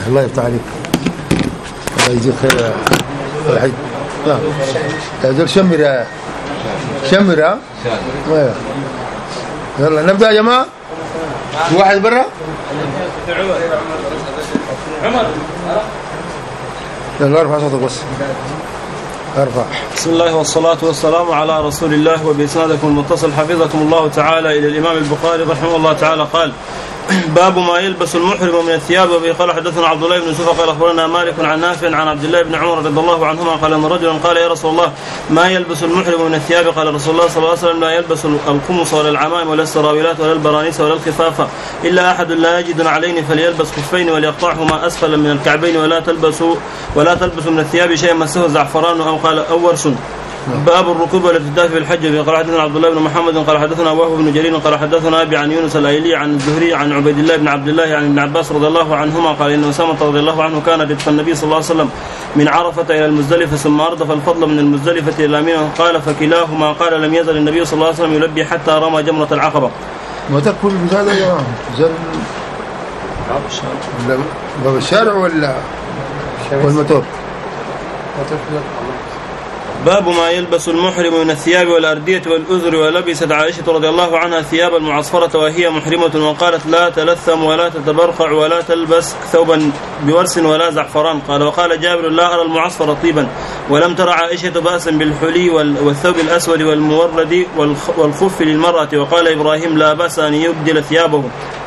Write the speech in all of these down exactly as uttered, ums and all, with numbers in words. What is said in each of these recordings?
الله يفتح عليك. الله يجزيك خير يا الحاج. يا زول شمر يا شمر. ها يلا نبدأ يا جماعة. في واحد برا. عمر يلا ارفع صوتك بس ارفع. بسم الله والصلاة والسلام على رسول الله وبإسنادكم المتصل حفظكم الله تعالى إلى الإمام البخاري رحمه الله تعالى قال: باب ما يلبس المحرم من الثياب. وبه قال حدثنا عبد الله بن يوسف قال اخبرنا مالك عن نافع عن عبد الله بن عمر رضي الله عنهما قال ان رجلا قال: يا رسول الله ما يلبس المحرم من الثياب؟ قال رسول الله صلى الله عليه وسلم: لا يلبس القمص ولا العمائم ولا السراويلات ولا البرانيس ولا الخفاف الا احد لا يجد عليه فليلبس خفين وليقطعهما اسفل من الكعبين ولا تلبسوا ولا تلبسوا من الثياب شيئا مسه زعفران او قال او ورس. باب الركوب والابتداء في الحج. قال حدثنا عبد الله بن محمد قال حدثنا وهب بن جرير قال حدثنا ابي عن يونس الايلي عن الزهري عن عبيد الله بن عبد الله عن ابن عباس رضي الله عنهما قال ان اسامه رضي الله عنه كان ردف النبي صلى الله عليه وسلم من عرفه الى المزدلفه ثم اردف الفضل من المزدلفه الى منى قال فكلاهما قال لم يزل النبي صلى الله عليه وسلم يلبي حتى رمى جمره العقبه. ما تاكل بهذا يا جماعه زل باب الشارع ولا والموتور؟ باب ما يلبس المحرم من الثياب والأردية والأزر. ولبست عائشة رضي الله عنها ثياب المعصفرة وهي محرمة وقالت: لا تلثم ولا تتبرقع ولا تلبس ثوبا بورس ولا زعفران. قال: وقال جابر: لا أرى المعصفر طيبا. ولم ترى عائشة بأسا بالحلي والثوب الأسود والمورد والخف للمرأة. وقال إبراهيم: لا بأس أن يبدل ثيابه.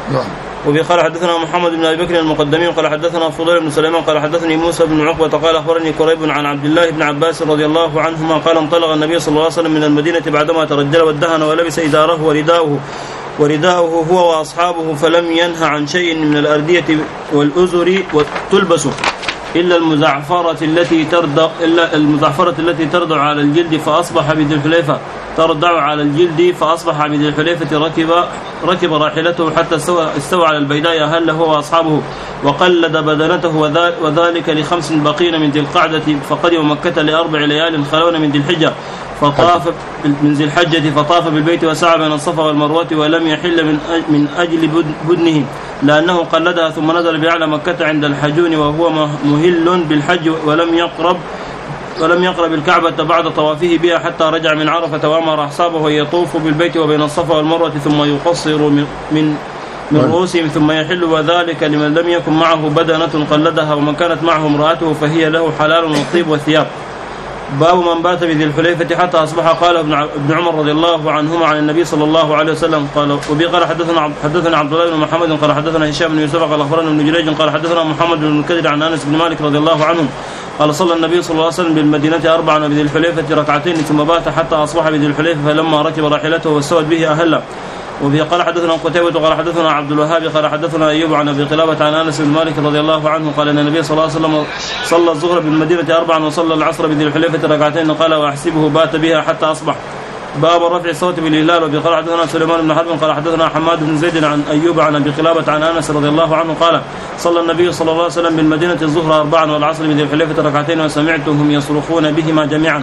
وبه قال حدثنا محمد بن ابي بكر المقدمي قال حدثنا فضيل بن سليمان قال حدثني موسى بن عقبة قال اخبرني كريب عن عبد الله بن عباس رضي الله عنهما قال: انطلق النبي صلى الله عليه وسلم من المدينة بعدما ترجل وادهن ولبس ازاره ورداءه ورداءه هو واصحابه فلم ينهى عن شيء من الأردية والأزر وتلبس إلا المزعفرة التي تردع إلا المزعفرة التي تردع على الجلد فأصبح بذي الحليفة تردع على الجلد فأصبح بذي الحليفة ركب ركب راحلته حتى استوى, استوى على البيداء أهل هو وأصحابه وقلد بدنته وذلك لخمس بقين من ذي القعدة فقدم مكة لأربع ليال خلون من ذي الحجة فطاف من ذي الحجة فطاف بالبيت وسعى بين الصفا والمروة ولم يحل من من أجل بدنه لأنه قلدها ثم نزل بأعلى مكة عند الحجون وهو مهل بالحج ولم يقرب ولم يقرب الكعبة بعد طوافه بها حتى رجع من عرفة وأمر أصحابه يطوف بالبيت وبين الصفا والمروة ثم يقصر من من من رؤوسهم ثم يحل وذلك لمن لم يكن معه بدنة قلدها ومن كانت معه امرأته فهي له حلال والطيب والثياب. باب من بات بذي الحليفة حتى أصبح. قال ابن عمر رضي الله عنهما عن النبي صلى الله عليه وسلم قال: وبي قال حدثنا حدثنا عبد الله بن محمد قال حدثنا هشام بن يوسف قال أخبرنا ابن جريج قال حدثنا محمد بن كثير عن أنس بن مالك رضي الله عنه قال: صلى النبي صلى الله عليه وسلم بالمدينة أربعا بذي الحليفة ركعتين ثم بات حتى أصبح بذي الحليفة فلما ركب راحلته واستوت به أهل. وفي قال حدثنا قتيبة قال حدثنا عبد الوهاب قال حدثنا أيوب عن أبي قلابة عن أنس بن مالك رضي الله عنه قال أن النبي صلى الله عليه وسلم صلى الظهر بالمدينة أربعا وصلى العصر بذي الحليفة ركعتين قال: وأحسبه بات بها حتى أصبح. باب رفع الصوت بالهلال. وفي قال حدثنا سليمان بن حرب قال حدثنا حماد بن زيد عن أيوب عن أبي قلابة عن أنس رضي الله عنه قال: صلى النبي صلى الله عليه وسلم بالمدينة الظهر أربعا والعصر بذي الحليفة ركعتين وسمعتهم يصرخون بهما جميعا.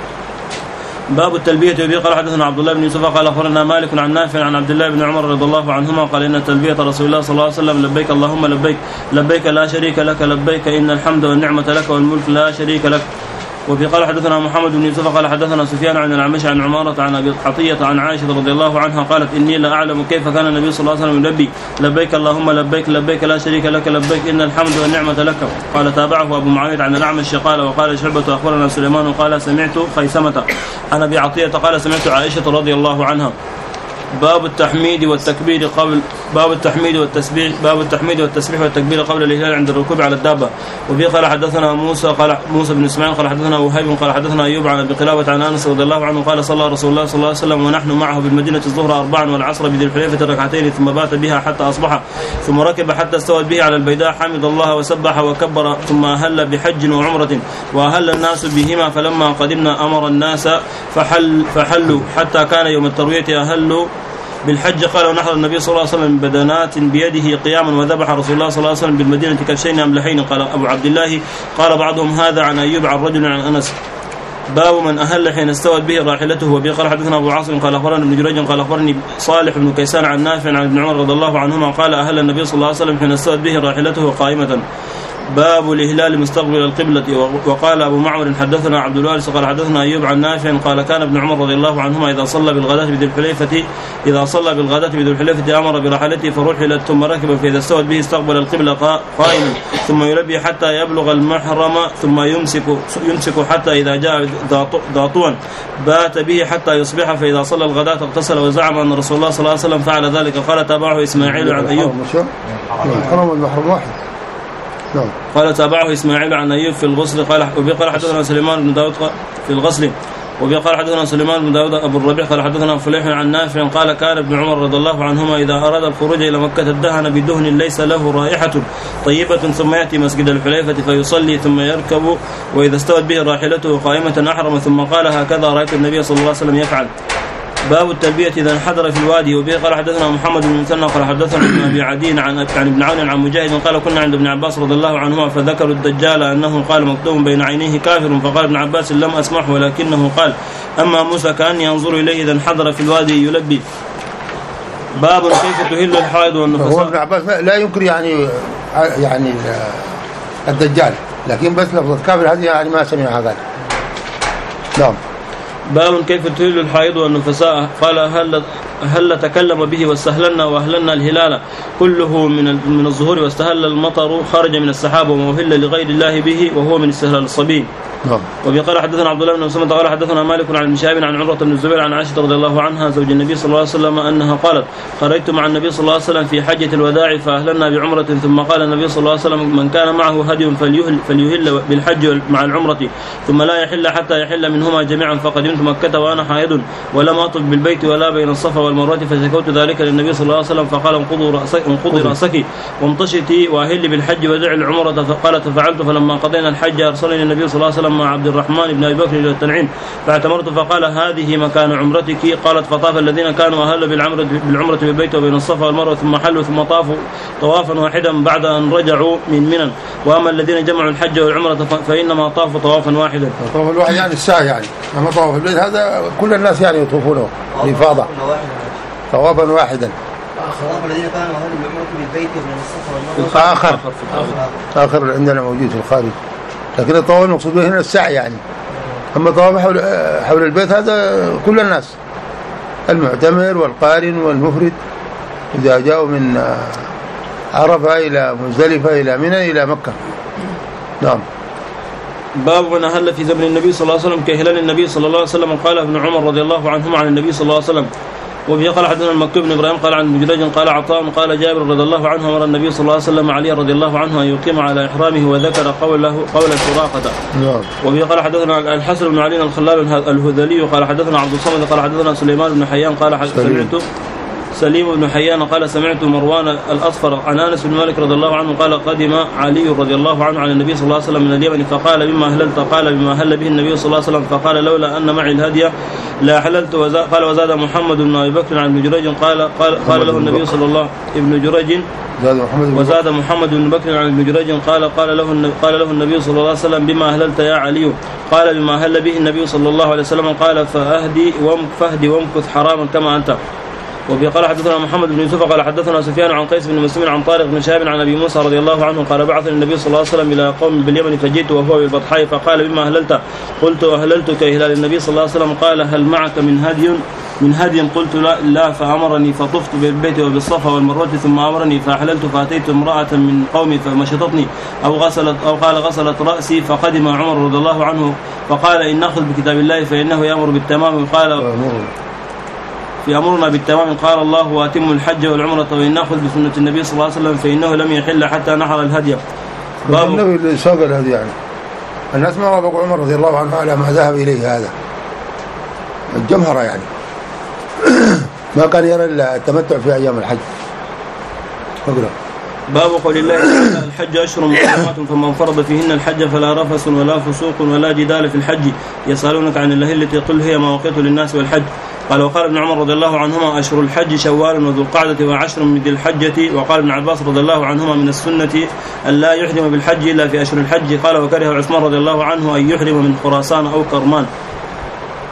باب التلبية. وبه قال حدثنا عبد الله بن يوسف قال أخبرنا مالك عن نافع عن عبد الله بن عمر رضي الله عنهما قال: إن تلبية رسول الله صلى الله عليه وسلم لبيك اللهم لبيك لبيك لا شريك لك لبيك إن الحمد والنعمة لك والملك لا شريك لك. وفي قال حدثنا محمد بن يوسف قال حدثنا سفيان عن الأعمش عن عمارة عن أبي عطية عن عائشة رضي الله عنها قالت: إني لا أعلم كيف كان النبي صلى الله عليه وسلم يلبي لبيك اللهم لبيك لبيك لا شريك لك لبيك إن الحمد والنعمة لك. قال: تابعه أبو معاوية عن الأعمش قال: وقال شعبة أخبرنا سليمان قال: سمعت خيثمة عن أبي عطية قال: سمعت عائشة رضي الله عنها. باب التحميد والتكبير قبل باب التحميد والتسبيح باب التحميد والتسبيح والتكبير قبل الإهلال عند الركوب على الدابة. وفي قال حدثنا موسى قال موسى بن اسماعيل قال حدثنا وهيب قال حدثنا أيوب عن أبي قلابة عن أنس رضي الله عنه قال: صلى رسول الله صلى الله عليه وسلم ونحن معه بالمدينة الظهر أربعا والعصر بذي الحليفة ركعتين ثم بات بها حتى أصبح ثم ركب حتى استوت به على البيداء حمد الله وسبح وكبر ثم أهل بحج وعمرة وأهل الناس بهما فلما قدمنا أمر الناس فحل فحلوا حتى كان يوم التروية أهلوا بالحج. قال: ونحر النبي صلى الله عليه وسلم بدنات بيده قياما وذبح رسول الله صلى الله عليه وسلم بالمدينة كبشين أملحين. قال أبو عبد الله قال بعضهم هذا عن أيوب عن رجل عن أنس. باب من أهل حين استوت به راحلته. وبه قال حدثنا أبو عاصم قال أخبرنا ابن جريج قال أخبرني صالح بن كيسان عن نافع عن ابن عمر رضي الله عنهما قال: أهل النبي صلى الله عليه وسلم حين استوت به راحلته قائمة. باب الإهلال مستقبل القبلة. وقال أبو معمر حدثنا عبد الوارث قال حدثنا أيوب عن نافع قال كان ابن عمر رضي الله عنهما إذا صلى بالغداة بذي الحليفة إذا صلى بالغداة بذي الحليفة أمر برحلته فرحلت ثم ركب فإذا استوت به استقبل القبلة قائما ثم يلبي حتى يبلغ المحرم ثم يمسك يمسك حتى إذا جاء ضاطوا بات به حتى يصبح فإذا صلى الغداة اغتسل وزعم أن رسول الله صلى الله عليه وسلم فعل ذلك. قال تابعه إسماعيل عن أيوب الحرم المحرم واحد. قال تابعه إسماعيل عن أيوب في الغسل قال وبقال حدثنا سليمان بن داود في الغسل وبقال حدثنا سليمان بن داود أبو الربيع قال حدثنا فليح عن نافع قال كان ابن عمر رضي الله عنهما إذا أراد الخروج إلى مكة الدهن بدهن ليس له رائحة طيبة ثم يأتي مسجد الحليفة فيصلي ثم يركب وإذا استوت به راحلته قائمة أحرم ثم قال هكذا رأيت النبي صلى الله عليه وسلم يفعل. باب التلبية إذا انحدر في الوادي. وبه قال حدثنا محمد بن مثنى قال حدثنا ابن أبي عدي عن ابن عون عن مجاهد قال كنا عند ابن عباس رضي الله عنهما فذكروا الدجال أنه قال مكتوب بين عينيه كافر فقال ابن عباس لم أسمح ولكنه قال أما موسى كأني أنظر إليه إذا انحدر في الوادي يلبي. باب كيف تهل الحائض والنفساء. هو ابن عباس لا ينكر يعني يعني الدجال لكن بس لفظ كافر هذه يعني ما سمعها قال. نعم. باب كيف تهل الحائض والنفساء. قال هل هل تكلم به واستهللنا واهللنا الهلال كله من من الظهور واستهل المطر خرج من السحاب ومهل لغير الله به وهو من استهلال الصبي. نعم. وبقال حدثنا عبد الله بن مسلم قال حدثنا مالك عن ابن شهاب عن عروة بن الزبير عن عائشة رضي الله عنها زوج النبي صلى الله عليه وسلم أنها قالت خرجت مع النبي صلى الله عليه وسلم في حجة الوداع فأهللنا بعمرة ثم قال النبي صلى الله عليه وسلم من كان معه هدي فليهل, فليهل بالحج مع العمرة ثم لا يحل حتى يحل منهما جميعا. فقدمت مكة وأنا حائض ولم أطف بالبيت ولا بين الصفا والمروة فشكوت ذلك للنبي صلى الله عليه وسلم فقال انقضوا رأسك, انقضي رأسك وامتشتي وأهل بالحج ودع العمرة. فقالت ففعلت فلما قضينا الحج أرسلني النبي صلى الله عليه وسلم مع عبد الرحمن بن أبي بكر إلى التنعيم فاعتمرت فقال هذه مكان عمرتك. قالت فطاف الذين كانوا أهلوا بالعمرة بالبيت وبين الصفا والمروة ثم حلوا ثم طافوا طوافا واحدا بعد أن رجعوا من منى. وأما الذين جمعوا الحج والعمرة فإنما طافوا طوافا واحدا. طواف الواحد يعني الساعة يعني أما طواف البيت هذا كل الناس يعني يطوفونه بإفاضة طوافا واحدا. الذين كانوا أهلوا بالعمرة بالبيت وبين الصفا والمروة آخر آخر عندنا موجود في الخارج لكن الطواف المقصود به هنا السعي يعني. أما طواف حول حول البيت هذا كل الناس المعتمر والقارن والمفرد إذا جاءوا من عرفة إلى مزدلفة إلى منى إلى مكة. نعم. باب من أهل في زمن النبي صلى الله عليه وسلم كهلال النبي صلى الله عليه وسلم. قال ابن عمر رضي الله عنهما عن النبي صلى الله عليه وسلم. وبه قال حدثنا المكي بن ابراهيم قال عن مجرج قال عطاء قال جابر رضي الله عنه امر النبي صلى الله عليه وسلم علي رضي الله عنه ان يقيم على احرامه وذكر قوله قول سراقه. نعم. وبه قال حدثنا الحسن بن علي الخلال الهذلي قال حدثنا عبد الصمد قال حدثنا سليمان بن حيان قال سمعت سليم بن حيان قال سمعت مروان الأصفر عن أنس بن مالك رضي الله عنه قال قدم علي رضي الله عنه على النبي صلى الله عليه وسلم من اليمن فقال بما أهللت قال بما أهل به النبي صلى الله عليه وسلم فقال لولا أن معي الهدي لا حللت. وزاد قال وزاد محمد بن أبي بكر عن ابن جريج قال قال, قال له النبي صلى الله ابن جريج وزاد محمد بن بكر عن ابن جريج قال قال له قال له النبي صلى الله عليه وسلم بما أهللت يا علي قال بما أهل به النبي صلى الله عليه وسلم قال فأهدي فاهدي وامكث حراما كما أنت. وبه قال حدثنا محمد بن يوسف قال حدثنا سفيان عن قيس بن مسلم عن طارق بن شهاب عن ابي موسى رضي الله عنه قال بعثني النبي صلى الله عليه وسلم الى قوم باليمن فجئت وهو بالبطحاء فقال بما اهللت قلت اهللت كهلال النبي صلى الله عليه وسلم قال هل معك من هدي من هدي قلت لا, لا فامرني فطفت بالبيت وبالصفا والمروه ثم امرني فاحللت فاتيت امراه من قومي فمشطتني او غسلت او قال غسلت راسي فقدم عمر رضي الله عنه فقال ان ناخذ بكتاب الله فانه يامر بالتمام وقال يأمرنا بالتمام قال الله واتم الحج والعمرة وإن نأخذ بسنة النبي صلى الله عليه وسلم فإنه لم يحل حتى نحر الهدي. باب النبي اللي ساق الهدي يعني الناس ما وافقوا عمر رضي الله عنه على ما ذهب إليه هذا الجمهرة يعني ما كان يرى إلا التمتع في أيام الحج. اقرأ. باب قول الله تعالى الحج أشهر معلومات فمن فرض فيهن الحج فلا رفث ولا فسوق ولا جدال في الحج يسألونك عن الأهلة قل هي مواقيت للناس والحج. قال وقال ابن عمر رضي الله عنهما أشهر الحج شوال وذو القعدة وعشر من ذي الحجة. وقال ابن عباس رضي الله عنهما من السنة أن لا يحرم بالحج إلا في أشهر الحج. قال وكره عثمان رضي الله عنه أن يحرم من خراسان أو كرمان.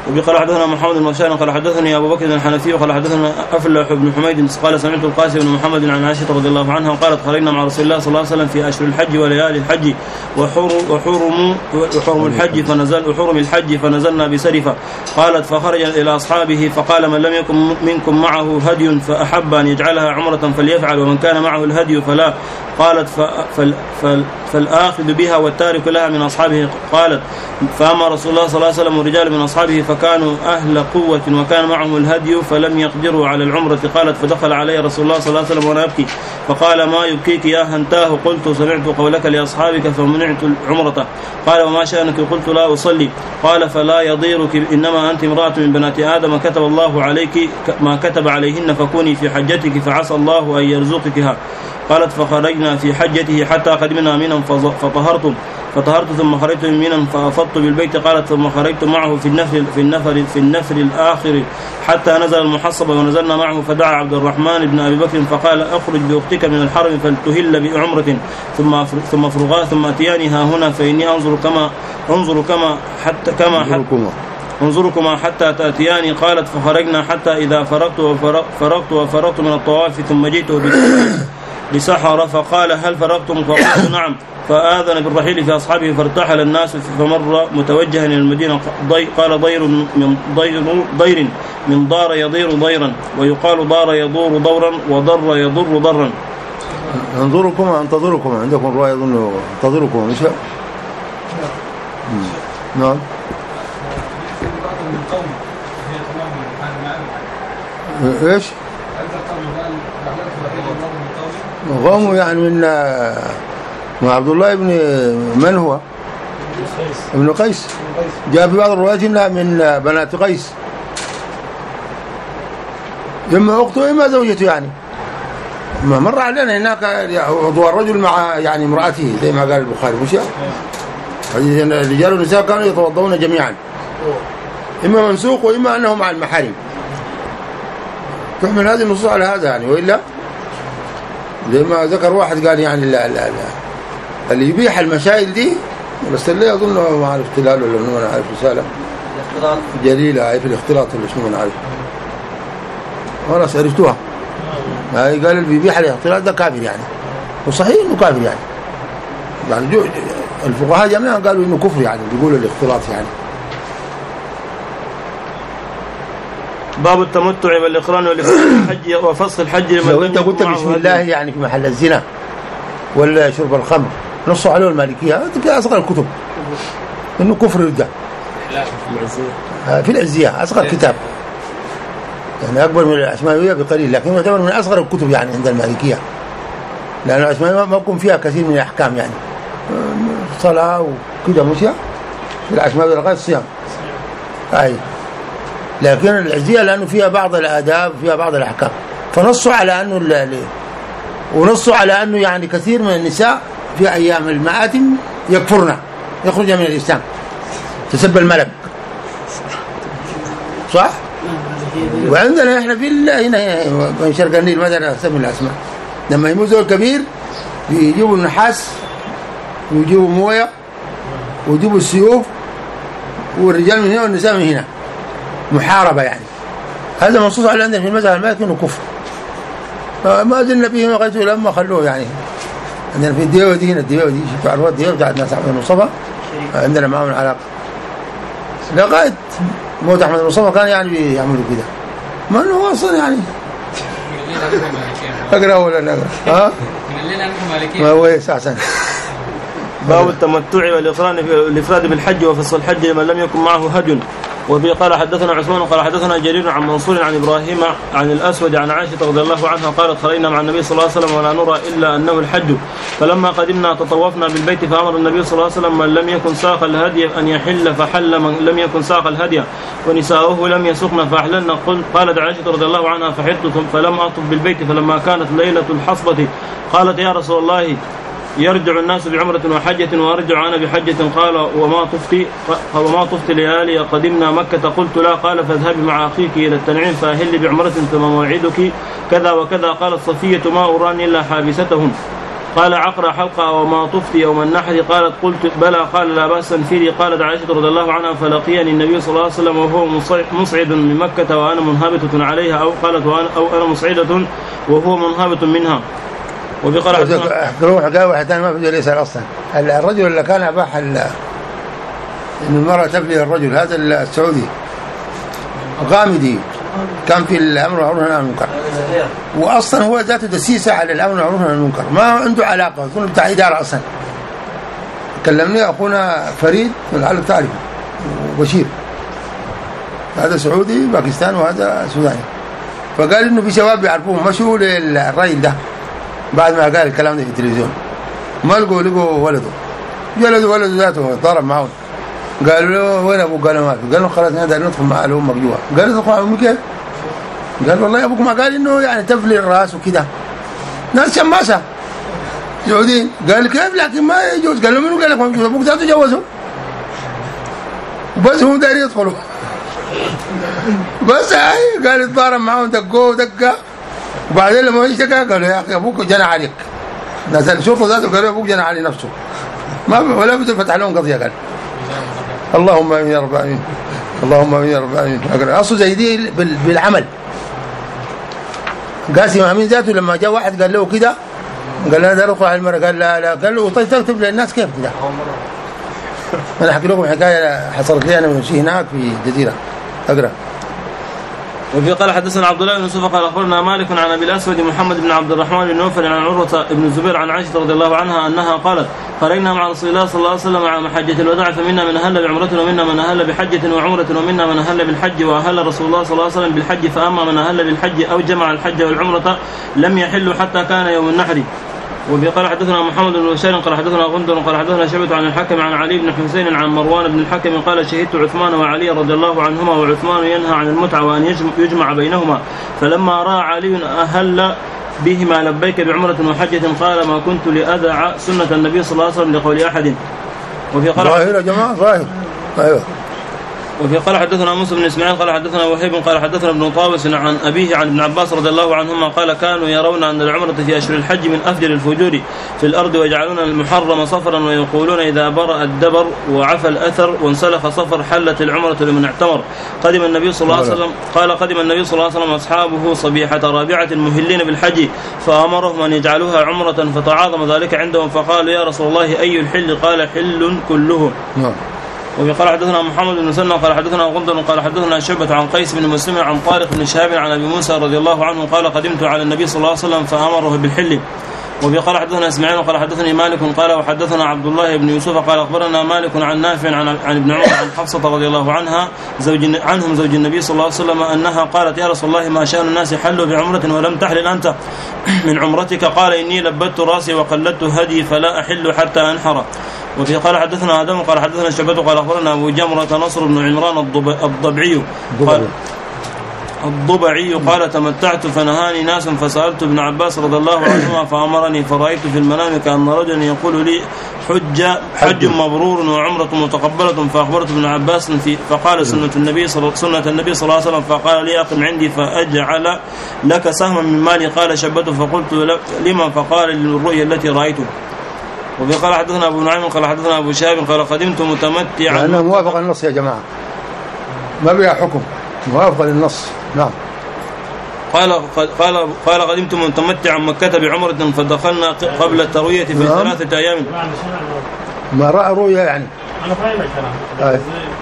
وقال حدثنا محمد بن بشار قال حدثني ابو بكر الحنفي وقال حدثنا افلح بن حميد قال سمعت القاسم بن محمد عن عائشه رضي الله عنها قالت خرجنا مع رسول الله صلى الله عليه وسلم في اشهر الحج وليالي الحج وحرم وحرم الحج فنزل وحرم الحج فنزلنا بسرفه. قالت فخرج الى اصحابه فقال من لم يكن منكم معه هدي فاحب ان يجعلها عمره فليفعل ومن كان معه الهدي فلا. قالت فال فال فالآخذ بها والتارك لها من أصحابه. قالت فأما رسول الله صلى الله عليه وسلم ورجال من أصحابه فكانوا أهل قوة وكان معهم الهدي فلم يقدروا على العمرة. قالت فدخل علي رسول الله صلى الله عليه وسلم وأنا أبكي فقال ما يبكيك يا هنتاه؟ قلت سمعت قولك لأصحابك فمنعت العمرة. قال وما شأنك؟ قلت لا أصلي. قال فلا يضيرك إنما أنت امرأة من بنات آدم كتب الله عليك ما كتب عليهن فكوني في حجتك فعسى الله أن يرزقكها. قالت فخرجنا في حجته حتى قدمنا منى فطهرت فطهرت ثم خرجت من منى فأفضت بالبيت. قالت ثم خرجت معه في النفر في النفر في النفر الآخر حتى نزل المحصب ونزلنا معه فدعا عبد الرحمن بن أبي بكر فقال أخرج بأختك من الحرم فلتهل بعمرة ثم ثم فرغا ثم أتياني ها هنا فإني أنظر كما أنظر كما حتى كما حتى انظركما حتى تأتياني. قالت فخرجنا حتى إذا فرغت وفرغت وفرغت من الطواف ثم جئت بسحر فقال هل فرغتم؟ فقلت نعم. فآذن بالرحيل في أصحابه فارتحل الناس فمر متوجها إلى المدينة. ضي قال ضير من ضير, ضير من ضار يضير ضيرا ويقال ضار يضور ضورا وضر يضر ضرا. انظركما انتظركما عندكم رواية يظن انتظركما مش نعم ايش قاموا يعني من من عبد الله بن من هو ابن قيس جاء في بعض الروايات انها من بنات قيس اما اخته اما زوجته يعني ما مر علينا هناك عضو الرجل مع يعني امراته زي ما قال البخاري مش الرجال والنساء كانوا يتوضؤون جميعا اما منسوق واما انهم مع المحارم. تحمل هذه النصوص على هذا يعني والا زي ما ذكر واحد قال يعني لا لا لا اللي يبيح المسائل دي بس اللي اظن ما عرفت لا ولا ما عارف رساله الاختلاط جليله هاي في الاختلاط اللي اسمه ما عارف خلاص عرفتوها. هاي قال اللي بيبيح الاختلاط ده كافر يعني وصحيح انه كافر يعني يعني الفقهاء جميعا قالوا انه كفر يعني بيقولوا الاختلاط يعني. باب التمتع والإقران والحج وفصل الحج لمن لو انت قلت بسم الله يعني في محل الزنا ولا شرب الخمر نصوا عليه المالكيه في اصغر الكتب انه كفر يرجع في العزيه اصغر كتاب يعني اكبر من العشماويه بقليل لكن يعتبر من اصغر الكتب يعني عند المالكيه لان العشماويه ما يكون فيها كثير من الاحكام يعني صلاه وكذا مش في العشماويه لغايه الصيام اي لكن العزية لأنه فيها بعض الآداب وفيها بعض الأحكام فنصوا على أنه اللي ونصوا على أنه يعني كثير من النساء في أيام المآتم يكفرنا يخرج من الإسلام تسب الملك صح؟ وعندنا إحنا في هنا من شرق النيل مثلا أسمي الأسماء لما يموزوا الكبير يجيبوا النحاس ويجيبوا موية ويجيبوا السيوف والرجال من هنا والنساء من هنا محاربة يعني هذا منصوص على عندنا في المذهب المالكي انه كفر ما زلنا به ما قلت لما خلوه يعني عندنا في الديوة دي هنا الديوة دي تعرفوا الديوة بتاعت ناس أحمد المصطفى عندنا معهم العلاقة لغاية موت أحمد المصطفى كان يعني بيعملوا كده ما انه اصلا يعني اقرا ولا نقرا ها ما هو احسن. باب التمتع والإقران الإفراد بالحج وفصل الحج لمن لم يكن معه هدي. وفي قال حدثنا عثمان قال حدثنا جرير عن منصور عن إبراهيم عن الأسود عن عائشة رضي الله عنها قالت خرجنا مع النبي صلى الله عليه وسلم ولا نرى إلا أنه الحج فلما قدمنا تطوفنا بالبيت فأمر النبي صلى الله عليه وسلم من لم يكن ساق الهدي أن يحل فحل من لم يكن ساق الهدي ونساؤه لم يسقن فأحللن. قالت عائشة رضي الله عنها فحدت فلم أطف بالبيت فلما كانت ليلة الحصبة قالت يا رسول الله يرجع الناس بعمرة وحجة وأرجع أنا بحجة. قال وما طفت وما طفت ليالي قدمنا مكة. قلت لا. قال فاذهبي مع أخيك إلى التنعيم فأهل بعمرة ثم موعدك كذا وكذا. قالت صفية ما أراني إلا حابستهم قال عقر حلقة وما طفت يوم النحر؟ قالت قلت بلى. قال لا بأس فيني. قالت عائشة رضي الله عنها فلقيني النبي صلى الله عليه وسلم وهو مصعد من مكة وأنا منهبتة عليها، أو قالت وأنا أو أنا مصعدة وهو منهبت منها. وفي قال روح قال واحد ثاني ما في دليل يسأل أصلا. الرجل اللي كان أباح إن المرأة تفلي الرجل هذا السعودي غامدي كان في الأمر والمعروف والنهي عن المنكر، وأصلا هو ذاته دسيسة على الأمر والمعروف والنهي عن المنكر، ما عنده علاقة، يكون بتاع إدارة أصلا. كلمني أخونا فريد لعلك تعرفه وبشير، هذا سعودي باكستان وهذا سوداني، فقال إنه في شباب يعرفوه مشوا للرجل ده بعد ما قال الكلام ده في التلفزيون، ما لقوا لقوا ولده جلدوا ولده ذاته ضرب معه، قالوا له وين ابوك؟ قال له ما في. قال له خلاص نقدر ندخل مع امك جوا. قال له تدخل مع امك كيف؟ قال والله ابوك ما قال انه يعني تفلي الراس وكذا. ناس شماسه سعوديين. قال كيف لكن ما يجوز. قال له منو قال لك ما يجوز؟ ابوك ذاته جوزه بس هم دايرين يدخلوا بس هاي قال يتضارب معهم دقوه دقه، وبعدين لما اشتكى قالوا يا اخي ابوك جنى عليك. ناس الشرطه ذاته قالوا ابوك جنى علي نفسه، ما ولا بده فتح لهم قضيه. قال اللهم امين يا رب العالمين، اللهم امين يا رب العالمين. اصله زي دي بالعمل. قاسم امين ذاته لما جاء واحد قال له كده، قال له ده رقع على المرأة، قال لا لا، قال له طيب تكتب للناس كيف كده؟ انا احكي لكم حكايه حصلت لي انا من شيء هناك في الجزيره. اقرا. وفي قال حدثنا عبد الله بن يوسف قال اخبرنا مالك عن ابي الاسود محمد بن عبد الرحمن بن نوفل عن عروه بن الزبير عن عائشه رضي الله عنها انها قالت خرجنا مع رسول الله صلى الله عليه وسلم على حجه الوداع، فمنا من اهل بعمره ومنا من اهل بحجه وعمره ومنا من اهل بالحج، واهل رسول الله صلى الله عليه وسلم بالحج، فاما من اهل بالحج او جمع الحج والعمره لم يحلوا حتى كان يوم النحر. وفي قال حدثنا محمد بن بشار قال حدثنا غندر قال حدثنا شعبة عن الحكم عن علي بن حسين عن مروان بن الحكم قال شهدت عثمان وعلي رضي الله عنهما وعثمان ينهى عن المتعة وأن يجمع بينهما، فلما رأى علي أهل بهما لبيك بعمرة وحجة قال ما كنت لأدع سنة النبي صلى الله عليه وسلم لقول أحد. وفي قال ظاهر يا جماعة ظاهر. أيوه. وفي قال حدثنا موسى بن اسماعيل قال حدثنا وهيب قال حدثنا ابن طاووس عن ابيه عن ابن عباس رضي الله عنهما قال كانوا يرون ان العمره في اشهر الحج من افجر الفجور في الارض، ويجعلون المحرم صفرا، ويقولون اذا برأ الدبر وعفى الاثر وانسلخ صفر حلت العمره لمن اعتمر. قدم النبي صلى الله عليه وسلم قال قدم النبي صلى الله عليه وسلم اصحابه صبيحه رابعه مهلين بالحج، فامرهم ان يجعلوها عمره، فتعاظم ذلك عندهم، فقالوا يا رسول الله اي الحل؟ قال حل كله. وفي قال حدثنا محمد بن مسنى قال حدثنا غندر قال حدثنا شعبة عن قيس بن مسلم عن طارق بن شهاب عن ابي موسى رضي الله عنه قال قدمت على النبي صلى الله عليه وسلم فامره بالحل. وفي قال حدثنا اسماعيل قال حدثني مالك قال وحدثنا عبد الله بن يوسف قال اخبرنا مالك عن نافع عن عن ابن عمر عن حفصة رضي الله عنها زوج عنهم زوج النبي صلى الله عليه وسلم انها قالت يا رسول الله ما شأن الناس حلوا بعمرة ولم تحلل انت من عمرتك؟ قال اني لبت راسي وقلدت هدي فلا احل حتى انحر. وفي قال حدثنا آدم قال حدثنا شعبة قال أخبرنا أبو جمرة نصر بن عمران الضبعي قال الضبعي قال تمتعت فنهاني ناس فسألت ابن عباس رضي الله عنهما فأمرني، فرأيت في المنام كأن رجلا يقول لي حج حج مبرور وعمرة متقبلة، فأخبرت ابن عباس في فقال سنة النبي صلى سنة النبي صلى الله عليه وسلم، فقال لي أقم عندي فأجعل لك سهما من مالي. قال شبته فقلت لما؟ فقال للرؤيا التي رأيته. وفي قال حدثنا ابو نعيم قال حدثنا ابو شهاب قال قدمت متمتعا. انا موافق النص يا جماعه، ما بها حكم، موافق للنص. نعم. قال قال قال قدمت متمتعا مكة بعمرة فدخلنا قبل التروية في نعم. ثلاثة ايام. ما راى رؤيا يعني. انا فاهم الكلام.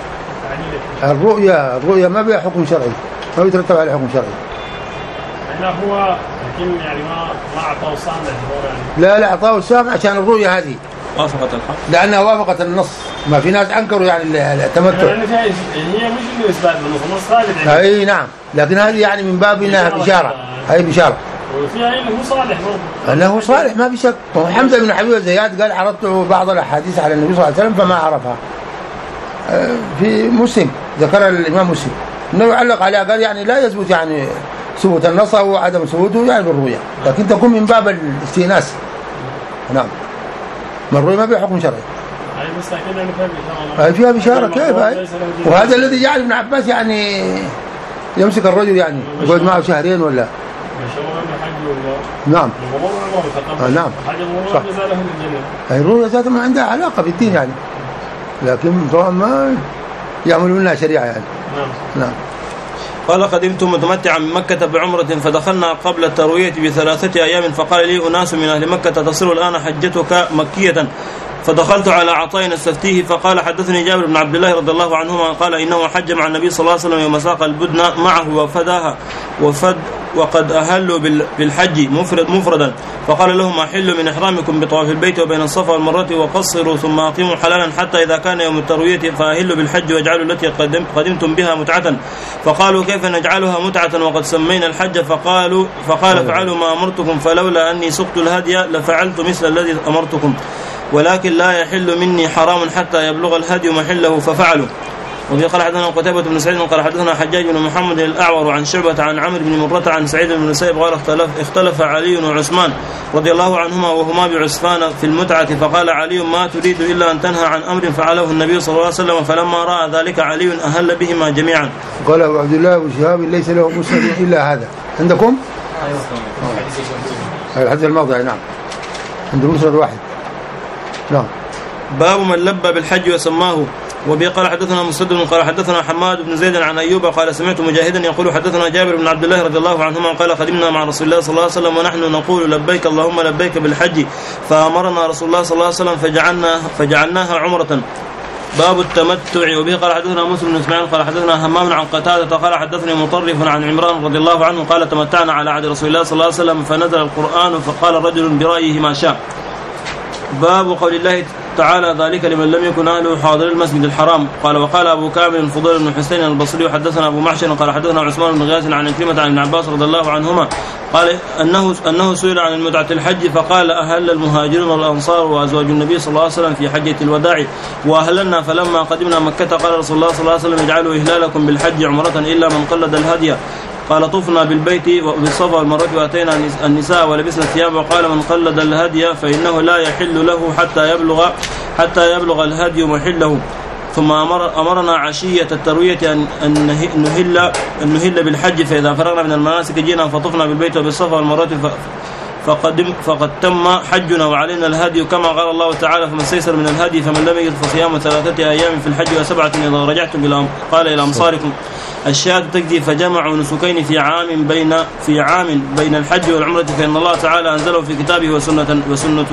الرؤيا الرؤيا ما بها حكم شرعي، ما بيترتب عليه حكم شرعي. يعني هو لكن يعني ما ما اعطاه سام يعني. لا لا اعطاه سام عشان الرؤيا هذه وافقت الحق، لانها وافقت النص. ما في ناس انكروا يعني التمتع. يعني هي مش انه اثبات بالنص صالح. اي نعم، لكن هذه يعني من باب انها بشاره، هي بشاره. وفيها انه صالح برضه. انه صالح ما في شك. حمزه بن حبيب الزيات قال عرضت بعض الاحاديث على النبي صلى الله عليه وسلم فما عرفها. في مسلم ذكر الامام مسلم انه علق عليها قال يعني لا يثبت يعني ثبوت النص او عدم ثبوته يعني بالرؤيا، لكن تكون من باب الاستئناس. نعم. ما الرؤيا ما فيها حكم شرعي. هاي بس كده اللي فيها بشاره. هاي فيها بشاره كيف هاي؟ وهذا الذي جعل ابن عباس يعني يمسك الرجل يعني يقعد معه شهرين ولا. نعم آه نعم صح. الرؤية ذاتها ما عندها علاقة بالدين يعني، لكن طبعا ما يعملون لنا شريعة يعني. نعم. نعم. قال قدمت متمتعا من مكة بعمرة فدخلنا قبل التروية بثلاثة أيام فقال لي أناس من أهل مكة تصير الآن حجتك مكية، فدخلت على عطاء نستفتيه فقال حدثني جابر بن عبد الله رضي الله عنهما قال إنه حج مع النبي صلى الله عليه وسلم يوم ساق البدن معه وفداها وفد وقد أهلوا بالحج مفرد مفردا، فقال لهم أحلوا من إحرامكم بطواف البيت وبين الصفا والمروة وقصروا ثم أقيموا حلالا حتى إذا كان يوم التروية فأهلوا بالحج واجعلوا التي قدم قدمتم بها متعة. فقالوا كيف نجعلها متعة وقد سمينا الحج؟ فقالوا فقال فعلوا ما أمرتكم، فلولا أني سقت الهدي لفعلت مثل الذي أمرتكم، ولكن لا يحل مني حرام حتى يبلغ الهدي محله ففعلوا. وفي قال حدثنا قتيبة بن سعيد قال حدثنا حجاج بن محمد الأعور عن شعبة عن عمرو بن مرة عن سعيد بن المسيب قال اختلف, اختلف علي وعثمان رضي الله عنهما وهما بعسفان في المتعة، فقال علي ما تريد إلا أن تنهى عن أمر فعله النبي صلى الله عليه وسلم، فلما رأى ذلك علي أهل بهما جميعا. قال أبو عبد الله وشهاب ليس له مسند إلا هذا عندكم؟ أيوة الحديث الماضي. نعم عندكم مسند واحد. نعم. باب من لبى بالحج وسماه. وبه قال حدثنا مسدد قال حدثنا حماد بن زيد عن أيوب قال سمعت مجاهدا يقول حدثنا جابر بن عبد الله رضي الله عنهما قال قدمنا مع رسول الله صلى الله عليه وسلم ونحن نقول لبيك اللهم لبيك بالحج، فأمرنا رسول الله صلى الله عليه وسلم فجعلنا فجعلناها عمرة. باب التمتع. وبه قال حدثنا موسى بن اسماعيل قال حدثنا همام عن قتادة قال حدثني مطرف عن عمران رضي الله عنه قال تمتعنا على عهد رسول الله صلى الله عليه وسلم فنزل القرآن فقال رجل برأيه ما شاء. باب قول الله تعالى ذلك لمن لم يكن أهله حاضر المسجد الحرام. قال وقال أبو كامل فضيل بن حسين البصري حدثنا أبو محشر قال حدثنا عثمان بن غياث عن عكرمة عن ابن عباس رضي الله عنهما قال أنه أنه سئل عن المتعة الحج فقال أهل المهاجرون والأنصار وأزواج النبي صلى الله عليه وسلم في حجة الوداع وأهلنا، فلما قدمنا مكة قال رسول الله صلى الله عليه وسلم اجعلوا إهلالكم بالحج عمرة إلا من قلد الهدي. قال طفنا بالبيت وبالصفا والمروة وأتينا النساء ولبسنا الثياب، وقال من قلد الهدي فإنه لا يحل له حتى يبلغ حتى يبلغ الهدي محله. ثم أمر أمرنا عشية التروية أن نهل أن نهل بالحج، فإذا فرغنا من المناسك جينا فطفنا بالبيت وبالصفا والمروة فقد فقد تم حجنا وعلينا الهدي كما قال الله تعالى فمن استيسر من الهدي فمن لم يجد فصيام ثلاثة أيام في الحج وسبعة إذا رجعتم قال إلى أمصاركم. الشاهد تجدي فجمعوا نسكين في عام بين في عام بين الحج والعمرة، فإن الله تعالى أنزله في كتابه وسنة وسنة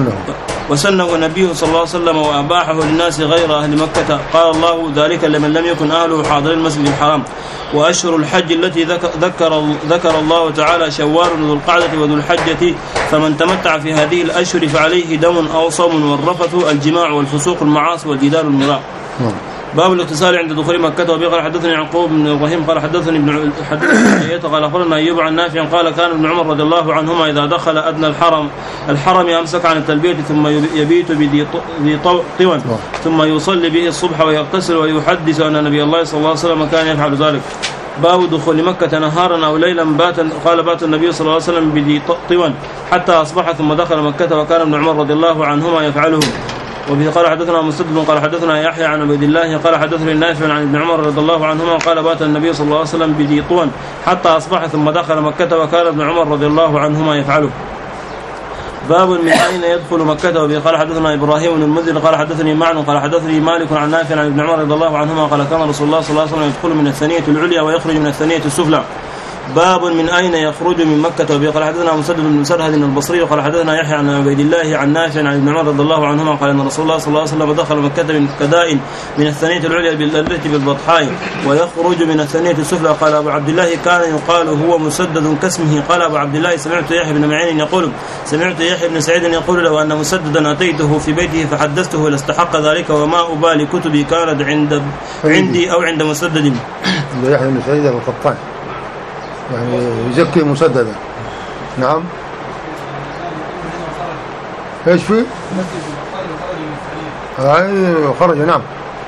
وسنه نبيه صلى الله عليه وسلم وأباحه للناس غير أهل مكة. قال الله ذلك لمن لم يكن أهله حاضر المسجد الحرام. وأشهر الحج التي ذكر ذكر الله تعالى شوال وذو القعدة وذو الحجة، فمن تمتع في هذه الأشهر فعليه دم أو صوم والرفث الجماع والفسوق المعاصي والجدال المراء. باب الاغتسال عند دخول مكة. وبه قال حدثني يعقوب بن ابراهيم قال حدثني ابن حدثني قال اخبرنا ايوب عن نافع قال كان ابن عمر رضي الله عنهما اذا دخل ادنى الحرم الحرم امسك عن التلبية ثم يبيت بذي طوى ثم يصلي به الصبح ويغتسل ويحدث ان نبي الله صلى الله عليه وسلم كان يفعل ذلك. باب دخول مكة نهارا او ليلا بات قال بات النبي صلى الله عليه وسلم بذي طوى حتى اصبح ثم دخل مكة وكان ابن عمر رضي الله عنهما يفعله. وبه قال حدثنا مسدد قال حدثنا يحيى عن عبيد الله قال حدثني نافع عن ابن عمر رضي الله عنهما قال بات النبي صلى الله عليه وسلم بذي طوى حتى أصبح ثم دخل مكة وكان ابن عمر رضي الله عنهما يفعله. باب من أين يدخل مكة. وبه قال حدثنا إبراهيم بن المنذر قال حدثني معن قال حدثني مالك عن نافع عن ابن عمر رضي الله عنهما قال كان رسول الله صلى الله عليه وسلم يدخل من الثانية العليا ويخرج من الثانية السفلى. باب من أين يخرج من مكة. وبه قال حدثنا مسدد بن مسرهد البصري قال حدثنا يحيى عن عبيد الله عن نافع عن ابن عمر رضي الله عنهما قال ان رسول الله صلى الله عليه وسلم دخل مكة من كداء من الثانية العليا التي بالبطحاء ويخرج من الثانية السفلى. قال أبو عبد الله كان يقال هو مسدد كاسمه. قال أبو عبد الله سمعت يحيى بن معين يقول سمعت يحيى بن سعيد يقول لو أن مسددا أتيته في بيته فحدثته لاستحق ذلك وما أبالي كتبي كانت عند عندي أو عند مسدد. يحيى بن سعيد القطان يعني يزكي مسددا. نعم ايش في اي خرج. نعم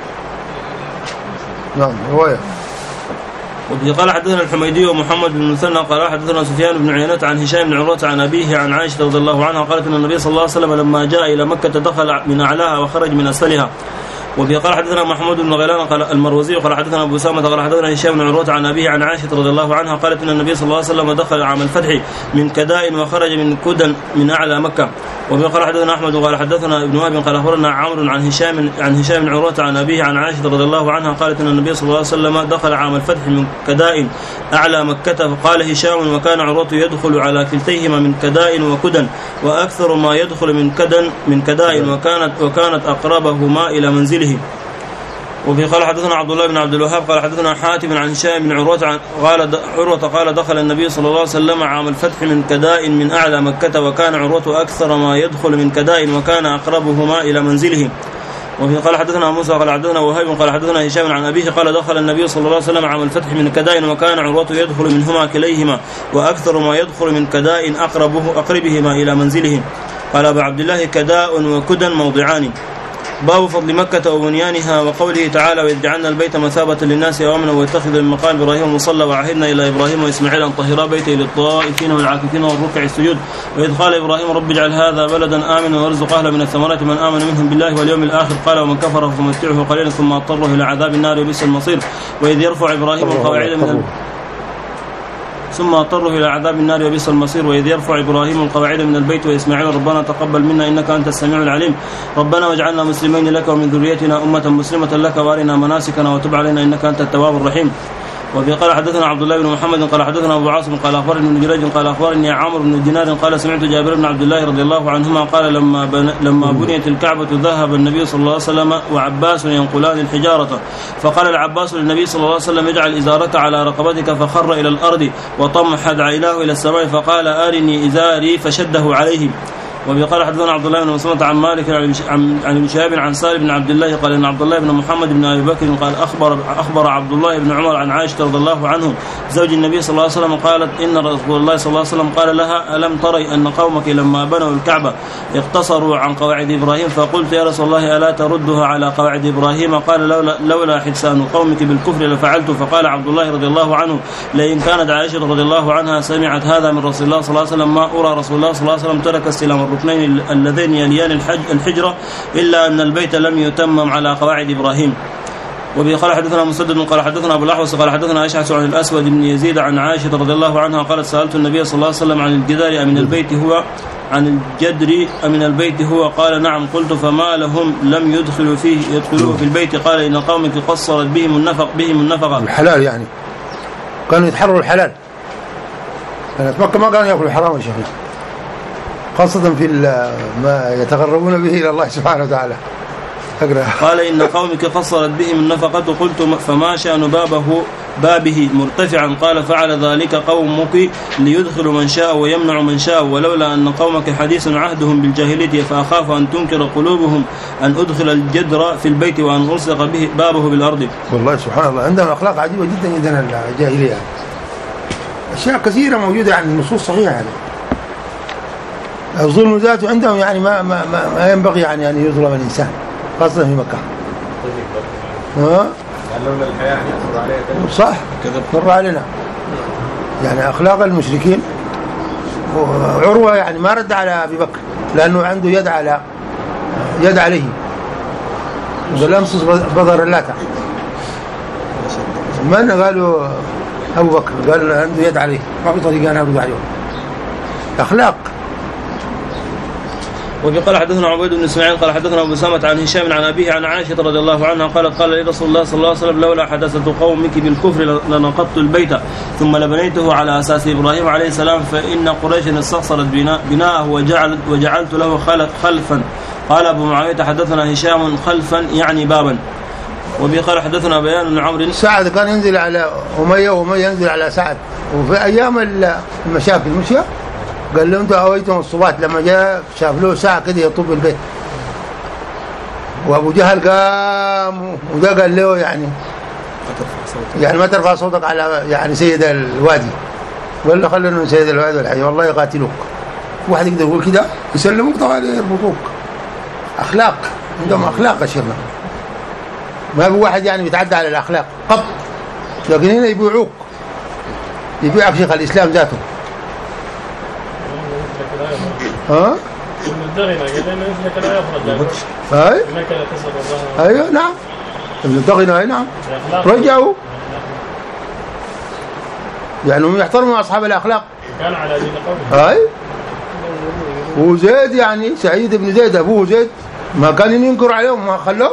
نعم روايه. وبه قال حدثنا الحميدي ومحمد بن مثنى قال حدثنا سفيان بن عيينة عن هشام بن عروة عن أبيه عن عائشة رضي الله عنها قالت ان النبي صلى الله عليه وسلم لما جاء الى مكة دخل من اعلاها وخرج من اسفلها. وفي قال حدثنا محمود بن غيلان قال المروزي قال حدثنا ابو اسامه قال حدثنا هشام بن عروه عن ابيه عن عائشه رضي الله عنها قالت ان النبي صلى الله عليه وسلم دخل عام الفتح من كداء وخرج من كدن من اعلى مكه. وفي قال حدثنا احمد قال حدثنا ابن وهب قال اخبرنا عمرو عن هشام عن هشام بن عروه عن ابيه عن عائشه رضي الله عنها قالت ان النبي صلى الله عليه وسلم دخل عام الفتح من كداء اعلى مكه. فقال هشام وكان عروه يدخل على كلتيهما من كداء وكدن واكثر ما يدخل من كدن من كداء وكانت وكانت اقربهما الى منزله. وفي قال حدثنا عبد الله بن عبد الوهاب قال حدثنا حاتم عن هشام بن عروة عن قال عروة قال دخل النبي صلى الله عليه وسلم عام الفتح من كداء من أعلى مكة وكان عروة أكثر ما يدخل من كداء وكان أقربهما إلى منزله. وفي قال حدثنا موسى قال حدثنا وهيب قال حدثنا هشام عن أبيه قال دخل النبي صلى الله عليه وسلم عام الفتح من كداء وكان عروة يدخل منهما كليهما وأكثر ما يدخل من كداء أقربه أقربهما إلى منزله. قال أبو عبد الله كداء وكدن موضعان. باب فضل مكة وبنيانها وقوله تعالى وإذ جعلنا البيت مثابة للناس وأمنا واتخذوا من مقام إبراهيم مصلى وعهدنا إلى إبراهيم وإسماعيل أن طهرا بيتي للطائفين والعاكفين والركع السجود. وإذ قال إبراهيم رب اجعل هذا بلدا آمنا وارزق أهله من الثمرات من آمن منهم بالله واليوم الآخر قال ومن كفر فمتعه قليلا ثم اضطره إلى عذاب النار وبئس المصير. وإذ يرفع إبراهيم القواعد من ثم اضطره إلى عذاب النار وبئس المصير. وإذ يرفع إبراهيم القواعد من البيت وإسماعيل ربنا تقبل منا إنك أنت السميع العليم ربنا واجعلنا مسلمين لك ومن ذريتنا أمة مسلمة لك وارنا مناسكنا وتب علينا إنك أنت التواب الرحيم. وفي قال حدثنا عبد الله بن محمد قال حدثنا أبو عاصم قال أخبرني ابن جريج قال أخبرني عمرو بن دينار قال سمعت جابر بن عبد الله رضي الله عنهما قال لما بن لما بنيت الكعبة ذهب النبي صلى الله عليه وسلم وعباس ينقلان الحجارة فقال العباس للنبي صلى الله عليه وسلم اجعل إزارك على رقبتك فخر إلى الأرض وطمحت عيناه إلى السماء فقال أرني إزاري فشده عليه. وفي قال حدثنا عبد الله بن مسلمة عن مالك عن ابن شهاب عن سالم بن عبد الله قال ان عبد الله بن محمد بن ابي بكر قال اخبر اخبر عبد الله بن عمر عن عائشه رضي الله عنه زوج النبي صلى الله عليه وسلم قالت ان رسول الله صلى الله عليه وسلم قال لها الم تري ان قومك لما بنوا الكعبه اقتصروا عن قواعد ابراهيم فقلت يا رسول الله الا تردها على قواعد ابراهيم قال لولا لولا حدثان قومك بالكفر لفعلت. فقال عبد الله رضي الله عنه لئن كانت عائشه رضي الله عنها سمعت هذا من رسول الله صلى الله عليه وسلم ما ارى رسول الله صلى الله عليه وسلم ترك استلام الركنين اللذين يليان الحج الحجرة إلا أن البيت لم يتمم على قواعد إبراهيم. وبه قال حدثنا مسدد قال حدثنا أبو الأحوص قال حدثنا أشعث عن الأسود بن يزيد عن عائشة رضي الله عنها قالت سألت النبي صلى الله عليه وسلم عن الجدار أمن البيت هو عن الجدر أمن البيت هو قال نعم. قلت فما لهم لم يدخلوا فيه يدخلوه في البيت قال إن قومك قصرت بهم النفق بهم النفقة الحلال يعني كانوا يتحرروا الحلال. كانت مكة ما كانوا يأكلوا حرام يا شيخ خاصة في ما يتقربون به إلى الله سبحانه وتعالى. قال إن قومك قصرت بهم النفقة قلت فما شأن بابه بابه مرتفعا قال فعل ذلك قومك ليدخل من شاء ويمنع من شاء ولولا أن قومك حديث عهدهم بالجاهلية فأخاف أن تنكر قلوبهم أن أدخل الجدر في البيت وأن ألصق به بابه بالأرض. والله سبحان الله عندهم أخلاق عجيبة جدا جدا الجاهلية أشياء كثيرة موجودة عن النصوص صحيحة يعني. الظلم ذاته عندهم يعني ما ما ما ينبغي يعني أن يظلم الإنسان خاصة في مكة. ها؟ لولا الحياة مر عليك صح مر علينا يعني أخلاق المشركين. وعروة يعني ما رد على أبي بكر لأنه عنده يد على يد عليه قال أمسس بضر اللاتا من قالوا أبو بكر قال عنده يد عليه ما في طريقة أنا أرد عليه أخلاق. وفي قال حدثنا عبيد بن اسماعيل قال حدثنا ابو اسامه عن هشام عن ابيه عن عائشه رضي الله عنها قالت قال لي رسول الله صلى الله عليه وسلم لولا حدثت قومك بالكفر لنقضت البيت ثم لبنيته على اساس ابراهيم عليه السلام فان قريشا استخسرت بناء بناءه وجعل وجعلت له خلفا. قال ابو معاويه حدثنا هشام خلفا يعني بابا. وبه قال حدثنا بيان بن عمرو سعد كان ينزل على أمية وأمية ينزل على سعد وفي أيام المشاكل مشي قال له أنتوا أويتم الصبات لما جاء شاف له ساعة كده يطوب البيت وأبو جهل قام وده قال له يعني يعني ما ترفع صوتك على يعني سيد الوادي قال له خلينا من سيد الوادي والحي والله يقاتلوك. واحد يقدر يقول كده يسلموك طبعا يربطوك. أخلاق عندهم أخلاق أشرنا ما في واحد يعني بيتعدى على الأخلاق قط لكن هنا يبيعوك يبيعك شيخ الإسلام ذاته. ها الدغنة قال لنا إنك لا يخرج. أي إنك لا تسر الله. أيوة نعم ابن الدغنة نعم رجعوا يعني هم يحترموا أصحاب الأخلاق كان على دين قومه. أي وزيد يعني سعيد بن زيد أبوه زيد ما كان ينكر عليهم ما خلوه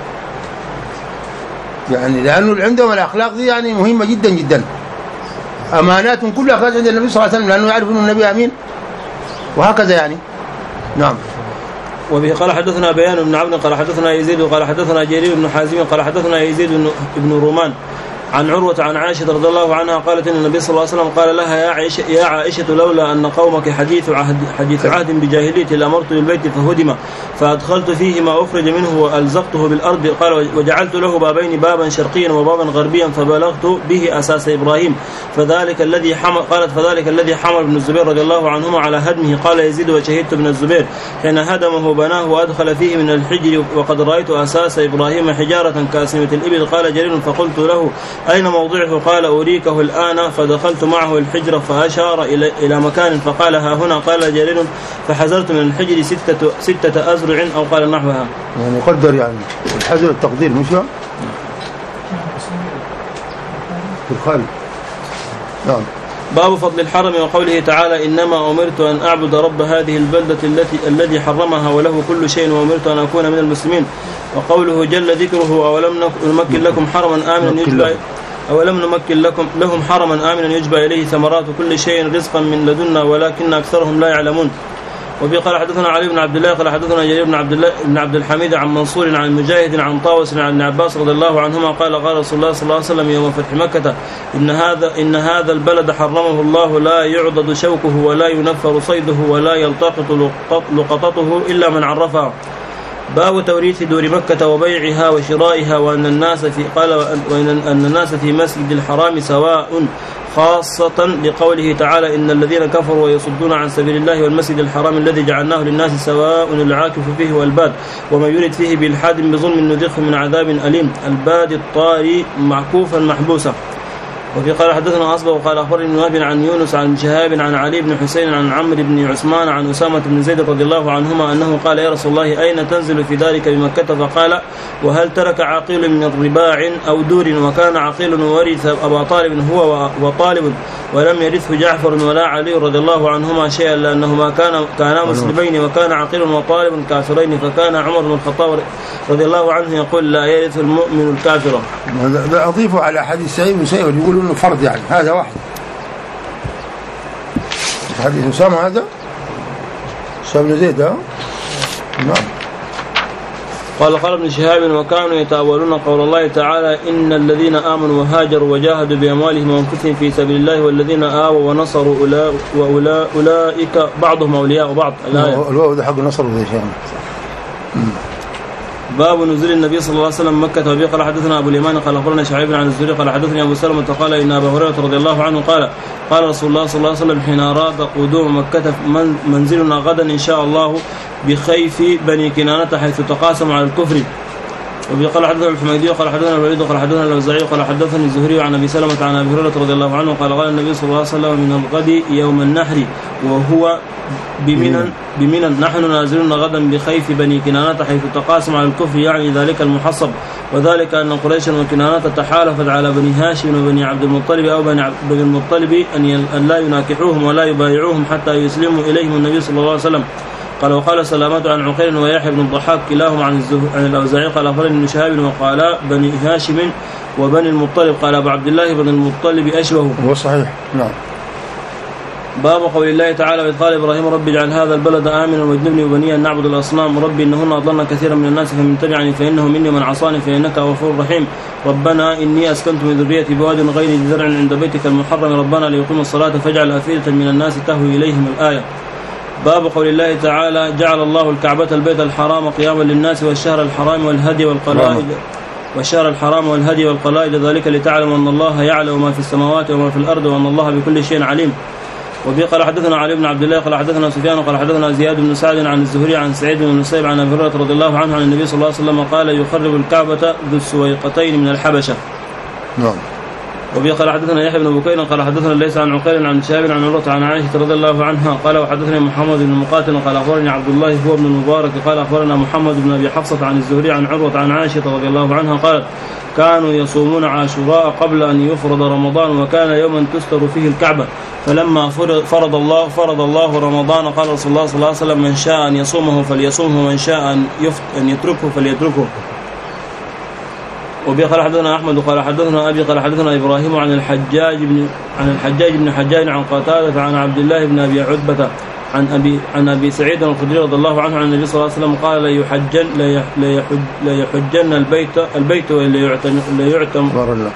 يعني لأنه عندهم الأخلاق دي يعني مهمة جدا جدا أمانات كل أخلاق عند النبي صلى الله عليه وسلم لأنه يعرف أن النبي أمين وهكذا يعني. نعم. وبه قال حدثنا بيان بن عبد قال حدثنا يزيد وقال حدثنا جرير بن حازم قال حدثنا يزيد بن رومان عن عروة عن عائشة رضي الله عنها قالت إن النبي صلى الله عليه وسلم قال لها يا عائشة, يا عائشة لولا أن قومك حديث عهد, حديث عهد بجاهلية لأمرت بالبيت فهدم فأدخلت فيه ما أخرج منه وألزقته بالأرض قال وجعلت له بابين بابا شرقيا وبابا غربيا فبلغت به أساس إبراهيم فذلك الذي حمل قالت فذلك الذي حمل ابن الزبير رضي الله عنهما على هدمه قال يزيد وشهدت ابن الزبير حين هدمه بناه وأدخل فيه من الحجر وقد رأيت أساس إبراهيم حجارة كاسمة الإبل قال جرير فقلت له أين موضعه قال أريكه الآن فدخلت معه الحجر فأشار إلى إلى مكان فقال ها هنا قال جرير فحزرت من الحجر ستة, ستة أزرع أو قال نحوها يعني مقدر يعني الحجر التقدير مش في الخارج. نعم. باب فضل الحرم وقوله تعالى إنما أمرت أن أعبد رب هذه البلدة التي الذي حرمها وله كل شيء وأمرت أن أكون من المسلمين وقوله جل ذكره أولم نمكن لكم حرما آمنا يجبى أولم نمكن لكم لهم حرما آمنا يجبى إليه ثمرات كل شيء رزقا من لدنا ولكن أكثرهم لا يعلمون. وفي قال حدثنا علي بن عبد الله قال حدثنا جرير بن عبد الله بن عبد الحميد عن منصور عن مجاهد عن طاووس عن ابن عباس رضي الله عنهما قال قال رسول الله صلى الله عليه وسلم يوم فتح مكة إن هذا إن هذا البلد حرمه الله لا يعضد شوكه ولا ينفر صيده ولا يلتقط لقطته إلا من عرفها. باب توريث دور مكة وبيعها وشرائها وأن الناس في قال وأن أن الناس في مسجد الحرام سواء خاصة لقوله تعالى إن الذين كفروا ويصدون عن سبيل الله والمسجد الحرام الذي جعلناه للناس سواء العاكف فيه والباد وما يريد فيه بالحاد بظلم نذقه من عذاب أليم الباد الطاري معكوفا محبوسا. وفي قال حدثنا أصبغ وقال أخبرني وهب عن يونس عن شهاب عن علي بن حسين عن عمرو بن عثمان عن أسامة بن زيد رضي الله عنهما أنه قال يا رسول الله أين تنزل في ذلك بمكة فقال وهل ترك عقيل من رباع أو دور وكان عقيل ورث أبا طالب هو وطالب ولم يرثه جعفر ولا علي رضي الله عنهما شيئا لأنهما كان كانا مسلمين وكان عقيل وطالب كافرين فكان عمر بن الخطاب رضي الله عنه يقول لا يرث المؤمن الكافر. هذا أضيفه على حديث سعيد بن سعيد يقول إنه فرض يعني هذا واحد حديث أسامة هذا أسامة بن زيد. نعم. قال قال ابن شهاب وكانوا يتأولون قول الله تعالى إن الذين آمنوا وهاجروا وجاهدوا بأموالهم وأنفسهم في سبيل الله والذين آووا ونصروا أولئك بعضهم أولياء بعض. الواو ده حق النصر وذي شيء. باب نزول النبي صلى الله عليه وسلم مكة. وبه قال حدثنا أبو اليمان قال أخبرنا شعيب عن الزهري قال حدثني أبو سلمة قال إن أبا هريرة رضي الله عنه قال قال رسول الله صلى الله عليه وسلم حين أراد قدوم مكة من منزلنا غدا إن شاء الله بخيف بني كنانة حيث تقاسموا على الكفر. وبه قال حدثنا الحميدي قال حدثنا الوليد قال حدثنا الأوزاعي قال حدثني الزهري عن أبي سلمة عن أبي هريرة رضي الله عنه قال قال النبي صلى الله عليه وسلم من الغد يوم النحر وهو بمنى بمنى نحن نازلون غدا بخيف بني كنانة حيث تقاسم على الكفر يعني ذلك المحصب وذلك أن قريشا وكنانة تحالفت على بني هاشم وبني عبد المطلب أو بني عبد المطلب أن لا يناكحوهم ولا يبايعوهم حتى يسلموا إليهم النبي صلى الله عليه وسلم. قال وقال سلامة عن عقيل ويحيى بن الضحاك كلاهم عن عن الأوزاعي قال أخبرني ابن شهاب وقال بني هاشم وبني المطلب قال أبو عبد الله بن المطلب أشبه. هو صحيح. نعم. باب قول الله تعالى وإذ قال إبراهيم رب اجعل هذا البلد آمنا واجنبني وبني أن نعبد الأصنام ربي إنهن أضلن كثيرا من الناس فمن تبعني فإنه مني ومن عصاني فإنك غفور رحيم ربنا إني أسكنت من ذريتي بواد غير ذي زرع عند بيتك المحرم ربنا ليقيموا الصلاة فاجعل أفئدة من الناس تهوي إليهم الآية. باب قول الله تعالى جعل الله الكعبة البيت الحرام قياما للناس والشهر الحرام والهدي والقلائد والشهر الحرام والهدي والقلائد ذلك لتعلم أن الله يعلم ما في السماوات وما في الأرض وأن الله بكل شيء عليم. وبه قال حدثنا علي بن عبد الله قال حدثنا سفيان قال حدثنا زياد بن سعد عن الزهري عن سعيد بن المسيب عن أبي هريرة رضي الله عنه عن النبي صلى الله عليه وسلم قال يخرب الكعبة ذو السويقتين من الحبشة. نعم. وبه قال حدثنا يحيى بن بكير قال حدثنا ليس عن عقيل عن شهاب عن عروة عن عائشة رضي الله عنها قال وحدثني محمد بن مقاتل قال أخبرني عبد الله هو ابن المبارك قال أخبرنا محمد بن أبي حفصة عن الزهري عن عروة عن عائشة رضي الله عنها قالت كانوا يصومون عاشوراء قبل أن يفرض رمضان وكان يوما تستر فيه الكعبة فلما فرض الله فرض الله رمضان قال رسول الله صلى الله عليه وسلم من شاء أن يصومه فليصومه ومن شاء أن يتركه فليتركه. وبه قال حدثنا أحمد قال حدثنا أبي قال حدثنا إبراهيم عن الحجاج بن عن الحجاج بن حجاج عن قتادة عن عبد الله بن أبي عتبة عن أبي عن أبي سعيد الخدري رضي الله عنه عن النبي صلى الله عليه وسلم قال لا يحجن لا يحجن البيت البيت ولا يعتم لا يعتم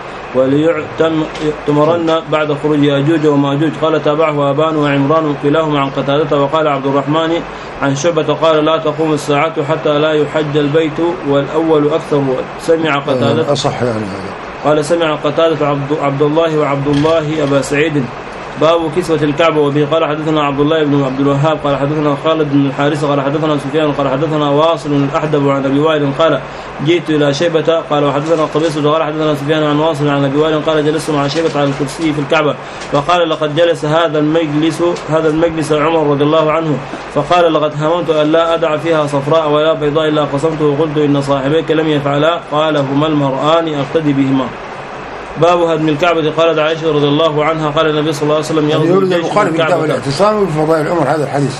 وليعتمرن بعد خروج ياجوج وماجوج. قال تابعه أبان وعمران كلاهما عن قتادة. وقال عبد الرحمن عن شعبة قال لا تقوم الساعة حتى لا يحج البيت والأول أكثر. سمع قتادة أصح يعني هذا. قال سمع قتادة عبد, عبد الله وعبد الله أبا سعيد. باب كسوة الكعبة. وبه قال حدثنا عبد الله بن عبد الوهاب قال حدثنا خالد بن الحارث قال حدثنا سفيان قال حدثنا واصل الأحدب عن أبي وائل قال جئت إلى شيبة قال وحدثنا قبيصة قال حدثنا سفيان عن واصل عن أبي وائل قال جلست مع شيبة على الكرسي في الكعبة فقال لقد جلس هذا المجلس هذا المجلس عمر رضي الله عنه فقال لقد هممت أن لا أدع فيها صفراء ولا بيضاء إلا قسمته وقلت إن صاحبيك لم يفعلا قال هما المرآن أقتدي بهما. باب هدم الكعبة. قالت عائشة رضي الله عنها قال النبي صلى الله عليه وسلم يغزو البخاري في كتاب الاعتصام بفضائل العمر هذا الحديث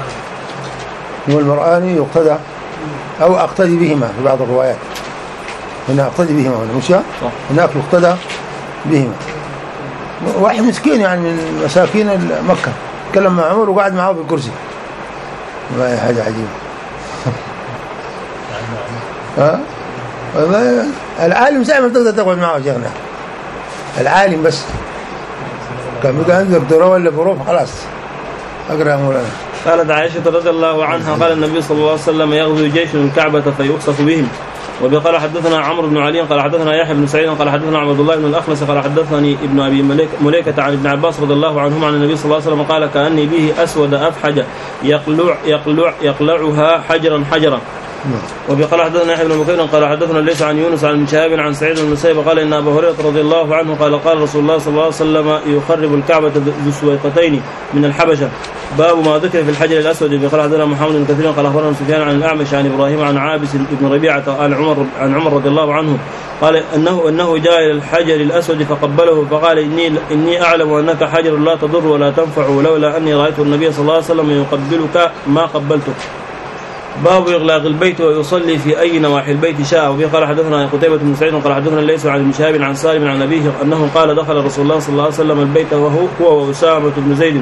والمرآن يقتدى أو أقتدي بهما في بعض الروايات هنا أقتدي بهما ولا مش هناك يقتدى بهما. واحد مسكين يعني من مساكين مكة تكلم مع عمر وقعد معه في الكرسي ما حاجة عجيبة. ها العالم زعما تقدر تقعد معه شيخنا العالم بس كان بقى عندك دروة ولا بروف خلاص أقرأ يا مولانا. قالت عائشة رضي الله عنها قال النبي صلى الله عليه وسلم يغزو جيش الكعبة فيقصف بهم. وقال حدثنا عمرو بن علي قال حدثنا يحيى بن سعيد قال حدثنا عبد الله بن الأخنس قال حدثني ابن أبي مليكة عن ابن عباس رضي الله عنهما عن النبي صلى الله عليه وسلم قال كأني به أسود أفحج يقلع يقلع يقلعها حجرا حجرا. وقال حدثنا يحيى بن بكير قال حدثنا ليس عن يونس عن شهاب عن سعيد بن المسيب قال ان ابا هريره رضي الله عنه قال قال رسول الله صلى الله عليه وسلم يخرب الكعبه ذو سويقتين من الحبشه. باب ما ذكر في الحجر الاسود. قال حدثنا محمد بن كثير قال اخبرنا سفيان عن الاعمش عن ابراهيم عن عابس بن ربيعه عن عمر عن عمر رضي الله عنه قال انه انه جاء الى الحجر الاسود فقبله فقال اني اني اعلم انك حجر لا تضر ولا تنفع ولولا اني رايت النبي صلى الله عليه وسلم يقبلك ما قبلتك. باب إغلاق البيت ويصلي في أي نواحي البيت شاء. وبه قال حدثنا قتيبة بن سعيد قال حدثنا ليس عن ابن شهاب عن سالم عن أبيه أنه قال دخل رسول الله صلى الله عليه وسلم البيت وهو هو وأسامة بن زيد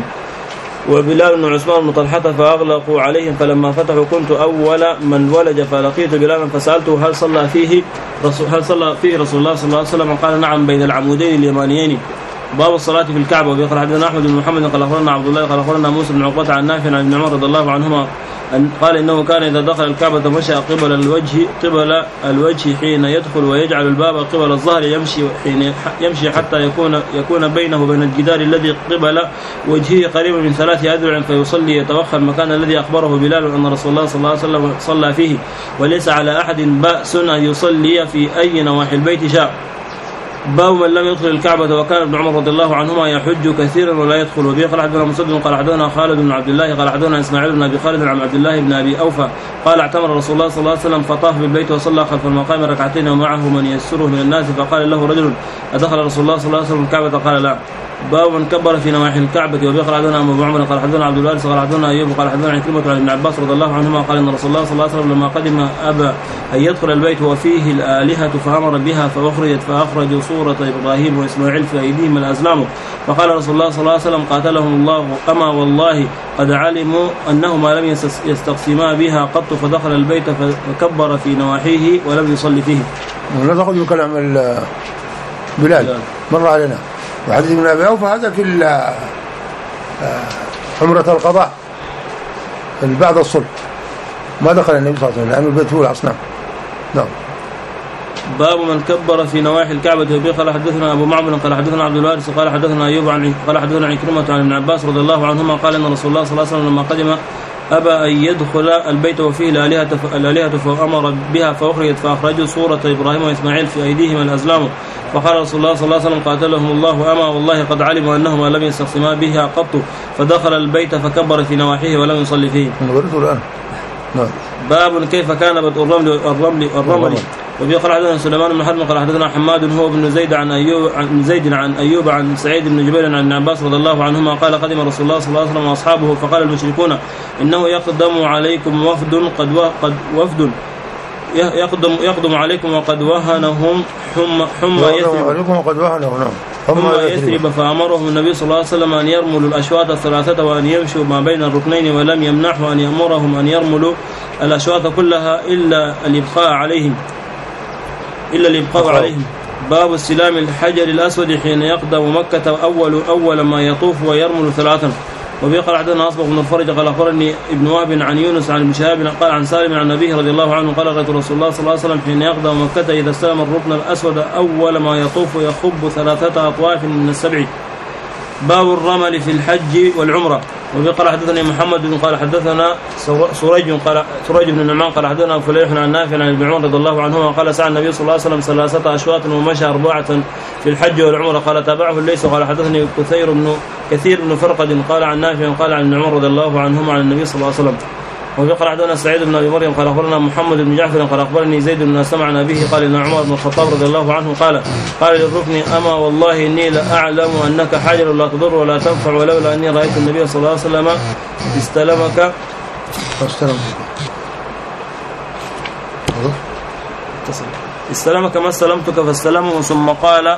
وبلال بن عثمان بن طلحة فأغلقوا عليهم فلما فتحوا كنت أول من ولج فلقيت بلالا فسألته هل صلى فيه رسول هل صلى فيه رسول الله صلى الله عليه وسلم قال نعم بين العمودين اليمانيين. باب الصلاة في الكعبة. وبه قال حدثنا أحمد بن محمد قال أخبرنا عبد الله قال أخبرنا موسى بن عقبة عن نافع عن ابن عمر رضي الله عنهما قال إنه كان إذا دخل الكعبة مشى قبل الوجه قبل الوجه حين يدخل ويجعل الباب قبل الظهر يمشي حين يمشي حتى يكون يكون بينه وبين الجدار الذي قبل وجهه قريب من ثلاث أذرع فيصلي يتوخى المكان الذي أخبره بلال أن رسول الله صلى الله عليه وسلم صلى فيه وليس على أحد بأس أن يصلي في أي نواحي البيت شاء. باب من لم يدخل الكعبة وكان ابن عمر رضي الله عنهما يحج كثيرا ولا يدخل. وبه قال حدثنا مسدد قال حدثنا خالد بن عبد الله قال حدثنا اسماعيل بن ابي خالد عن عبد الله بن ابي اوفى قال اعتمر رسول الله صلى الله عليه وسلم فطاف بالبيت وصلى خلف المقام ركعتين ومعه من يسره من الناس فقال له رجل ادخل رسول الله صلى الله عليه وسلم الكعبة قال لا. باب من كبر في نواحي الكعبة. وبه قال حدثنا ابو عمر قال حدثنا عبد الوارث قال حدثنا ايوب قال حدثنا عكرمة عن ابن عباس رضي الله عنهما قال ان رسول الله صلى الله عليه وسلم لما قدم ابى ان يدخل البيت وفيه الآلهة فامر بها فاخرجت فاخرجوا صورة ابراهيم واسماعيل في ايديهم الازلام فقال رسول الله صلى الله عليه وسلم قاتلهم الله اما والله قد علموا انهما لم يستقسما بها قط فدخل البيت فكبر في نواحيه ولم يصلي فيه. لا تاخذ من كلام بلال مر علينا. وحديث ابن ابي اوفى هذا في عمرة القضاء بعد الصلح ما دخل النبي صلى الله عليه وسلم لأنه البيت هو الأصنام. نعم. باب من كبر في نواحي الكعبة. وبه قال حدثنا أبو معمر قال حدثنا عبد الوارث قال حدثنا أيوب عن قال حدثنا عكرمة عن ابن عباس رضي الله عنهما قال إن رسول الله صلى الله عليه وسلم لما قدم أبى أن يدخل البيت وفيه الآلهة الآلهة فأمر بها فأخرجت فأخرجوا صورة إبراهيم وإسماعيل في أيديهما الأزلام فقال رسول الله صلى الله عليه وسلم قاتلهم الله أما والله قد علموا أنهما لم يستقسما بها قط فدخل البيت فكبر في نواحيه ولم يصلي فيه. باب كيف كان بدء الرمل الرمل الرمل وبه قال حدثنا سليمان بن حرب قال حدثنا حماد هو بن زيد عن أيوب عن زيد عن أيوب عن سعيد بن جبير عن ابن عباس رضي الله عنهما قال قدم رسول الله صلى الله عليه وسلم وأصحابه فقال المشركون إنه يقدم عليكم وفد قد قد وفد يقدم يقدم عليكم وقد وهنهم حمى حمى يثرب وقد وهنهم حمى يثرب فأمرهم النبي صلى الله عليه وسلم أن يرملوا الأشواط الثلاثة وأن يمشوا ما بين الركنين ولم يمنعه أن يأمرهم أن يرملوا الأشواط كلها إلا الإبقاء عليهم إلا الإبقاء عليهم. باب استلام الحجر الأسود حين يقدم مكة أول أول ما يطوف ويرمل ثلاثا. وبه قال حدثنا أصبغ بن الفرج قال أخبرني ابن وهب عن يونس عن ابن شهاب قال عن سالم عن النبي رضي الله عنه قال رأيت رسول الله صلى الله عليه وسلم حين يقدم مكة إذا استلم الركن الأسود أول ما يطوف يخب ثلاثة أطواف من السبع. باب الرمل في الحج والعمرة. وبه قال حدثني محمد بن قال حدثنا سريج قال سريج بن النعمان قال حدثنا فليح عن نافع عن ابن عمر رضي الله عنهما قال سعى النبي صلى الله عليه وسلم ثلاثة أشواط ومشى أربعة في الحج والعمرة قال تابعه الليث قال حدثني كثير بن كثير بن فرقد قال عن نافع قال عن ابن عمر رضي الله عنهما عن النبي صلى الله عليه وسلم. وبه قال حدثنا سعيد بن ابي مريم قال اخبرنا محمد بن جعفر قال اخبرني زيد بن سمع عن ابيه قال ان عمر بن الخطاب رضي الله عنه قال قال للركن اما والله اني لاعلم انك حجر لا تضر ولا تنفع ولولا اني رايت النبي صلى الله عليه وسلم استلمك استلمك ما استلمتك فاستلمه ثم قال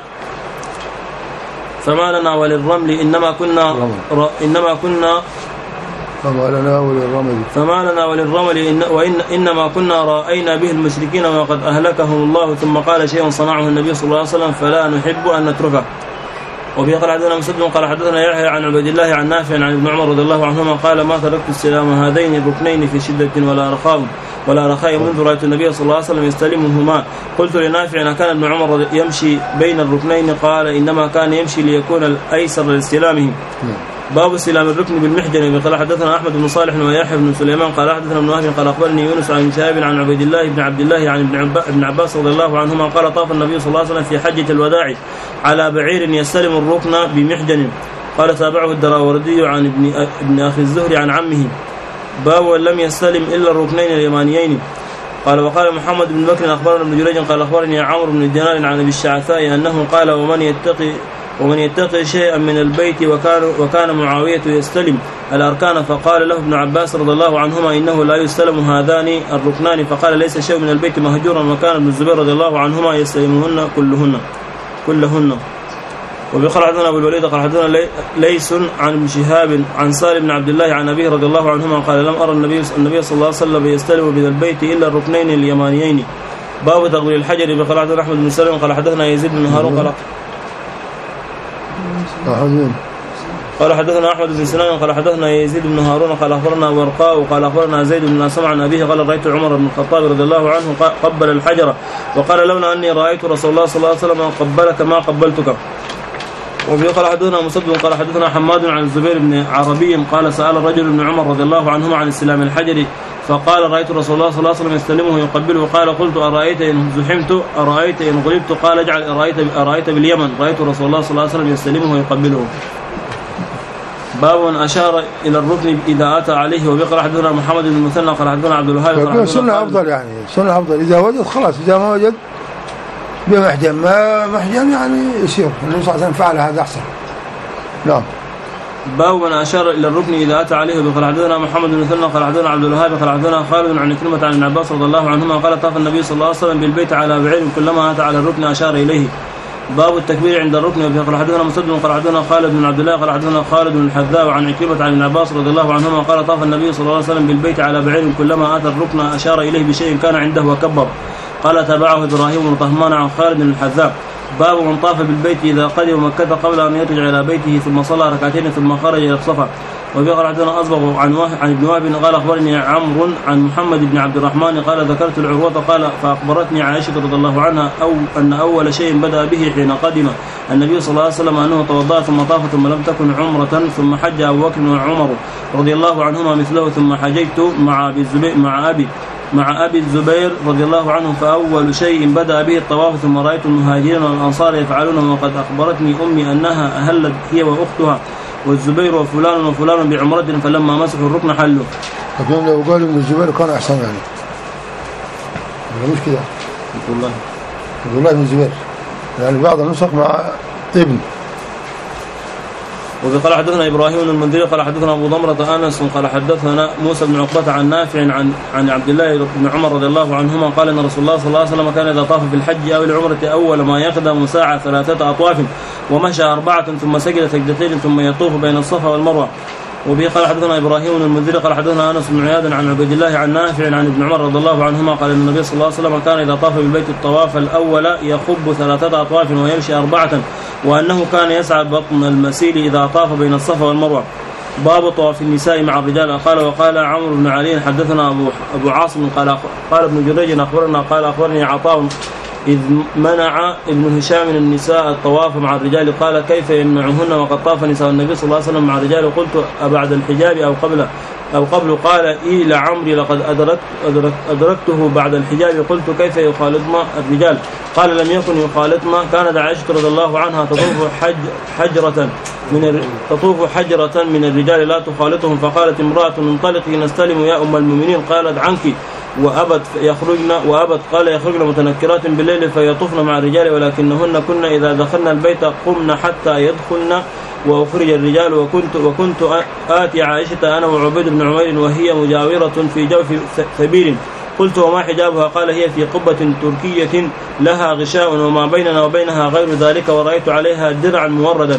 فما لنا وللرمل انما كنا انما كنا فما لنا وللرمل فما لنا وللرمل إن وإن إنما كنا رأينا به المشركين وقد أهلكهم الله ثم قال شيء صنعه النبي صلى الله عليه وسلم فلا نحب أن نتركه. وبه قال حدثنا مسدد قال حدثنا يحيى عن عبد الله عن نافع عن ابن عمر رضي الله عنهما قال ما تركت استلام هذين الركنين في شدة ولا رخاء ولا رخاء منذ رأيت النبي صلى الله عليه وسلم يستلمهما. قلت لنافع كان ابن عمر يمشي بين الركنين قال إنما كان يمشي ليكون الأيسر لاستلامه. باب استلام الركن بالمحجن. قال حدثنا احمد بن صالح ويحيى بن سليمان قال حدثنا ابن وهب قال اخبرني يونس عن شهاب عن عبيد الله بن عبد الله عن ابن عباس رضي الله عنهما قال طاف النبي صلى الله عليه وسلم في حجة الوداع على بعير يستلم الركن بمحجن. قال تابعه الدراوردي عن ابن ابن اخي الزهري عن عمه. باب لم يستلم الا الركنين اليمانيين. قال وقال محمد بن بكر اخبرنا ابن جريج قال اخبرني عمرو بن دينار عن ابي الشعثاء انه قال ومن يتقي ومن يتقي شيئا من البيت وكان وكان معاوية يستلم الأركان فقال له ابن عباس رضي الله عنهما إنه لا يستلم هذان الركنان فقال ليس شيء من البيت مهجورا وكان ابن الزبير رضي الله عنهما يستلمهن كلهن كلهن. وبقال حدثنا أبو الوليد قال حدثنا ليس عن ابن شهاب عن سالم بن عبد الله عن أبيه رضي الله عنهما قال لم أرى النبي النبي صلى الله عليه وسلم يستلم من البيت إلا الركنين اليمانيين. باب تقبيل الحجر. بقال حدثنا أحمد بن سلمة قال حدثنا يزيد بن هارون قال قال حدثنا أحمد بن سنان قال حدثنا يزيد بن هارون قال أخبرنا ورقاء وقال أخبرنا زيد بن سمع عن أبيه قال رأيت عمر بن الخطاب رضي الله عنه قبل الحجر وقال لولا أني رأيت رسول الله صلى الله عليه وسلم قبلك ما قبلتك. وفي قال حدثنا مسدد قال حدثنا حماد عن الزبير بن عربي قال سأل الرجل ابن عمر رضي الله عنهما عن استلام الحجر فقال رأيت رسول الله صلى الله عليه وسلم يستلمه يقبله. قال قلت أرأيت إن زحمت أرأيت إن غلبت قال اجعل أرأيت أرأيت باليمن رأيت رسول الله صلى الله عليه وسلم يستلمه يقبله. باب أشار إلى الركن إذا أتى عليه. وبقى حدثنا محمد بن المثنى قال حدثنا عبد الوهاب سنة أفضل يعني سنة أفضل إذا وجد خلاص إذا ما وجد بمحجن ما محجن يعني يصير النبي صلى الله عليه وسلم فعل هذا أحسن. نعم. باب من أشار إلى الركن إذا أتى عليه. وقال حدثنا محمد بن مثنى قال حدثنا عبد الوهاب قال حدثنا خالد عن كلمة عن ابن عباس رضي الله عنهما قال طاف النبي صلى الله عليه وسلم بالبيت على بعير كلما أتى على الركن أشار إليه. باب التكبير عند الركن. قال حدثنا مسدد قال حدثنا خالد بن عبد الله قال حدثنا خالد بن الحذاء عن كلمة عن ابن عباس رضي الله عنهما قال طاف النبي صلى الله عليه وسلم بالبيت على بعير كلما أتى الركن أشار إليه بشيء كان عنده وكبر. قال تابعه إبراهيم بن طهمان عن خالد بن الحذاء. باب من طاف بالبيت إذا قدم مكة قبل أن يرجع إلى بيته ثم صلى ركعتين ثم خرج إلى الصفا. وفي قال حدثنا أصبغ عن عن ابن وهب قال أخبرني عمرو عن محمد بن عبد الرحمن قال ذكرت العروة قال فأخبرتني عائشة رضي الله عنها أو أن أول شيء بدأ به حين قدم النبي صلى الله عليه وسلم أنه توضأ ثم طاف ثم لم تكن عمرة ثم حج أبو بكر وعمر رضي الله عنهما مثله ثم حججت مع أبي الزبير مع أبي مع أبي الزبير رضي الله عنه فأول شيء بدأ به الطواف ثم رأيت المهاجرين والأنصار يفعلونه وقد أخبرتني أمي أنها أهلت هي وأختها والزبير وفلان وفلان بعمرة فلما مسحوا الركن حلوا. لكن لو قالوا ابن الزبير كان أحسن يعني ولا مش كده؟ عبد الله عبد الله بن الزبير يعني بعض النسخ مع ابن. وفي قال حدثنا إبراهيم بن المنذر قال حدثنا أبو ضمرة أنس قال حدثنا موسى بن عقبة عن نافع عن عن عبد الله بن عمر رضي الله عنهما قال إن رسول الله صلى الله عليه وسلم كان إذا طاف في الحج أو العمرة أول ما يقدم ساعة ثلاثة أطواف ومشى أربعة ثم سجد سجدتين ثم يطوف بين الصفا والمروة. وبه قال حدثنا إبراهيم بن المنذر قال حدثنا أنس بن عياض عن عبد الله عن نافع عن ابن عمر رضي الله عنهما قال إن النبي صلى الله عليه وسلم كان إذا طاف بالبيت الطواف الأول يخب ثلاثة أطواف ويمشي أربعة وأنه كان يسعى بطن المسيل إذا طاف بين الصفا والمروة. باب طواف النساء مع الرجال. قال وقال عمرو بن علي حدثنا أبو أبو عاصم قال قال ابن جريج أخبرنا قال أخبرني عطاء إذ منع ابن هشام من النساء الطواف مع الرجال قال كيف يمنعهن وقد طاف نساء النبي صلى الله عليه وسلم مع الرجال قلت أبعد الحجاب أو قبله أو قبل قال إي لعمري لقد أدركت أدرك أدركته بعد الحجاب قلت كيف يخالطنا الرجال قال لم يكن يخالطنا كانت عائشة رضي الله عنها تطوف حج حجرة من تطوف حجرة من الرجال لا تخالطهم فقالت امرأة انطلقي نستلم يا أم المؤمنين قالت عنك وأبت يخرجن وأبت قال يخرجن متنكرات بالليل فيطوفن مع الرجال ولكنهن كنا إذا دخلنا البيت قمنا حتى يدخلن وأخرج الرجال وكنت وكنت آتي عائشة أنا وعبيد بن عمير وهي مجاورة في جوف ثبير قلت وما حجابها قال هي في قبة تركية لها غشاء وما بيننا وبينها غير ذلك ورأيت عليها درعا موردا.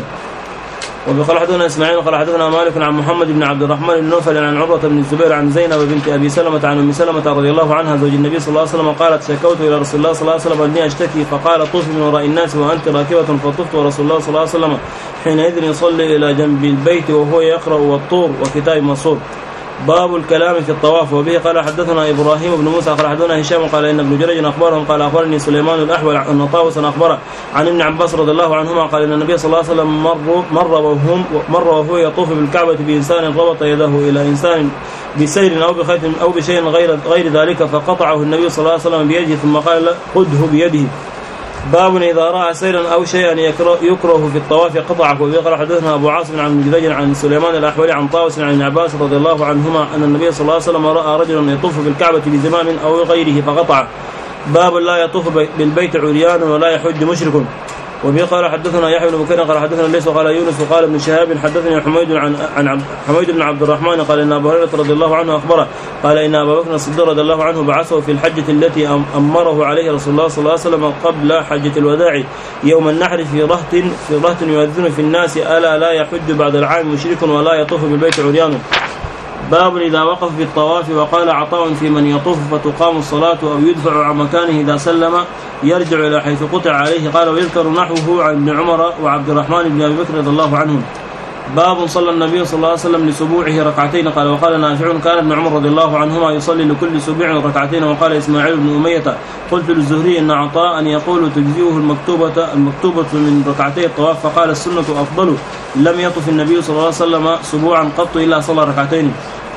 وقال حدثنا إسماعيل قال حدثنا مالك عن محمد بن عبد الرحمن بن نوفل عن عروة بن الزبير عن زينب بنت أبي سلمة عن أم سلمة رضي الله عنها زوج النبي صلى الله عليه وسلم قالت شكوت إلى رسول الله صلى الله عليه وسلم أني أشتكي فقال طوفي من وراء الناس وأنت راكبة فطفت ورسول الله صلى الله عليه وسلم حينئذ يصلي إلى جنب البيت وهو يقرأ والطور وكتاب مصور. باب الكلام في الطواف. وبه قال حدثنا إبراهيم بن موسى قال حدثنا هشام قال إن ابن جريج أخبرهم قال أخبرني سليمان الأحول أن طاووسا أخبره عن ابن عباس رضي الله عنهما قال إن النبي صلى الله عليه وسلم مر مر وهم مر وهو يطوف بالكعبة بإنسان ربط يده إلى إنسان بسير أو بخيط أو بشيء غير غير ذلك فقطعه النبي صلى الله عليه وسلم بيده ثم قال خذه بيده. باب إذا رأى سيرا أو شيئا يكره في الطواف قطعه. وبه قال حدثنا أبو عاصم عن ابن جريج عن سليمان الأحولي عن طاووس عن ابن عباس رضي الله عنهما أن النبي صلى الله عليه وسلم رأى رجلا يطوف بالكعبة بزمام أو غيره فقطعه. باب لا يطوف بالبيت عريان ولا يحج مشرك. وبه قال حدثنا يحيى بن بكير قال حدثنا ليس وقال يونس وقال ابن شهاب حدثني حميد عن عن حميد بن عبد الرحمن قال ان ابا هريره رضي الله عنه اخبره قال ان ابا بكر الصديق رضي الله عنه بعثه في الحجه التي امره عليه رسول الله صلى الله عليه وسلم قبل حجه الوداع يوم النحر في رهط في رهط يؤذن في الناس الا لا يحج بعد العام مشرك ولا يطوف بالبيت عريان. باب إذا وقف في الطواف. وقال عطاء في من يطوف فتقام الصلاة أو يدفع عن مكانه إذا سلم يرجع إلى حيث قطع عليه. قال ويذكر نحوه عن ابن عمر وعبد الرحمن بن أبي بكر رضي الله عنهم. باب صلى النبي صلى الله عليه وسلم لسبوعه ركعتين. قال وقال نافع كان ابن عمر رضي الله عنهما يصلي لكل سبوع ركعتين. وقال إسماعيل بن أمية قلت للزهري إن عطاء أن يقول تجزيه المكتوبة المكتوبة من ركعتي الطواف فقال السنة أفضل. لم يطف النبي صلى الله عليه وسلم سبوعا قط إلا صلى ركعتين.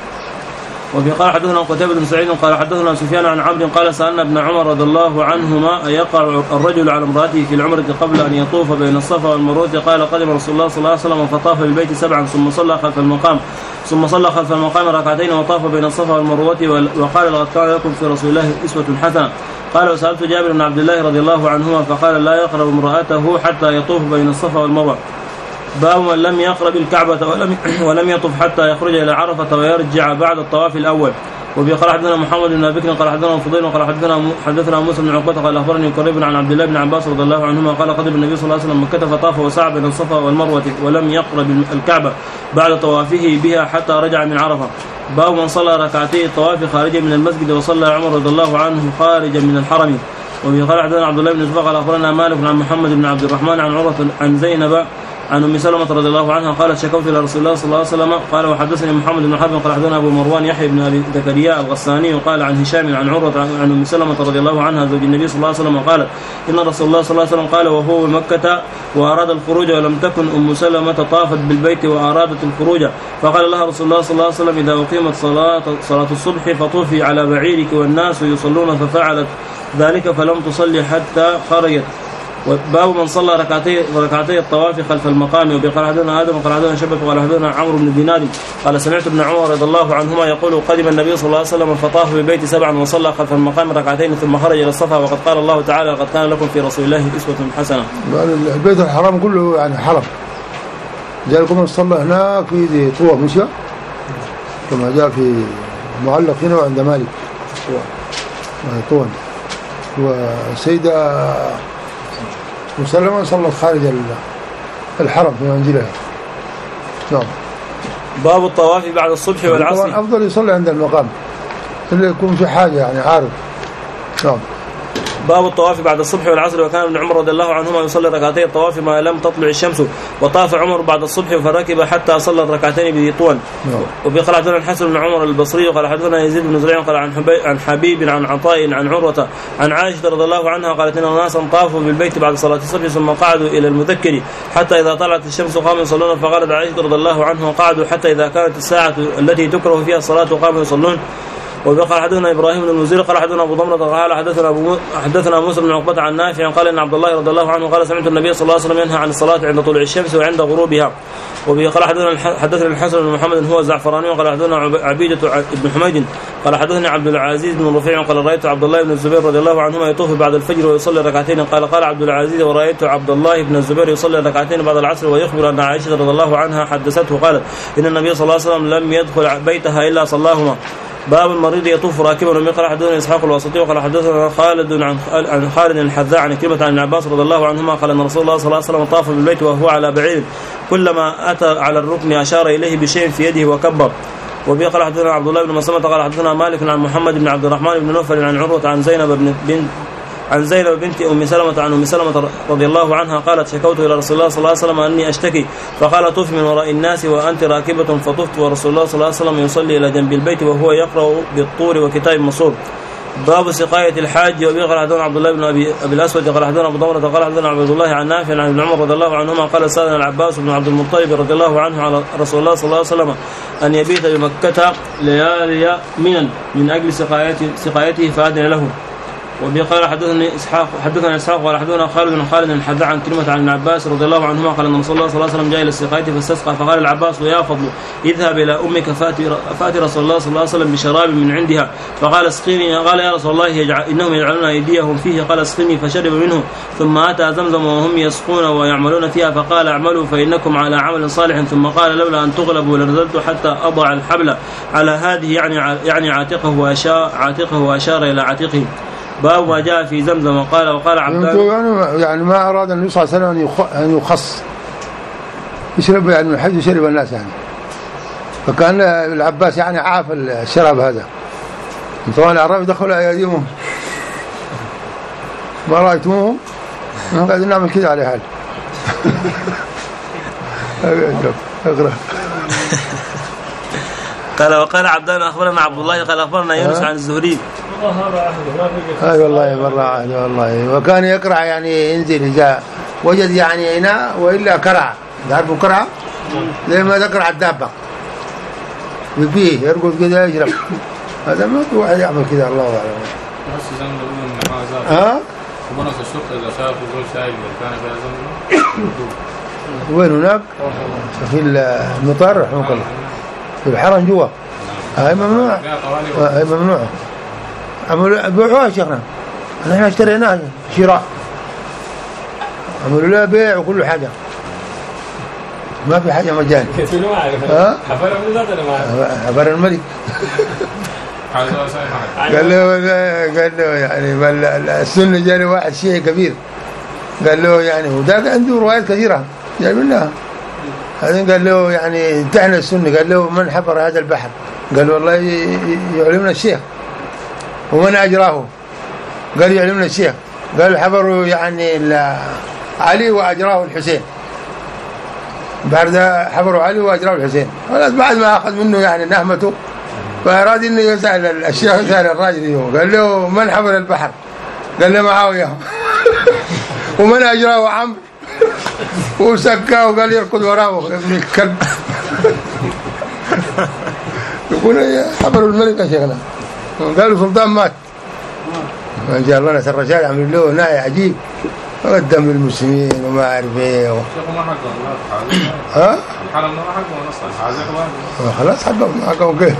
وفي قال حدثنا قتيبة بن سعيد قال حدثنا سفيان عن عمرو قال سألنا ابن عمر رضي الله عنهما أيقع الرجل على امرأته في العمرة قبل أن يطوف بين الصفا والمروة. قال قدم رسول الله صلى الله عليه وسلم فطاف بالبيت سبعا ثم صلى خلف المقام ثم صلى خلف المقام ركعتين وطاف بين الصفا والمروة وقال لقد كان لكم في رسول الله أسوة حسنة. قال وسألت جابر بن عبد الله رضي الله عنهما فقال لا يقرب امرأته حتى يطوف بين الصفا والمروة. باب من لم يقرب الكعبة ولم ولم يطف حتى يخرج إلى عرفة ويرجع بعد الطواف الأول. وبه قال حدثنا محمد بن بكر قال حدثنا فضيل وقال حدثنا حدثنا موسى بن عقبة قال أخبرني قريب عن عبد الله بن عباس رضي الله عنهما قال قدم النبي صلى الله عليه وسلم مكة فطاف وسعى بين الصفا والمروة ولم يقرب الكعبة بعد طوافه بها حتى رجع من عرفة. باب من صلى ركعتي الطواف خارجا من المسجد وصلى عمر رضي الله عنه خارجا من الحرم. وبه قال حدثنا عبد الله بن زبير قال أخبرنا مالك عن محمد بن عبد الرحمن عن عروة عن زينب عن ام سلمة رضي الله عنها قالت شكوت الى رسول الله صلى الله عليه وسلم قال وحدثني محمد بن حرب قال حدثنا ابو مروان يحيى بن ابي زكريا الغساني وقال عن هشام عن عروة عن ام سلمة رضي الله عنها زوج النبي صلى الله عليه وسلم قالت ان رسول الله صلى الله عليه وسلم قال وهو بمكة واراد الخروج ولم تكن ام سلمة طافت بالبيت وارادت الخروج فقال لها رسول الله صلى الله عليه وسلم اذا اقيمت صلاة صلاة الصبح فطوفي على بعيرك والناس يصلون ففعلت ذلك فلم تصلي حتى خرجت. باب من صلى ركعتي ركعتي الطواف خلف المقام. وبقال حدثنا ادم وقال حدثنا شبه وقال حدثنا عمرو بن دينار قال سمعت ابن عمر رضي الله عنهما يقول قدم النبي صلى الله عليه وسلم فطاف بالبيت سبعا وصلى خلف المقام ركعتين ثم خرج الى الصفا وقد قال الله تعالى لقد كان لكم في رسول الله اسوة حسنة. البيت الحرام كله يعني حرم ذلك من صلى هناك في طوى مشى كما جاء في معلق هنا وعند مالك طوى وسيدة مسلمة صلت خارج الحرم في منزلها. نعم. باب الطواف بعد الصبح والعصر. طبعا أفضل يصلي عند المقام اللي يكون في حاجة يعني عارض. نعم. باب الطواف بعد الصبح والعصر. وكان ابن عمر رضي الله عنهما يصلي ركعتي الطواف ما لم تطلع الشمس وطاف عمر بعد الصبح فركب حتى صلى الركعتين بذي نعم. وبقال حدثنا الحسن بن عمر البصري قال حدثنا يزيد بن زريع قال عن حبيب عن حبيب عن عطاء عن عروة عن عائشة رضي الله عنها قالت ان ناسا طافوا بالبيت بعد صلاة الصبح ثم قعدوا الى المذكر حتى اذا طلعت الشمس قاموا يصلون فقالت عائشة رضي الله عنها قعدوا حتى اذا كانت الساعة التي تكره فيها الصلاة قاموا يصلون. وقال حدثنا ابراهيم بن المنذر قال حدثنا ابو ضمرة قال حدثنا ابو حدثنا موسى بن عقبة عن نافع قال ان عبد الله رضي الله عنه قال سمعت النبي صلى الله عليه وسلم ينهى عن الصلاة عند طلوع الشمس وعند غروبها. وقال حدثنا حدثنا الحسن بن محمد هو الزعفراني قال حدثنا عبيدة بن حميد قال حدثني عبد العزيز بن رفيع قال رايت عبد الله بن الزبير رضي الله عنهما يطوف بعد الفجر ويصلي ركعتين قال قال عبد العزيز ورايت عبد الله بن الزبير يصلي ركعتين بعد العصر ويخبر ان عائشة رضي الله عنها حدثته قالت ان النبي صلى الله عليه وسلم لم يدخل بيتها الا صلاهما. باب المريض يطوف راكبا. وقال حدثنا اسحاق الواسطي وقال حدثنا خالد عن عن خالد الحذاء عن كلمة عن عباس رضي الله عنهما قال ان رسول الله صلى الله عليه وسلم طاف بالبيت وهو على بعير كلما اتى على الركن اشار اليه بشيء في يده وكبر. وقال حدثنا عبد الله بن مسلمة قال حدثنا مالك عن محمد بن عبد الرحمن بن نوفل عن عروة عن زينب بن بنت عن زينب بنت ام سلمة عن ام سلمة رضي الله عنها قالت شكوت الى رسول الله صلى الله عليه وسلم اني اشتكي فقال طف من وراء الناس وانت راكبة فطفت ورسول الله صلى الله عليه وسلم يصلي الى جنب البيت وهو يقرأ بالطور وكتاب مصور. باب سقاية الحاج. وبه قال حدثنا عبد الله بن ابي ابي الاسود قال حدثنا ابو ضمرة قال حدثنا عبد الله عن نافع عن ابن عمر رضي الله عنهما قال سألنا العباس بن عبد المطلب رضي الله عنه على رسول الله صلى الله عليه وسلم ان يبيت بمكة ليالي منا من اجل سقايته سقايته فاذن له. وبه قال حدثني اسحاق حدثنا اسحاق قال حدثنا خالد بن خالد الحذاء عن كلمة عن العباس رضي الله عنهما قال ان رسول الله صلى الله عليه وسلم جاء الى السقاية فاستسقى فقال العباس يا فضل اذهب الى امك فاتي رسول الله صلى الله عليه وسلم بشراب من عندها فقال اسقني قال يا رسول الله يجعل انهم يجعلون ايديهم فيه قال اسقني فشرب منه ثم اتى زمزم وهم يسقون ويعملون فيها فقال اعملوا فانكم على عمل صالح ثم قال لولا ان تغلبوا لنزلت حتى اضع الحبل على هذه يعني يعني عاتقه واشار عاتقه واشار الى عاتقه. باب ما جاء في زمزم قال وقال عبد يعني يعني ما اراد النبي صلى الله عليه وسلم ان يخص يشرب يعني من حيث شرب الناس يعني فكان العباس يعني عاف الشراب هذا طبعا العرب دخلوا اياديهم ما رايتموهم قاعدين نعمل كذا على حال. اقرا. قال وقال عبدان اخبرنا عبد الله قال اخبرنا يونس عن الزهري. اي والله مره عهد والله وكان يقرع يعني ينزل اذا وجد يعني اناء والا كرع تعرفوا كرع زي ما تقرع الدابه وفيه يرقد كذا يشرب هذا ما في واحد يعمل كذا الله اعلم. نفس زمزم ها ونفس الشرطه اذا شافوا زول شايب كان فيها زمزم وين هناك في المطار رحمك الله في الحرم جوا هاي ممنوع هاي ممنوع عملوا بيعوها يا شيخنا احنا اشتريناها شراء عملوا لها بيع وكل حاجه ما في حاجه مجاني. ها حفر من ذات ولا حفر الملك قال له قال له يعني السنه جاني واحد شيعي كبير قال له يعني وذاك عنده روايات كثيره جايبين لها هذا قال له يعني انتهنا السنه قال له من حفر هذا البحر قال له والله يعلمنا الشيخ ومن أجراه قال يعلمنا الشيخ قال حفروا يعني علي وأجراه الحسين بعد حفروا علي واجروا الحسين، بعد ما اخذ منه يعني نهمته فاراد انه يسال الشيخ، يسال الراجل قال له من حفر البحر؟ قال له معاويه. ومن اجراه عمرو وسكاه وقال يركض وراه ابن الكلب. يقول حفروا الملك يا شيخنا، قالوا سلطان مات، ما جاء الله نسر الرجال عملوا له ناي عجيب قدم للمسلمين وما اعرف ايه و... ما حقهم ها؟ الحرم ما حقهم اصلا حاجه خلاص حقهم حقهم كيف؟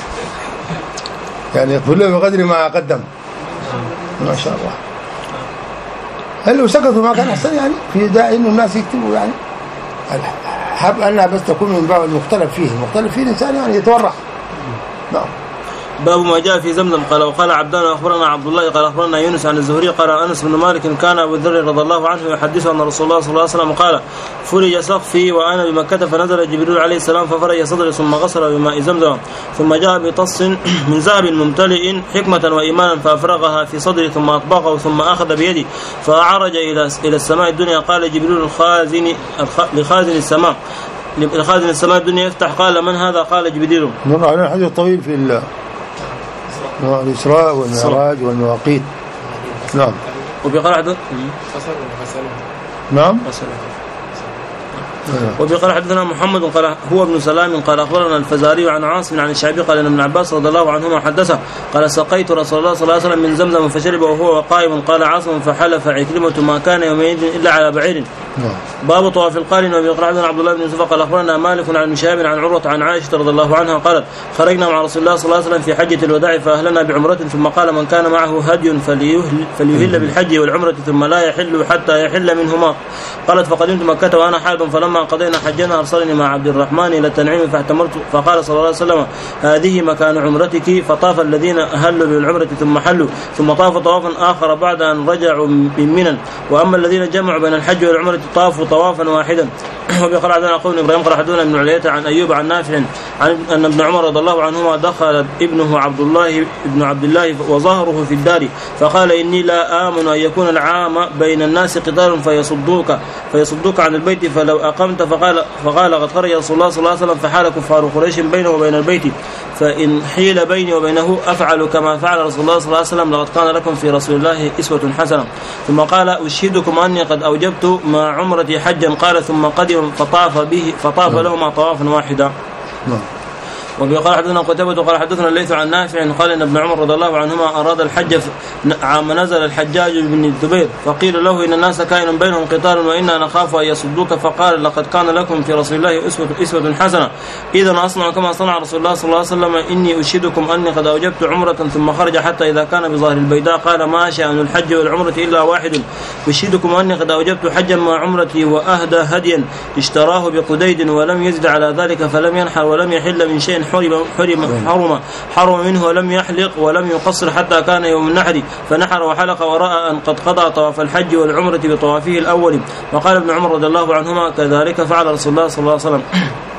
يعني يقبل له بقدر ما قدم. ما شاء الله. هل لو سكتوا ما كان احسن؟ يعني في داعي انه الناس يكتبوا يعني حب انها بس تكون من باب المختلف فيه، المختلف فيه الانسان يعني يتورع. نعم. باب ما جاء في زمزم. قال وقال عبدان اخبرنا عبد الله قال اخبرنا يونس عن الزهري قال انس بن مالك كان ابو ذر رضي الله عنه يحدث ان رسول الله صلى الله عليه وسلم قال فرج سقفي وانا بمكه فنزل جبريل عليه السلام ففرج صدري ثم غسل بماء زمزم ثم جاء بطص من ذهب ممتلئ حكمه وايمانا فافرغها في صدري ثم اطبقه ثم اخذ بيدي فاعرج الى الى السماء الدنيا. قال جبريل الخازن لخازن السماء لخازن السماء الدنيا يفتح قال من هذا؟ قال جبريل. نور علينا حديث طويل في الله الإسراء والمعراج والمواقيت. نعم. وبقال حدث نعم. وبقال حدثنا محمد قال هو ابن سلام قال اخبرنا الفزاري عن عاصم عن الشعبي قال ان ابن عباس رضي الله عنهما حدثه قال سقيت رسول الله صلى الله عليه وسلم من زمزم فشرب وهو قائم. قال عاصم فحلف عكرمة ما كان يومئذ الا على بعير. باب طواف القارن. وبقال حدثنا عبد الله بن يوسف قال اخبرنا مالك عن شهاب عن عروة عن عائشة رضي الله عنها قالت خرجنا مع رسول الله صلى الله عليه وسلم في حجة الوداع فاهلنا بعمرة ثم قال من كان معه هدي فليهل, فليهل بالحج والعمرة ثم لا يحل حتى يحل منهما. قالت فقدمت مكة وانا حائض فلما قضينا حجنا ارسلني مع عبد الرحمن الى التنعيم فاحتمرت فقال صلى الله عليه وسلم هذه مكان عمرتك. فطاف الذين اهلوا بالعمرة ثم حلوا ثم طاف طوافا اخر بعد ان رجعوا من منى. واما الذين جمعوا بين الحج والعمرة طافوا طوافا واحدا. وبقال عبدنا قول ابراهيم قال حدثنا ابن علية عن ايوب عن نافع عن ان ابن عمر رضي الله عنهما دخل ابنه عبد الله ابن عبد الله وظهره في الدار فقال اني لا امن ان يكون العام بين الناس قتال فيصدوك فيصدوك عن البيت فلو اقمت. فقال فقال قد خرج رسول الله صلى الله عليه وسلم فحال كفار قريش بينه وبين البيت فان حيل بيني وبينه افعل كما فعل رسول الله صلى الله عليه وسلم لقد كان لكم في رسول الله اسوة حسنة. ثم قال اشهدكم اني قد اوجبت مع عمرتي حجا. قال ثم قدم فطاف به فطاف لهما طوافا واحدا. وبقال حدثنا قتيبة قال حدثنا الليث عن نافع قال ان ابن عمر رضي الله عنهما اراد الحج عام نزل الحجاج بن الزبير فقيل له ان الناس كائن بينهم قتال وانا نخاف ان يصدوك. فقال لقد كان لكم في رسول الله اسوة اسوة حسنة اذا اصنع كما صنع رسول الله صلى الله عليه وسلم. اني اشهدكم اني قد اوجبت عمرة. ثم خرج حتى اذا كان بظهر البيداء قال ما شأن الحج والعمرة الا واحد. اشهدكم اني قد اوجبت حجا مع عمرتي واهدى هديا اشتراه بقديد ولم يزد على ذلك فلم ينحر ولم يحل من شيء حرم حرم حرم حرم منه ولم يحلق ولم يقصر حتى كان يوم النحر فنحر وحلق ورأى أن قد قضى طواف الحج والعمرة بطوافه الأول. وقال ابن عمر رضي الله عنهما كذلك فعل رسول الله صلى الله عليه وسلم.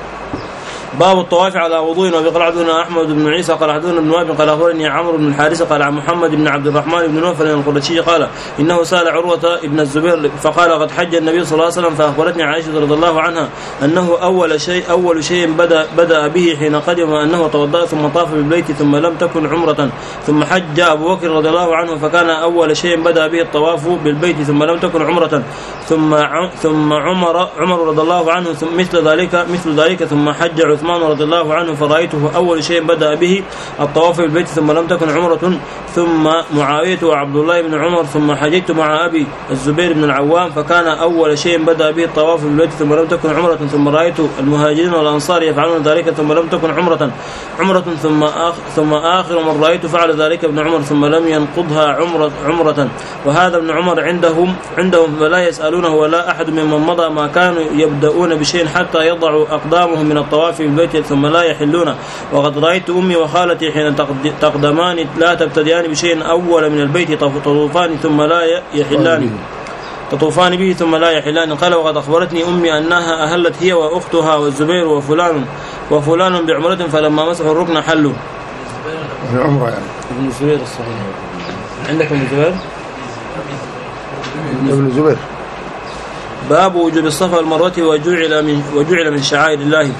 باب الطواف على وضوء. وبقال حدثنا احمد بن عيسى قال حدثنا ابن وهب قال اخبرني عمرو بن الحارث قال عن محمد بن عبد الرحمن بن نوفل القرشي قال انه سال عروة ابن الزبير فقال قد حج النبي صلى الله عليه وسلم. فاخبرتني عائشة رضي الله عنها انه اول شيء اول شيء بدا بدا به حين قدم انه توضأ ثم طاف بالبيت ثم لم تكن عمرة. ثم حج ابو بكر رضي الله عنه فكان اول شيء بدا به الطواف بالبيت ثم لم تكن عمرة. ثم ثم عمر عمر رضي الله عنه ثم مثل ذلك مثل ذلك ثم حج عثمان رضي الله عنه فرأيته أول شيء بدأ به الطواف بالبيت ثم لم تكن عمرة. ثم معاوية وعبد الله بن عمر ثم حججت مع أبي الزبير بن العوام فكان أول شيء بدأ به الطواف بالبيت ثم لم تكن عمرة. ثم رأيت المهاجرين والأنصار يفعلون ذلك ثم لم تكن عمرة عمرة ثم آخر ثم آخر من رأيت فعل ذلك ابن عمر ثم لم ينقضها عمرة عمرة. وهذا ابن عمر عندهم عندهم فلا يسألونه ولا أحد ممن مضى ما كانوا يبدأون بشيء حتى يضعوا أقدامهم من الطواف بالبيت ثم لا يحلون. وقد رأيت أمي وخالتي حين تقدمان لا تبتديان بشيء أول من البيت تطوفان ثم لا يحلان تطوفان به ثم لا يحلان. قال وقد أخبرتني أمي أنها أهلت هي وأختها والزبير وفلان وفلان بعمرة فلما مسحوا الركن حلوا. العمرة يعني. ابن الزبير الصحيح. عندك ابن الزبير؟ ابن الزبير. باب وجوب الصفا والمروة وجعل من وجعل من شعائر الله.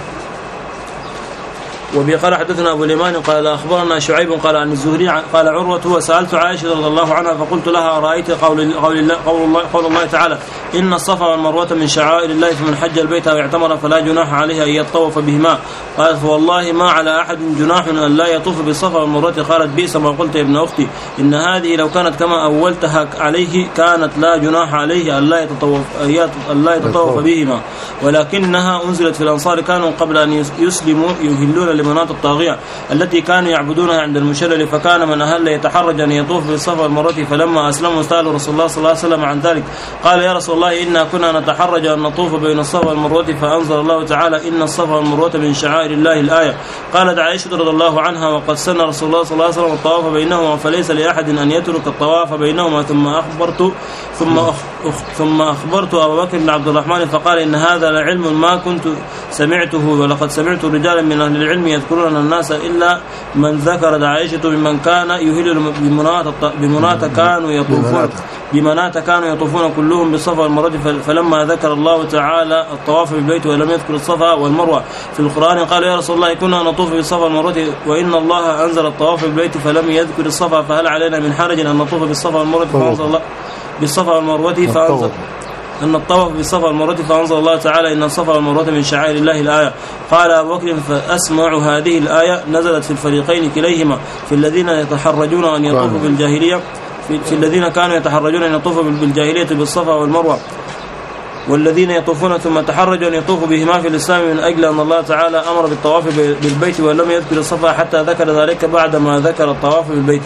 وبه قال حدثنا أبو اليمان قال أخبرنا شعيب قال عن الزهري قال عروة وسألت عائشة رضي الله عنها فقلت لها رأيت قول قول الله قول الله, قول الله تعالى إن الصفا والمروة من شعائر الله فمن حج البيت أو اعتمر فلا جناح عليه أن يطوف بهما. قالت فوالله ما على أحد جناح أن لا يطوف بالصفا والمروة. قالت بئس ما قلت يا ابن أختي إن هذه لو كانت كما أولتها عليه كانت لا جناح عليه أن لا يتطوف أن لا يتطوف بهما، ولكنها أنزلت في الأنصار كانوا قبل أن يسلموا يهلون لمناط الطاغية التي كانوا يعبدونها عند المشلل، فكان من أهل يتحرج أن يطوف بالصفا والمروة، فلما أسلموا سألوا رسول الله صلى الله عليه وسلم عن ذلك قال يا رسول الله إنا كنا نتحرج أن نطوف بين الصفا والمروة، فأنزل الله تعالى إن الصفا والمروة من شعائر الله الآية. قالت عائشة رضي الله عنها وقد سن رسول الله صلى الله عليه وسلم الطواف بينهما فليس لأحد أن يترك الطواف بينهما. ثم أخبرت ثم ثم أخبرت أبا بكر بن عبد الرحمن فقال إن هذا لعلم ما كنت سمعته، ولقد سمعت رجالا من أهل العلم يذكرون الناس إلا من ذكر عائشة ممن كان يهل بمناة كانوا يطوفون بمناة كانوا يطوفون كلهم بالصفا والمروة، فلما ذكر الله تعالى الطواف بالبيت ولم يذكر الصفا والمروة في القرآن قال يا رسول الله كنا نطوف بالصفا والمروة وإن الله أنزل الطواف بالبيت فلم يذكر الصفا، فهل علينا من حرج أن نطوف بالصفا والمروة فأنزل الله بالصفا والمروة فأنزل أن الطواف بالصفا والمروة فأنزل الله تعالى إن الصفا والمروة من شعائر الله الآية. قال أبو بكر فأسمع هذه الآية نزلت في الفريقين كليهما في الذين يتحرجون أن يطوفوا بالجاهلية في, في الذين كانوا يتحرجون أن يطوفوا بالجاهلية بالصفا والمروة، والذين يطوفون ثم تحرجوا أن يطوفوا بهما في الإسلام من أجل أن الله تعالى أمر بالطواف بالبيت ولم يذكر الصفا حتى ذكر ذلك بعدما ذكر الطواف بالبيت.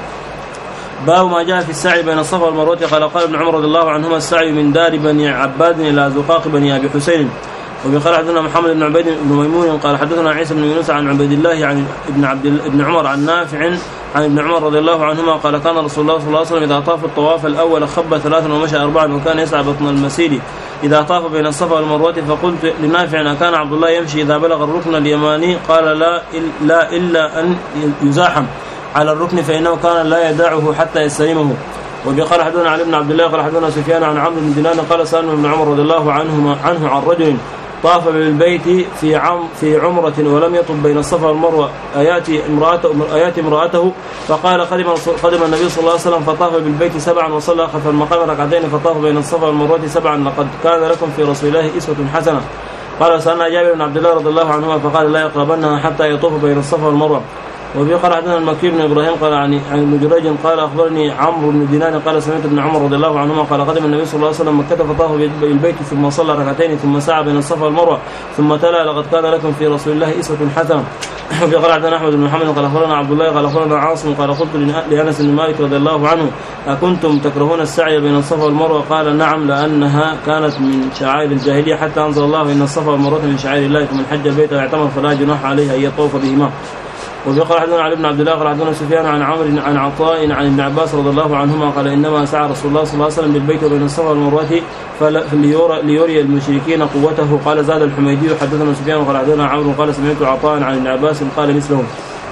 باب ما جاء في السعي بين الصفا والمروة. قال قال ابن عمر رضي الله عنهما السعي من دار بني عباد إلى زقاق بني أبي حسين. وقال حدثنا محمد بن عبيد بن ميمون قال حدثنا عيسى بن يونس عن عبيد الله عن ابن عبد ابن عمر عن نافع عن ابن عمر رضي الله عنهما قال كان رسول الله صلى الله عليه وسلم إذا طاف الطواف الأول خب ثلاثا ومشى أربعا وكان يسعى بطن المسير إذا طاف بين الصفا والمروة. فقلت لنافع كان عبد الله يمشي إذا بلغ الركن اليماني قال لا لا إلا أن يزاحم على الركن فإنه كان لا يدعه حتى يستلمه. وقال حدثنا علي بن عبد الله قال حدثنا سفيان عن عمرو بن دينار قال سألنا ابن عمر رضي الله عنهما عنه عن رجل طاف بالبيت في عم في عمرة ولم يطف بين الصفا والمروة أياتي امرأته أياتي امرأته فقال قدم قدم النبي صلى الله عليه وسلم فطاف بالبيت سبعا وصلى خلف المقام ركعتين فطاف بين الصفا والمروة سبعا لقد كان لكم في رسول الله أسوة حسنة. قال سألنا جابر بن عبد الله رضي الله عنهما فقال لا يقربنها حتى يطوف بين الصفا والمروة. وفي قال حدثنا المكي بن ابراهيم قال عن عن ابن جريج قال اخبرني عمرو بن دينار قال سمعت ابن عمر رضي الله عنهما قال قدم النبي صلى الله عليه وسلم مكة فطاف بالبيت ثم صلى ركعتين ثم سعى بين الصفا والمروة ثم تلا لقد كان لكم في رسول الله أسوة حسنة. وفي قال حدثنا احمد بن محمد قال اخبرنا عبد الله قال اخبرنا عاصم قال قلت لانس بن مالك رضي الله عنه اكنتم تكرهون السعي بين الصفا والمروة؟ قال نعم لانها كانت من شعائر الجاهلية حتى انزل الله ان الصفا والمروة من شعائر الله فمن حج البيت واعتمر فلا جناح عليه ان يطوف بهما. وفي قال حدثنا علي بن عبد الله قال حدثنا سفيان عن عمرو عن عطاء عن ابن عباس رضي الله عنهما قال انما سعى رسول الله صلى الله عليه وسلم بالبيت بين الصفا والمروة ليري المشركين قوته. قال زاد الحميدي حدثنا سفيان قال حدثنا عمرو قال سمعت عطاء عن ابن عباس قال مثله.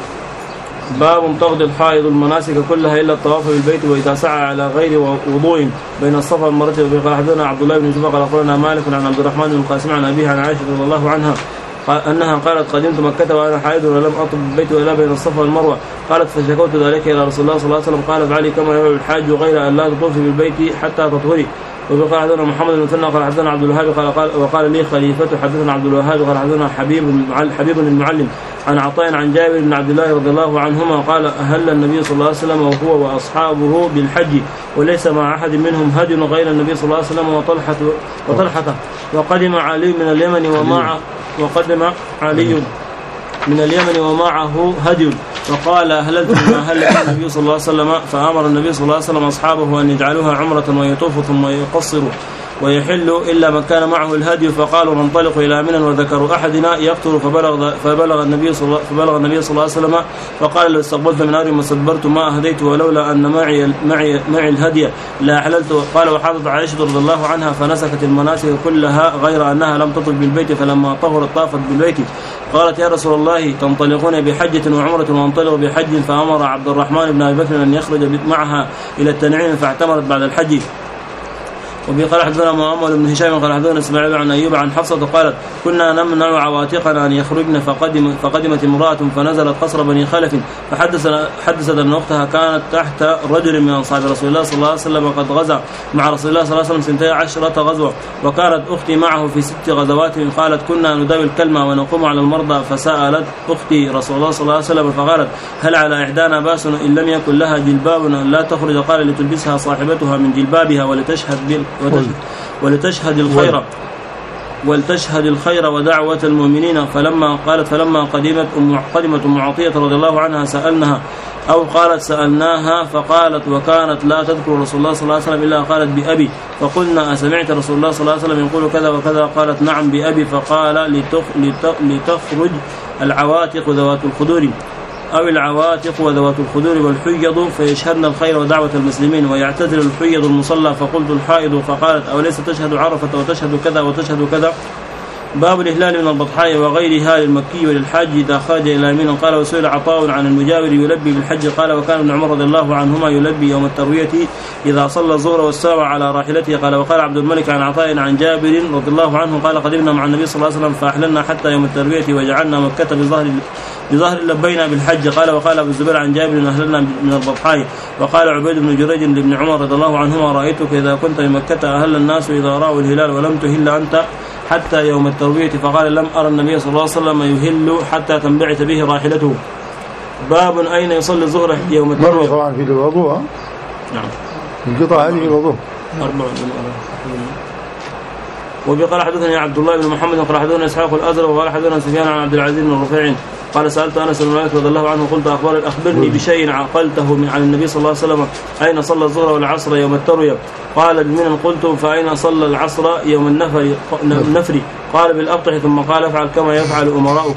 باب تقضي الحائض المناسك كلها الا الطواف بالبيت واذا سعى على غير وضوء بين الصفا والمروة. وفي قال حدثنا عبد الله بن جبير قال اخبرنا مالك عن عبد الرحمن بن القاسم عن ابيه عن عائشة رضي الله عنها أنها قالت قدمت مكة وأنا حائض ولم أطب بالبيت ولا بين الصفا والمروة. قالت فشكوت ذلك إلى رسول الله صلى الله عليه وسلم قال افعلي كما يفعل الحاج غير أن لا تطوفي بالبيت حتى تطهري. وقال حدثنا محمد بن مثنى قال حدثنا عبد الوهاب قال, قال وقال لي خليفته حدثنا عبد الوهاب قال حدثنا حبيب حبيب المعلم عن عطاء عن جابر بن عبد الله رضي الله عنهما قال أهل النبي صلى الله عليه وسلم وهو وأصحابه بالحج وليس مع أحد منهم هدي غير النبي صلى الله عليه وسلم وطلحة وطلحة وقدم علي من اليمن ومع وقدم علي من اليمن ومعه هدي فقال أهللت ما أهل النبي صلى الله عليه وسلم. فأمر النبي صلى الله عليه وسلم أصحابه أن يجعلوها عمرة ويطوفوا ثم يقصروا ويحلوا إلا من كان معه الهدي. فقالوا ننطلق إلى منى وذكروا أحدنا يقتل فبلغ فبلغ النبي صلى فبلغ النبي صلى الله عليه وسلم فقال لو استقبلت من نار ما استدبرت ما أهديت ولولا أن معي معي معي الهدي لا أحللت. قال وحاضت عائشة رضي الله عنها فنسكت المناسك كلها غير أنها لم تطف بالبيت فلما طهرت طافت بالبيت. قالت يا رسول الله تنطلقون بحجة وعمرة وانطلقوا بحج؟ فأمر عبد الرحمن بن أبي بكر أن يخرج معها إلى التنعيم فاعتمرت بعد الحج. وبه قال حدثنا محمد بن هشام قال حدثنا اسماعيل عن ايوب عن حفصه قالت كنا نمنع عواتقنا ان يخرجن فقدم فقدمت امراه فنزلت قصر بني خلف فحدث حدثت ان اختها كانت تحت رجل من اصحاب رسول الله صلى الله عليه وسلم قد غزا مع رسول الله صلى الله عليه وسلم سنتي عشرة غزوه وكانت اختي معه في ست غزوات قالت كنا نداوي الكلمه ونقوم على المرضى فسالت اختي رسول الله صلى الله عليه وسلم فقالت هل على احدانا باس ان لم يكن لها جلباب لا تخرج قال لتلبسها صاحبتها من جلبابها ولتشهد ولتشهد الخير ولتشهد الخير ودعوة المؤمنين فلما قالت فلما قدمت أم قدمت أم عطية رضي الله عنها سألناها أو قالت سألناها فقالت وكانت لا تذكر رسول الله صلى الله عليه وسلم إلا قالت بأبي فقلنا أسمعت رسول الله صلى الله عليه وسلم يقول كذا وكذا قالت نعم بأبي فقال لتخرج العواتق ذوات الخدور أو العواتق وذوات الخدور والحيض فيشهدن الخير ودعوة المسلمين ويعتزل الحيض المصلى فقلت الحائض فقالت أوليس تشهد عرفة وتشهد كذا وتشهد كذا. باب الإهلال من البطحاء وغيرها للمكي وللحاج إذا خرج إلى منى. قال وسئل عطاء عن المجاور يلبي بالحج قال وكان ابن عمر رضي الله عنهما يلبي يوم التروية إذا صلى الظهر والساعة على راحلته. قال وقال عبد الملك عن عطاء عن جابر رضي الله عنه قال قدمنا مع النبي صلى الله عليه وسلم فأحللنا حتى يوم التروية وجعلنا مكة بظهر بظهر لبينا بالحج. قال وقال أبو الزبير عن جابر أهلنا من البطحاء. وقال عبيد بن جريج لابن عمر رضي الله عنهما رأيتك إذا كنت بمكة أهل الناس إذا رأوا الهلال ولم تهل أنت حتى يوم التروية فقال لم أرى النبي صلى الله عليه وسلم يهل حتى تنبعث به راحلته. باب أين يصلي الظهر يوم التروية. مرة طبعا في الوضوء. نعم القطعة هذه في الوضوء. أربعة. وبقال حدثني عبد الله بن محمد قال حدثنا إسحاق الأزرق وقال حدثنا سفيان عن عبد العزيز بن رفيع قال سألت أنس بن مالك رضي الله عنه قلت أخبر أخبرني بشيء عقلته من عن النبي صلى الله عليه وسلم أين صلى الظهر والعصر يوم التروية. قال بمنى. قلت فأين صلى العصر يوم النفر النفر قال بالأبطح ثم قال افعل كما يفعل أمراؤك.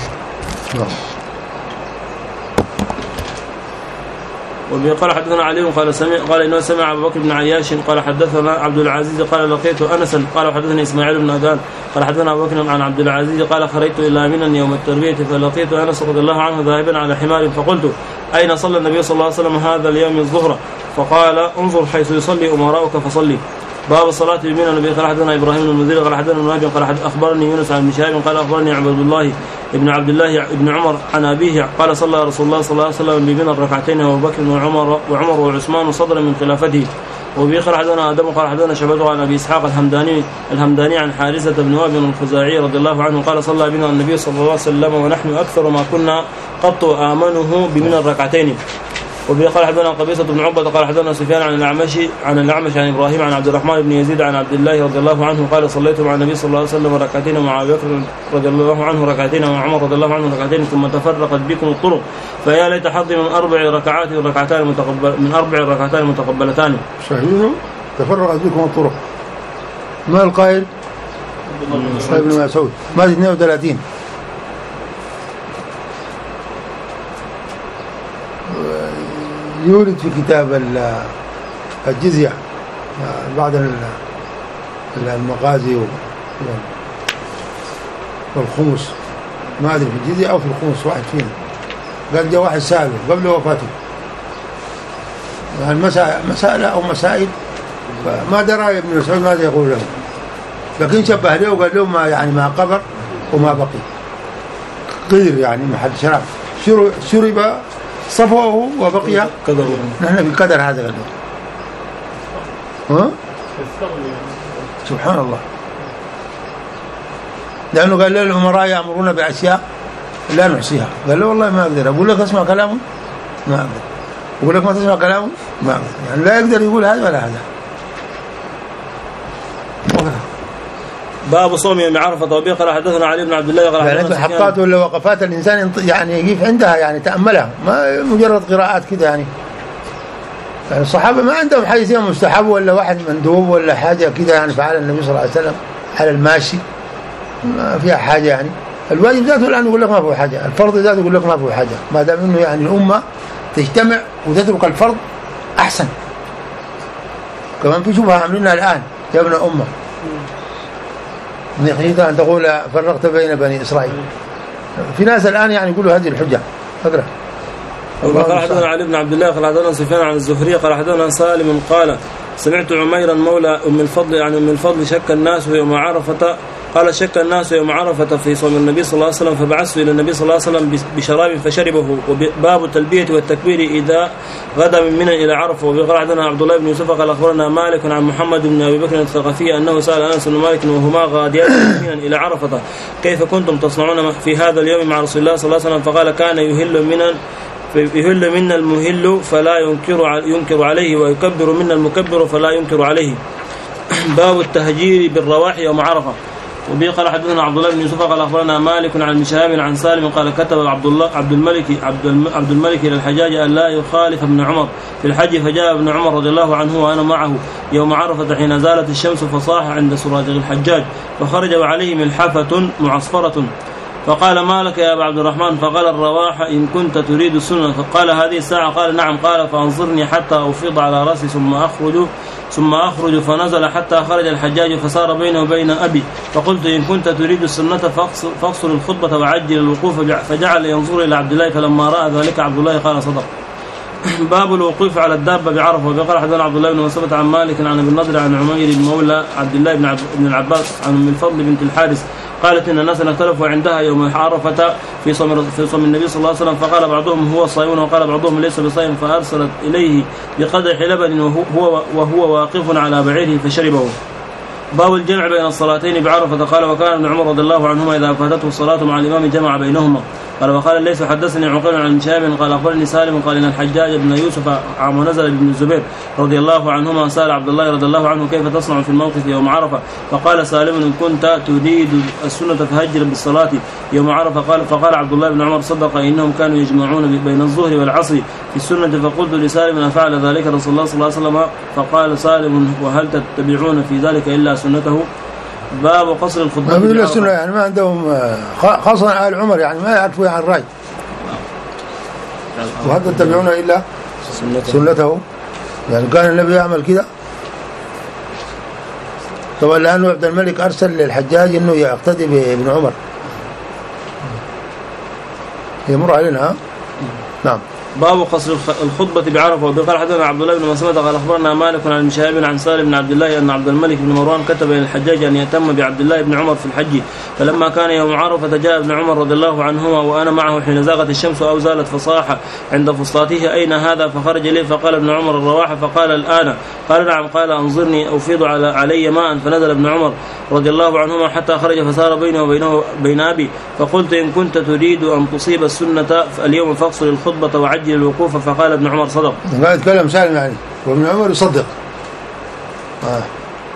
وقال حدثنا علي قال سمع قال انه سمع ابو بكر بن عياش قال حدثنا عبد العزيز قال لقيت انسا قال حدثني اسماعيل بن ابان قال حدثنا ابو بكر عن عبد العزيز قال خرجت الى منى يوم التروية فلقيت انس رضي الله عنه ذاهبا على حمار فقلت اين صلى النبي صلى الله عليه وسلم هذا اليوم الظهر فقال انظر حيث يصلي امراؤك فصلي. باب الصلاة بمنى. النبي قال حدثنا ابراهيم بن المنذر قال حدثنا نافع قال اخبرني يونس عن شهاب قال اخبرني عبد الله ابن عبد الله ابن عمر عن ابيه قال صلى رسول الله صلى الله عليه وسلم بمنى الركعتين وابو بكر وعمر وعمر وعثمان صدرا من خلافته. وبه قال حدثنا ادم قال حدثنا شعبة عن ابي اسحاق الهمداني الهمداني عن حارثة بن وهب الخزاعي رضي الله عنه قال صلى بنا النبي صلى الله عليه وسلم ونحن اكثر ما كنا قط امنه بمنى الركعتين. وبه قال حدثنا قبيصة بن عقبة قال حدثنا سفيان عن الأعمش عن الأعمش عن إبراهيم عن عبد الرحمن بن يزيد عن عبد الله رضي الله عنه قال صليت مع النبي صلى الله عليه وسلم ركعتين ومع أبي بكر رضي الله عنه ركعتين ومع عمر رضي الله عنه ركعتين ثم تفرقت بكم الطرق فيا ليت حظي من أربع ركعات ركعتان متقبل من أربع ركعتان متقبلتان. صحيح تفرقت بكم الطرق. ما القائل؟ ابن مسعود ما اثنين وثلاثين. يورد في كتاب الجزية بعد المغازي والخمس ما أدري في الجزية أو في الخمس واحد فينا قال جاء واحد سأله قبل وفاته يعني مسألة أو مسائل فما درى ابن مسعود ماذا يقول له لكن شبه له وقال له ما يعني ما قبر وما بقي قير يعني محل شراب شرب صفوه وبقي قدر. نحن في قدر هذا قال ها سبحان الله لأنه قال له الأمراء يأمرون بأشياء لا نحصيها قال له والله ما أقدر أقول لك اسمع كلامه ما أقدر أقول لك ما تسمع كلامه ما أقدر يعني لا يقدر يقول هذا ولا هذا. باب صوم يوم عرفة. وبه قال حدثنا علي بن عبد الله قال يعني انت حقات ولا وقفات الانسان يعني يقف عندها يعني تأملها ما مجرد قراءات كده يعني. يعني الصحابة ما عندهم حديث مستحب ولا واحد مندوب ولا حاجة كده يعني فعل النبي صلى الله عليه وسلم على الماشي ما فيها حاجة يعني. الواجب ذاته الآن يقول لك ما فيه حاجة الفرض ذاته يقول لك ما فيه حاجة ما دام انه يعني الأمة تجتمع وتترك الفرض أحسن. كمان في شبهة عاملينها الآن يا ابن أمة نخشيت أن تقول فرقت بين بني إسرائيل. في ناس الآن يعني يقولوا هذه الحجة. أقرأ. قال حدثنا علي بن عبد الله قال حدثنا سفيان عن الزهري قال حدثنا سالم قال سمعت عميرا مولى أم الفضل عن أم الفضل شك الناس يوم عرفة قال شك الناس يوم عرفة في صوم النبي صلى الله عليه وسلم فبعثت إلى النبي صلى الله عليه وسلم بشراب فشربه. وباب التلبية والتكبير إذا غدا من منى إلى عرفة. وقال حدثنا عبد الله بن يوسف قال أخبرنا مالك عن محمد بن أبي بكر الثقفي أنه سأل أنس بن مالك وهما غاديان من منى إلى عرفة كيف كنتم تصنعون في هذا اليوم مع رسول الله صلى الله عليه وسلم؟ فقال كان يهل من يهل منا المهل فلا ينكر ينكر عليه ويكبر منا المكبر فلا ينكر عليه. باب التهجير بالرواح يوم عرفة. وبه قال حدثنا عبد الله بن يوسف قال اخبرنا مالك عن مشهاب عن سالم قال كتب عبد الله عبد الملك عبد الملك الى الحجاج ان لا يخالف ابن عمر في الحج فجاء ابن عمر رضي الله عنه وانا معه يوم عرفة حين زالت الشمس فصاح عند سراج الحجاج فخرج وعليه ملحفة معصفرة فقال ما لك يا ابا عبد الرحمن؟ فقال الرواح ان كنت تريد السنة. فقال هذه الساعة؟ قال نعم. قال فانظرني حتى افيض على راسي ثم اخرج ثم أخرج فنزل حتى خرج الحجاج فصار بينه وبين أبي فقلت إن كنت تريد السنة فاقصر الخطبة وعجل الوقوف فجعل ينظر إلى عبد الله فلما رأى ذلك عبد الله قال صدق. باب الوقوف على الدابة بعرفة. وقال حدثنا عبد الله بن مسعود عن مالك عن ابن النضر عن عمير مولى عبد الله بن, عب... بن العباس عن أم الفضل بنت الحارث قالت إن الناس اختلفوا عندها يوم عرفة في صوم في صوم النبي صلى الله عليه وسلم فقال بعضهم هو صائم وقال بعضهم ليس بصائم فأرسلت إليه بقدح لبن وهو وهو واقف على بعيره فشربه. باب الجمع بين الصلاتين بعرفة. قال وكان ابن عمر رضي الله عنهما إذا فاتته الصلاة مع الإمام جمع بينهما. قال وقال ليس حدثني عقيل عن شاب قال أخبرني سالم قال إن الحجاج بن يوسف عام نزل بن الزبير رضي الله عنهما سأل عبد الله رضي الله عنه كيف تصنع في الموقف يوم عرفة؟ فقال سالم إن كنت تريد السنة فهجر بالصلاة يوم عرفة. قال فقال عبد الله بن عمر صدق إنهم كانوا يجمعون بين الظهر والعصر في السنة. فقلت لسالم أن فعل ذلك رسول الله صلى الله عليه وسلم؟ فقال سالم وهل تتبعون في ذلك إلا سنته؟ باب قصر الخطبة. ما في السنة يعني ما عندهم خاصة آل عمر يعني ما يعرفوا عن الرأي وهل تتبعون إلا سنته. سنته يعني كان النبي يعمل كذا. طبعا الآن عبد الملك أرسل للحجاج إنه يقتدي بابن عمر يمر علينا ها؟ نعم. باب قصر الخطبة بعرفة. وقال حدثنا عبد الله بن مسعود قال أخبرنا مالك عن مشهاب عن سالم بن عبد الله أن عبد الملك بن مروان كتب إلى الحجاج أن يهتم بعبد الله بن عمر في الحج. فلما كان يوم عرفة جاء ابن عمر رضي الله عنهما وأنا معه حين زاغت الشمس أو زالت فصاح عند فسطاته أين هذا؟ فخرج لي فقال ابن عمر الرواح فقال الآن. قال نعم. قال أنظرني أفيض على علي ماء. فنزل ابن عمر رضي الله عنهما حتى خرج فصار بينه وبينه بين أبي. فقلت إن كنت تريد أن تصيب السنة اليوم فاقصر الخطبة وعجل الوقوف. فقال ابن عمر صدق. ما يتكلم سالم يعني وابن عمر يصدق. آه.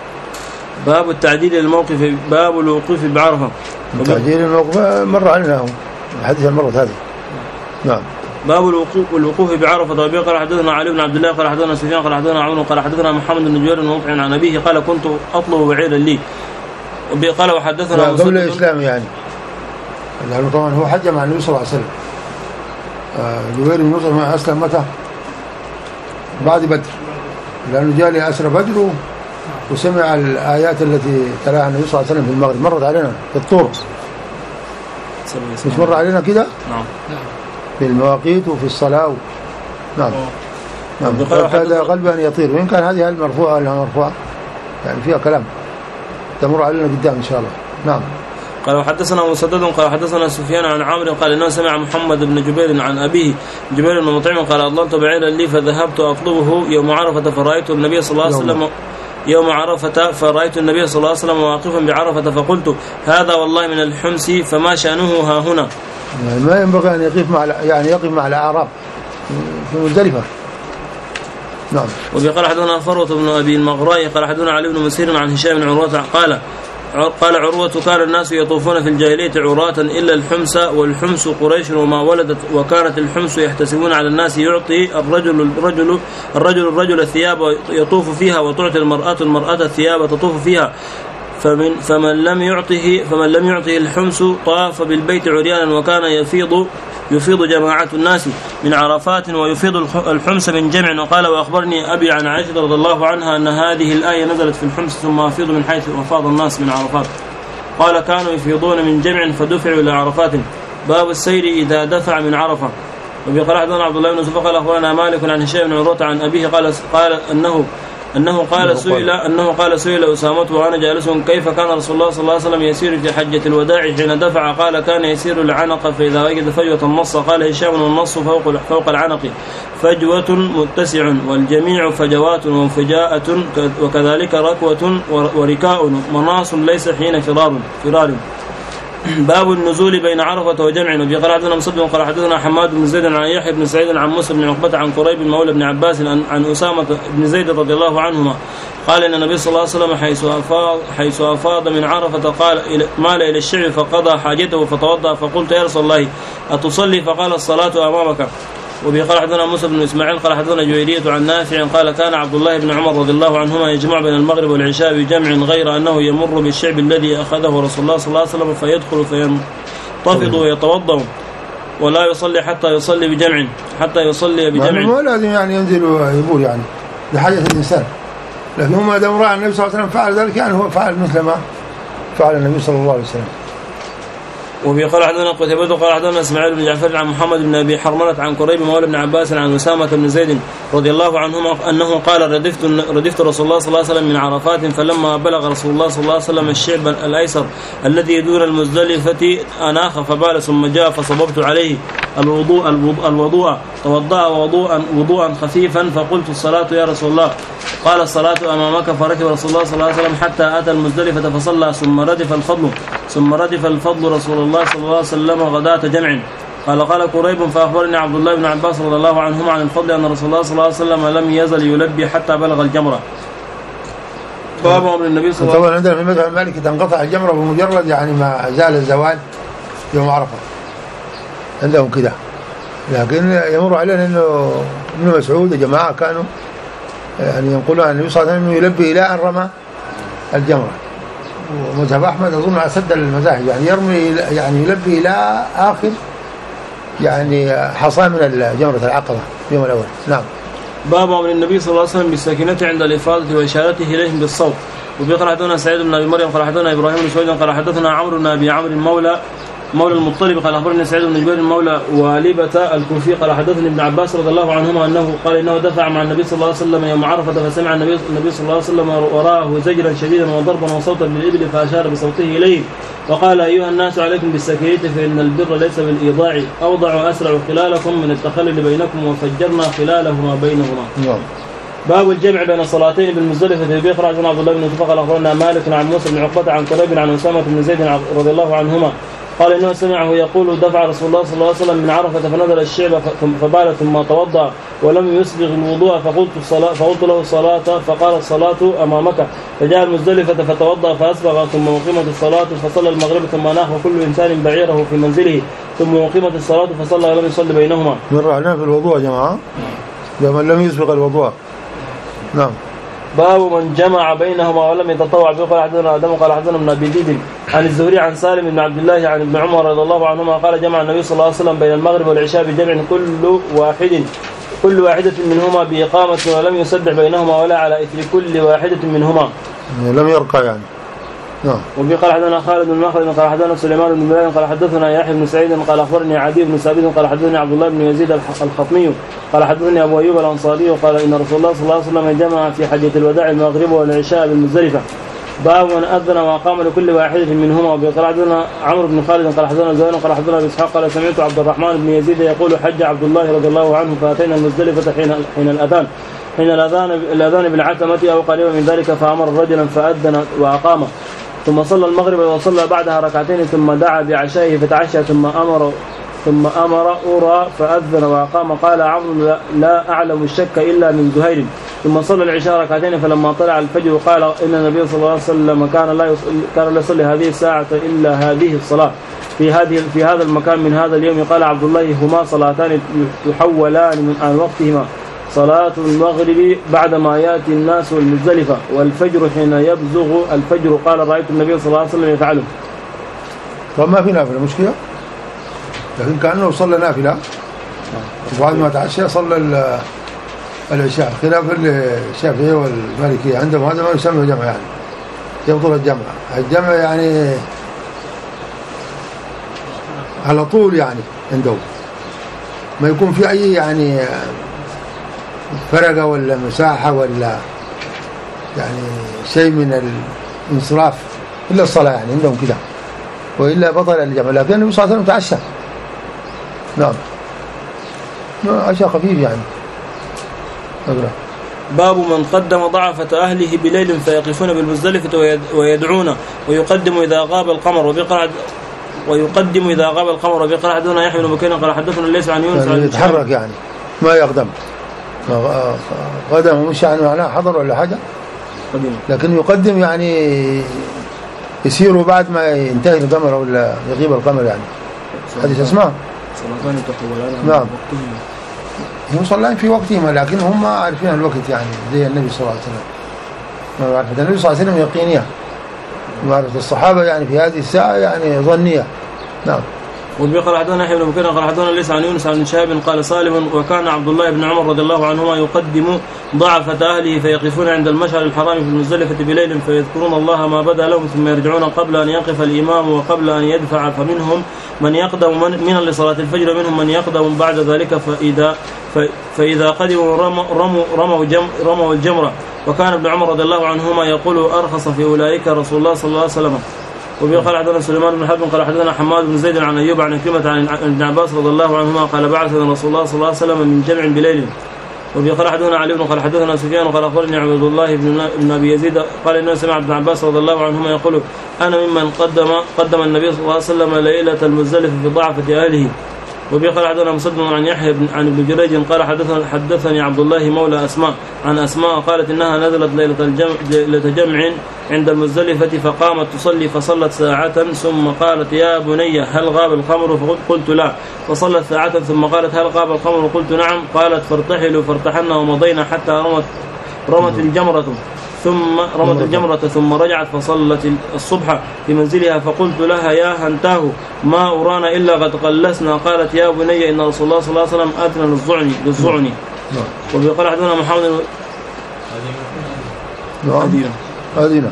باب التعديل للموقف. باب الوقوف بعرفة. التعديل الموقف مر علينا الحديث المرة هذه. نعم. باب الوقوف والوقوف بعرفة. وبه قال حدثنا علي بن عبد الله قال حدثنا سفيان قال حدثنا عمرو قال حدثنا محمد بن جوير موقع عن أبيه قال كنت أطلب بعيرا لي. وبه قال وحدثنا قبل الإسلام يعني لأنه طبعا هو حج مع النبي صلى الله عليه وسلم. جوير بن نصر ما أسلم متى؟ بعد بدر لأنه جاء لأسر بدر وسمع الآيات التي تلاها النبي صلى الله عليه وسلم في المغرب مرت علينا في الطور مش مر علينا كده؟ نعم. في المواقيت وفي الصلاة و... نعم. نعم. هذا قلبه أن يطير وإن كان هذه المرفوعة ولا مرفوعة يعني فيها كلام تمر علينا قدام إن شاء الله. نعم. قال وحدثنا مسدد قال حدثنا سفيان عن عمرو قال انه سمع محمد بن جبير عن ابيه جبير بن مطعم قال اضللت بعيرا لي فذهبت اطلبه يوم عرفة فرايت النبي صلى الله عليه وسلم يوم عرفة فرايت النبي صلى الله عليه وسلم واقفا بعرفة فقلت هذا والله من الحمص فما شأنه ها هنا. ما ينبغي ان يقف مع يعني يقف مع الاعراب في مزدلفة. نعم. وقال حدثنا فروة بن ابي المغراء قال حدثنا علي بن مسير عن هشام بن عروة قال قال عروة كان الناس يطوفون في الجاهلية عراة إلا الحمص والحمص قريش وما ولدت وكانت الحمص يحتسبون على الناس يعطي الرجل الرجل الرجل الرجل الثياب يطوف فيها وتعطي المرأة المرأة الثياب تطوف فيها فمن فمن لم يعطه فمن لم يعطه الحمص طاف بالبيت عريانا وكان يفيض يفيض جماعة الناس من عرفات ويفيض الحمص من جمع. وقال وأخبرني أبي عن عائشة رضي الله عنها أن هذه الآية نزلت في الحمص ثم أفيض من حيث وفاض الناس من عرفات. قال كانوا يفيضون من جمع فدفعوا إلى عرفات. باب السير إذا دفع من عرفة. وبقال حدثنا عبد الله بن يوسف قال أخبرنا مالك عن هشام بن عروة عن أبيه قال قال أنه أنه قال سئل أنه قال سئل أسامة وأنا جالس كيف كان رسول الله صلى الله عليه وسلم يسير في حجة الوداع حين دفع؟ قال كان يسير العنق فإذا وجد فجوة النص. قال هشام والنص فوق فوق العنق فجوة متسع والجميع فجوات وانفجاءة وكذلك ركوة وركاء مناص ليس حين فرار فرار. باب النزول بين عرفة وجمع. وفي قال حدثنا مسدد قال حدثنا حماد بن زيد عن يحيى بن سعيد عن موسى بن عقبة عن قريب مولى بن عباس عن أسامة بن زيد رضي الله عنهما قال إن النبي صلى الله عليه وسلم حيث أفاض, حيث أفاض من عرفة قال مال إلى الشعب فقضى حاجته فتوضأ فقلت يا رسول الله أتصلي؟ فقال الصلاة أمامك. وبه قال حدثنا موسى بن اسماعيل قال حدثنا جويرية عن نافع قال كان عبد الله بن عمر رضي الله عنهما يجمع بين المغرب والعشاء بجمع غير أنه يمر بالشعب الذي أخذه رسول الله صلى الله عليه وسلم فيدخل فينتفض ويتوضأ ولا يصلي حتى يصلي بجمع حتى يصلي بجمع. ما لازم يعني ينزل ويقول يعني بحاجة الإنسان، لكن هم إذا رأى النبي صلى الله عليه وسلم فعل ذلك يعني هو فعل مثل ما فعل النبي صلى الله عليه وسلم. وفي قال حدثنا قتيبة قال حدثنا اسماعيل بن جعفر عن محمد بن ابي حرملة عن قريب مولى بن عباس عن أسامة بن زيد رضي الله عنهما انه قال ردفت ردفت رسول الله صلى الله عليه وسلم من عرفات فلما بلغ رسول الله صلى الله عليه وسلم الشعب الايسر الذي دون المزدلفة اناخ فبال ثم جاء فصببت عليه الوضوء الوضوء توضأ وضوءا وضوءا خفيفا فقلت الصلاة يا رسول الله؟ قال الصلاة أمامك. فركب رسول الله صلى الله عليه وسلم حتى أتى المزدلفة فصلى ثم ردف الفضل ثم ردف الفضل رسول الله صلى الله عليه وسلم غداة جمع. قال قال قريب فأخبرني عبد الله بن عباس رضي الله عنهما عن الفضل أن رسول الله صلى الله عليه وسلم لم يزل يلبي حتى بلغ الجمرة. باب أمر النبي صلى الله عليه وسلم. طبعا عندنا في المذهب المالكي تنقطع الجمرة بمجرد يعني ما زال الزوال يوم عرفة عندهم كده، لكن يمر علينا انه ابن مسعود وجماعه كانوا يعني ينقلون عن النبي صلى الله عليه وسلم يلبي الى ان رمى الجمره، ومذهب احمد اظن اسد المذاهب يعني يرمي يعني يلبي الى اخر يعني حصى من جمره العقبه يوم الاول. نعم. باب امر النبي صلى الله عليه وسلم بالسكينه عند الافاضه واشارته اليهم بالصوت. وبيقرأ حدثنا سعيد بن ابي مريم قال حدثنا ابراهيم بن سويد قال حدثنا عمرو بن ابي عمرو مولى مولى المطلب قال أخبرني سعيد بن جبير مولى والبة الكوفي قال حدثني ابن عباس رضي الله عنهما أنه قال إنه دفع مع النبي صلى الله عليه وسلم يوم عرفة فسمع النبي النبي صلى الله عليه وسلم وراءه زجرا شديدا وضربا وصوتا بالإبل فأشار بصوته إليه وقال أيها الناس عليكم بالسكينة فإن البر ليس بالإيضاع أوضع وأسرع خلالكم من التخلل بينكم وفجرنا خلالهما بينهما. باب الجمع بين الصلاتين بالمزدلفة. في قراءة عبد الله بن يوسف قال أخبرنا مالك عن موسى بن عقبة عن قريب عن أسامة بن زيد رضي الله عنهما قال إنه سمعه يقول دفع رسول الله صلى الله عليه وسلم من عرفة فنزل الشعب فبال ثم توضأ ولم يسبغ الوضوء فقلت الصلاة فقلت له الصلاة فقال الصلاة أمامك. فجاء المزدلفة فتوضأ فأسبغ ثم أقيمت الصلاة فصلى المغرب ثم ناخ كل إنسان بعيره في منزله ثم أقيمت الصلاة فصلى ولم يصلي بينهما. مر علينا في الوضوء يا جماعة لمن لم يسبغ الوضوء. نعم. باب من جمع بينهما ولم يتطوع. قال حدثنا آدم قال حدثنا ابن أبي ذئب عن الزهري عن سالم بن عبد الله عن ابن عمر رضي الله عنهما قال جمع النبي صلى الله عليه وسلم بين المغرب والعشاء بجمع كل واحد كل واحدة منهما بإقامة ولم يسبح بينهما ولا على إثر كل واحدة منهما لم يرقى يعني. نعم. وفي قال حدثنا خالد بن مخلد قال حدثنا سليمان بن بلال قال حدثنا يحيى بن سعيد قال أخبرني عدي بن ثابت قال حدثني عبد الله بن يزيد الخطمي قال حدثني أبو أيوب الأنصاري قال إن رسول الله صلى الله عليه وسلم جمع في حجة الوداع المغرب والعشاء بالمزدلفة. باب من أذن وأقام لكل واحدة منهما. وبقال حدثنا عمرو بن خالد قال حدثنا زهير قال حدثنا إسحاق قال سمعت عبد الرحمن بن يزيد يقول حج عبد الله رضي الله عنه فأتينا المزدلفة حين حين الأذان حين الأذان الأذان بالعتمة أو قريبا من ذلك فأمر رجلا فأذن وأقام ثم صلى المغرب وصلى بعدها ركعتين ثم دعا بعشائه فتعشى ثم أمر ثم أمر أورى فأذن وأقام. قال عمرو لا أعلم الشك إلا من زهير. ثم صلى العشاء ركعتين فلما طلع الفجر قال إن النبي صلى الله عليه وسلم كان لا يصلي كان لا يصلي هذه الساعة إلا هذه الصلاة في هذه في هذا المكان من هذا اليوم. قال عبد الله هما صلاتان تحولان من عن وقتهما صلاة المغرب بعدما يأتي الناس المزدلفة والفجر حين يبزغ الفجر. قال رأيت النبي صلى الله عليه وسلم يفعله. فما في نافلة مشكلة، لكن كأنه صلى نافلة وبعد ما تعشى صلى العشاء خلاف الشافعية والمالكية عندهم هذا ما يسمى جمع يعني يبطل الجمع. الجمع يعني على طول يعني عندهم ما يكون في أي يعني فرقة ولا مساحة ولا يعني شيء من الانصراف إلا الصلاة يعني عندهم كده، وإلا بطل الجمع. لكن النبي صلى الله عليه وسلم تعشى. نعم عشاء خفيف يعني. أقرأ. باب من قدم ضعفة أهله بليل فيقفون بالمزدلفة ويدعون ويقدم إذا غاب القمر وبقرع ويقدم إذا غاب القمر وبقرع دون يحيى بن بكير قال حدثنا ليس عن يونس يعني يتحرك يعني ما يقدم. قدم مش يعني معناه حضر ولا حاجة، لكن يقدم يعني يسيروا بعد ما ينتهي القمر ولا يغيب القمر يعني. حديث اسمه صلاتان تحولان. نعم هم صلين في وقتهم، لكن هم عارفين الوقت يعني زي النبي صلى الله عليه وسلم. معرفة النبي صلى الله عليه وسلم يقينية، معرفة الصحابة يعني في هذه الساعة يعني ظنية. نعم. وبي قال حدثنا يحيى بن بكير قال حدثنا ليس عن يونس عن شهاب قال سالم وكان عبد الله بن عمر رضي الله عنهما يقدم ضعفة أهله فيقفون عند المشعر الحرام في المزدلفة بليل فيذكرون الله ما بدا لهم ثم يرجعون قبل أن يقف الإمام وقبل أن يدفع، فمنهم من يقدم من لصلاة الفجر ومنهم من يقدم بعد ذلك، فإذا فإذا قدموا رموا رموا رموا, جم رموا الجمرة. وكان ابن عمر رضي الله عنهما يقول أرخص في أولئك رسول الله صلى الله عليه وسلم. وبي قال حدثنا سليمان بن حرب قال حدثنا حماد بن زيد عن أيوب عن كلمة عن ابن عباس رضي الله عنهما قال بعثنا رسول الله صلى الله عليه وسلم من جمع بليل. وبي قال حدثنا علي بن قال حدثنا سفيان قال أخبرني عبد الله بن أبي يزيد قال إنه سمع ابن عباس رضي الله عنهما يقول أنا ممن قدم قدم النبي صلى الله عليه وسلم ليلة المزدلفة في ضعفة أهله. وبي قال حدثنا مسدد عن يحيى عن ابن جريج قال حدثنا حدثني عبد الله مولى أسماء عن أسماء قالت إنها نزلت ليلة الجمع, ليلة جمع عند المزدلفة فقامت تصلي فصلت ساعة ثم قالت يا بني هل غاب القمر؟ فقلت لا. فصلت ساعة ثم قالت هل غاب القمر؟ قلت نعم. قالت فارتحلوا فارتحلنا ومضينا حتى رمت رمت الجمرة ثم رمت الجمرة ثم رجعت فصلت الصبح في منزلها فقلت لها يا هنتاه ما أرانا إلا قد قلسنا. قالت يا بني إن رسول الله صلى الله عليه وسلم آتنا للظعني للظعني. وبيقال حدثنا محمد هذينا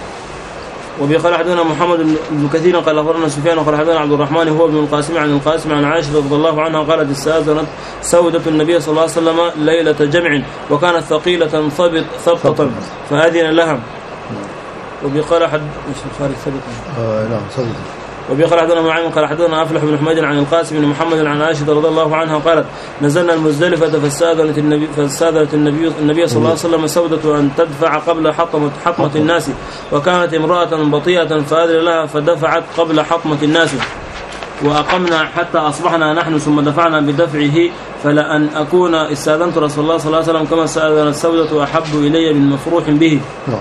وبيقال حدثنا محمد بن كثير قال أخبرنا سفيان قال حدثنا عبد الرحمن هو ابن القاسم عن القاسم عن عائشة رضي الله عنها قالت استأذنت سودة النبي صلى الله عليه وسلم ليلة جمع وكانت ثقيلة ثبت ثبطة فأذن لها. وبيقال حد مش الخارج ثبت آه نعم ثبت. وبيقال حدثنا معين قال حدثنا أفلح بن حميد عن القاسم بن محمد عن عائشة رضي الله عنها قالت نزلنا المزدلفة فاستأذنت النبي فاستأذنت النبي النبي صلى الله عليه وسلم سودة أن تدفع قبل حطمة حطمة الناس وكانت امرأة بطيئة فأذن لها فدفعت قبل حطمة الناس وأقمنا حتى أصبحنا نحن ثم دفعنا بدفعه فلأن أكون استأذنت رسول الله صلى الله عليه وسلم كما استأذنت سودة أحب إلي من مفروح به.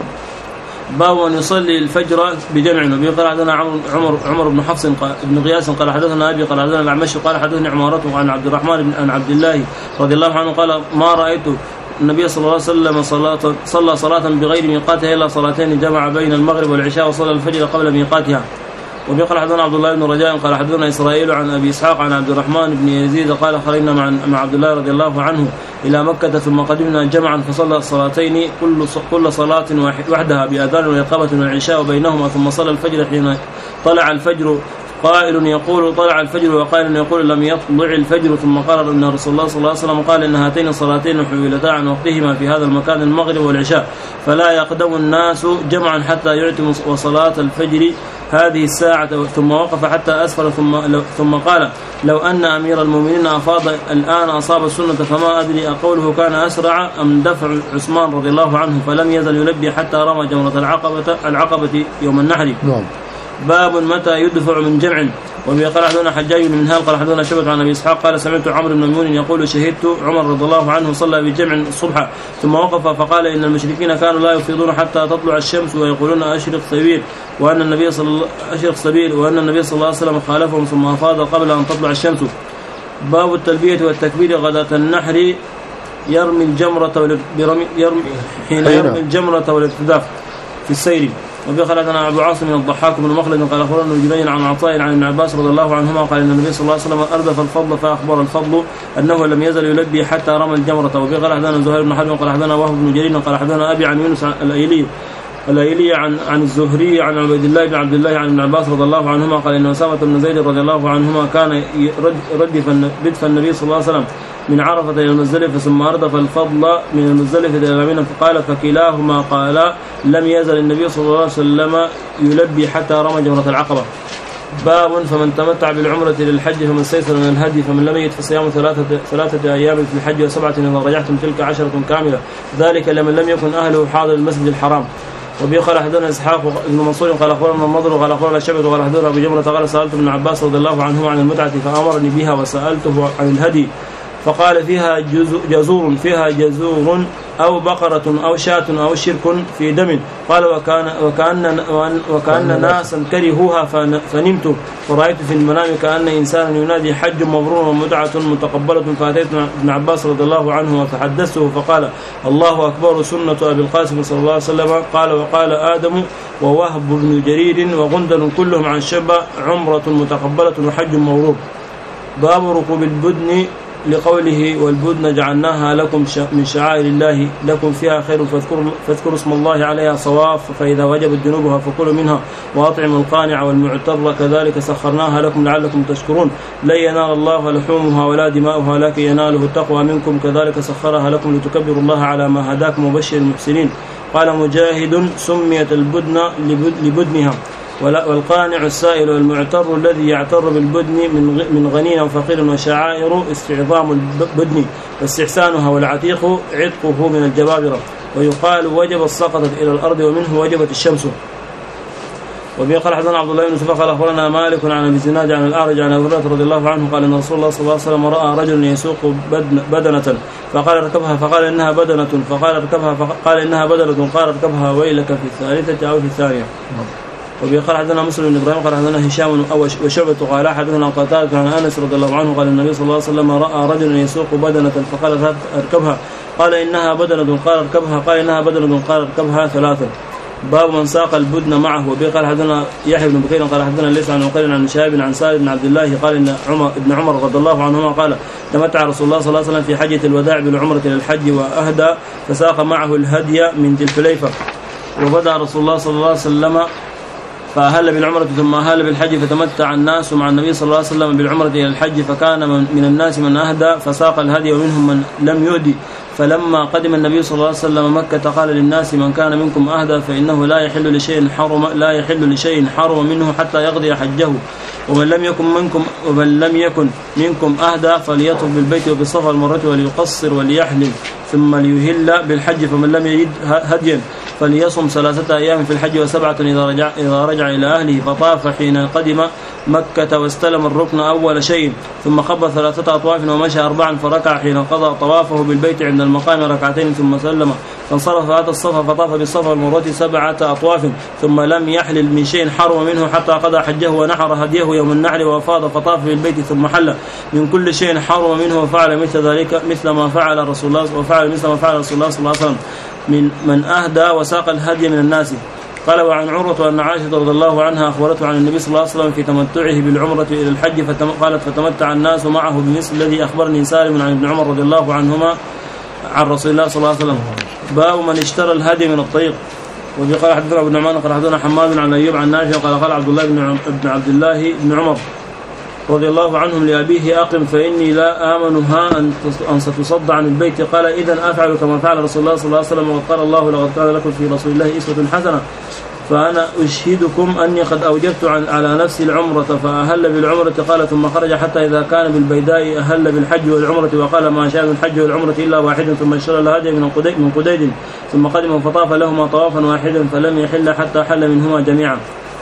باب أن يصلي الفجر بجمع. وبه قال حدثنا عمر عمر بن حفص بن غياث قال حدثنا أبي قال حدثنا الأعمش قال حدثني عمارته عن عبد الرحمن بن عن عبد الله رضي الله عنه قال ما رأيت النبي صلى الله عليه وسلم صلاة صلى صلاة بغير ميقاتها إلا صلاتين جمع بين المغرب والعشاء وصلى الفجر قبل ميقاتها. وبه قال حدثنا عبد الله بن رجاء قال حدثنا إسرائيل عن أبي إسحاق عن عبد الرحمن بن يزيد قال خرجنا مع مع عبد الله رضي الله عنه إلى مكة ثم قدمنا جمعا فصلى الصلاتين كل كل صلاة وحدها بأذان وإقامة والعشاء بينهما ثم صلى الفجر حين طلع الفجر قائل يقول طلع الفجر وقائل يقول لم يطلع الفجر ثم قال ان رسول الله صلى الله عليه وسلم قال ان هاتين الصلاتين حولتا عن وقتهما في هذا المكان المغرب والعشاء فلا يقدم الناس جمعا حتى يعتموا وصلاة الفجر هذه الساعة. ثم وقف حتى أسفل ثم ثم قال لو أن أمير المؤمنين أفاض الآن أصاب السنة فما أدري أقوله كان أسرع أم دفع عثمان رضي الله عنه فلم يزل يلبي حتى رمى جمرة العقبة العقبة يوم النحر. باب متى يدفع من جمع. وبه قال حدثنا حجاج بن منهال قال حدثنا شعبة عن ابي اسحاق قال سمعت عمرو بن ميمون يقول شهدت عمر رضي الله عنه صلى بجمع الصبح ثم وقف فقال ان المشركين كانوا لا يفيضون حتى تطلع الشمس ويقولون اشرق سبيل وان النبي صلى الله اشرق سبيل وان النبي صلى الله عليه وسلم خالفهم ثم افاض قبل ان تطلع الشمس. باب التلبية والتكبير غداة النحر يرمي الجمرة يرمي حين يرمي الجمرة والارتداف في السير. وبه خلقنا أبو عاصم من الضحاك بن مخلد قال أخبرنا جبين عن عطاء عن ابن عباس رضي الله عنهما قال إن النبي صلى الله عليه وسلم أردف الفضل فأخبر الفضل أنه لم يزل يلبي حتى رمى الجمرة. وبه قال حدثنا زهير بن حرب قال حدثنا وهب بن جرير قال حدثنا أبي عن يونس الأيلي الأيلي عن عن الزهري عن عبيد الله بن عبد الله عن ابن عباس رضي الله عنهما قال إن أسامة بن زيد رضي الله عنهما كان ردف ردف النبي صلى الله عليه وسلم من عرفة إلى المزدلفة ثم أردف الفضل من المزدلفة إلى منى فقال فكلاهما قال لم يزل النبي صلى الله عليه وسلم يلبي حتى رمى جمرة العقبة. باب فمن تمتع بالعمرة للحج فمن استيسر من الهدي فمن لم يجد فصيام ثلاثة, ثلاثة أيام في الحج وسبعة إذا رجعتم تلك عشرة كاملة ذلك لمن لم يكن أهله حاضر المسجد الحرام. وبه قال حدثنا اسحاق بن منصور قال اخبرنا النضر قال اخبرنا شعبة قال حدثنا ابو جمرة قال سالت ابن عباس رضي الله عنهما عن المتعة فامرني بها وسالته عن الهدي فقال فيها جزور فيها جزور أو بقرة أو شاة أو شرك في دم. قال وكان وكأن وكأن ناسا كرهوها فنمت فرأيت في المنام كأن إنسانا ينادي حج مبرور ومتعة متقبلة فأتيت ابن عباس رضي الله عنه فحدثته فقال الله أكبر سنة أبي القاسم صلى الله عليه وسلم. قال وقال آدم ووهب بن جرير وغندر كلهم عن شبة عمرة متقبلة وحج مبرور. باب ركوب البدن لقوله والبدن جعلناها لكم من شعائر الله لكم فيها خير فاذكروا فاذكروا اسم الله عليها صواف فإذا وجبت جنوبها فكلوا منها وأطعموا القانع والمعتر كذلك سخرناها لكم لعلكم تشكرون لن ينال الله لحومها ولا دماؤها لكن يناله التقوى منكم كذلك سخرها لكم لتكبروا الله على ما هداكم وبشر المحسنين. قال مجاهد سميت البدن لبدنها والقانع السائل والمعتر الذي يعتر بالبدن من غني وفقير وشعائر استعظام البدن واستحسانها والعتيق عتقه من الجبابرة ويقال وجب سقطت إلى الأرض ومنه وجبت الشمس. وبه قال حدثنا عبد الله بن يوسف قال اخبرنا مالك عن ابي الزناد عن الاعرج عن ابي هريره رضي الله عنه قال ان رسول الله صلى الله عليه وسلم راى رجلا يسوق بدنه فقال اركبها فقال انها بدنه فقال اركبها فقال انها بدنه قال اركبها ويلك في الثالثه او في الثانيه. وبه قال حدثنا مسلم بن ابراهيم قال حدثنا هشام وشعبة قال حدثنا قتادة عن انس رضي الله عنه قال النبي صلى الله عليه وسلم راى رجلا يسوق بدنه فقال اركبها قال انها بدنه قال اركبها قال انها بدنه قال اركبها ثلاثا. باب من ساق البدن معه. وبه قال حدثنا يحيى بن بكير قال حدثنا ليس عن عقيل عن شهاب عن سالم بن عبد الله قال ان عمر ابن عمر رضي الله عنهما قال تمتع رسول الله صلى الله عليه وسلم في حجة الوداع بالعمرة الى الحج واهدى فساق معه الهدي من ذي الحليفة وبدا رسول الله صلى الله عليه وسلم فأهل بالعمرة ثم أهل بالحج فتمتع الناس مع النبي صلى الله عليه وسلم بالعمرة إلى الحج فكان من الناس من أهدى فساق الهدي ومنهم من لم يهدي. فلما قدم النبي صلى الله عليه وسلم مكة قال للناس من كان منكم أهدى فإنه لا يحل لشيء حرم لا يحل لشيء حرم منه حتى يقضي حجه ومن لم يكن منكم ومن لم يكن منكم أهدى فليطف بالبيت وبالصفا المرة وليقصر وليحلل ثم ليهل بالحج فمن لم يجد هديا فليصم ثلاثة أيام في الحج وسبعة إذا رجع, إذا رجع إلى أهله. فطاف حين قدم مكة واستلم الركن أول شيء ثم خب ثلاثة أطواف ومشى أربعا فركع حين قضى طوافه بالبيت عند المقام ركعتين ثم سلم فانصرف فأتى الصفا فطاف بالصفا المرة سبعة أطواف ثم لم يحلل من شيء حرم منه حتى قضى حجه ونحر هديه يوم النحر وفاض فطاف بالبيت ثم حل من كل شيء حرم منه وفعل مثل ذلك مثل ما فعل رسول الله وفعل مثل ما فعل رسول الله صلى الله عليه وسلم من من أهدى وساق الهدي من الناس. قال وعن عروة أن عائشة رضي الله عنها أخبرته عن النبي صلى الله عليه وسلم في تمتعه بالعمرة إلى الحج قالت فتمتع الناس معه بمثل الذي أخبرني سالم عن ابن عمر رضي الله عنهما عن رسول الله صلى الله عليه وسلم. باب من اشترى الهدي من الطريق. وفي قال حدثنا ابن نعمان قال حدثنا حماد عن أيوب عن نافع قال قال عبد الله بن عبد الله بن عمر رضي الله عنهم لأبيه أقم فإني لا آمنها أن ستصد عن البيت. قال إذن أفعل كما فعل رسول الله صلى الله عليه وسلم وقال الله لقد كان لكم في رسول الله أسوة حسنة. فأنا أشهدكم أني قد أوجبت على نفسي العمرة فأهل بالعمرة. قال ثم خرج حتى إذا كان بالبيداء أهل بالحج والعمرة وقال ما شاء من الحج والعمرة إلا واحد ثم اشترى الهدي من قديد ثم قدم فطاف لهما طوافا واحدا فلم يحل حتى حل منهما جميعا.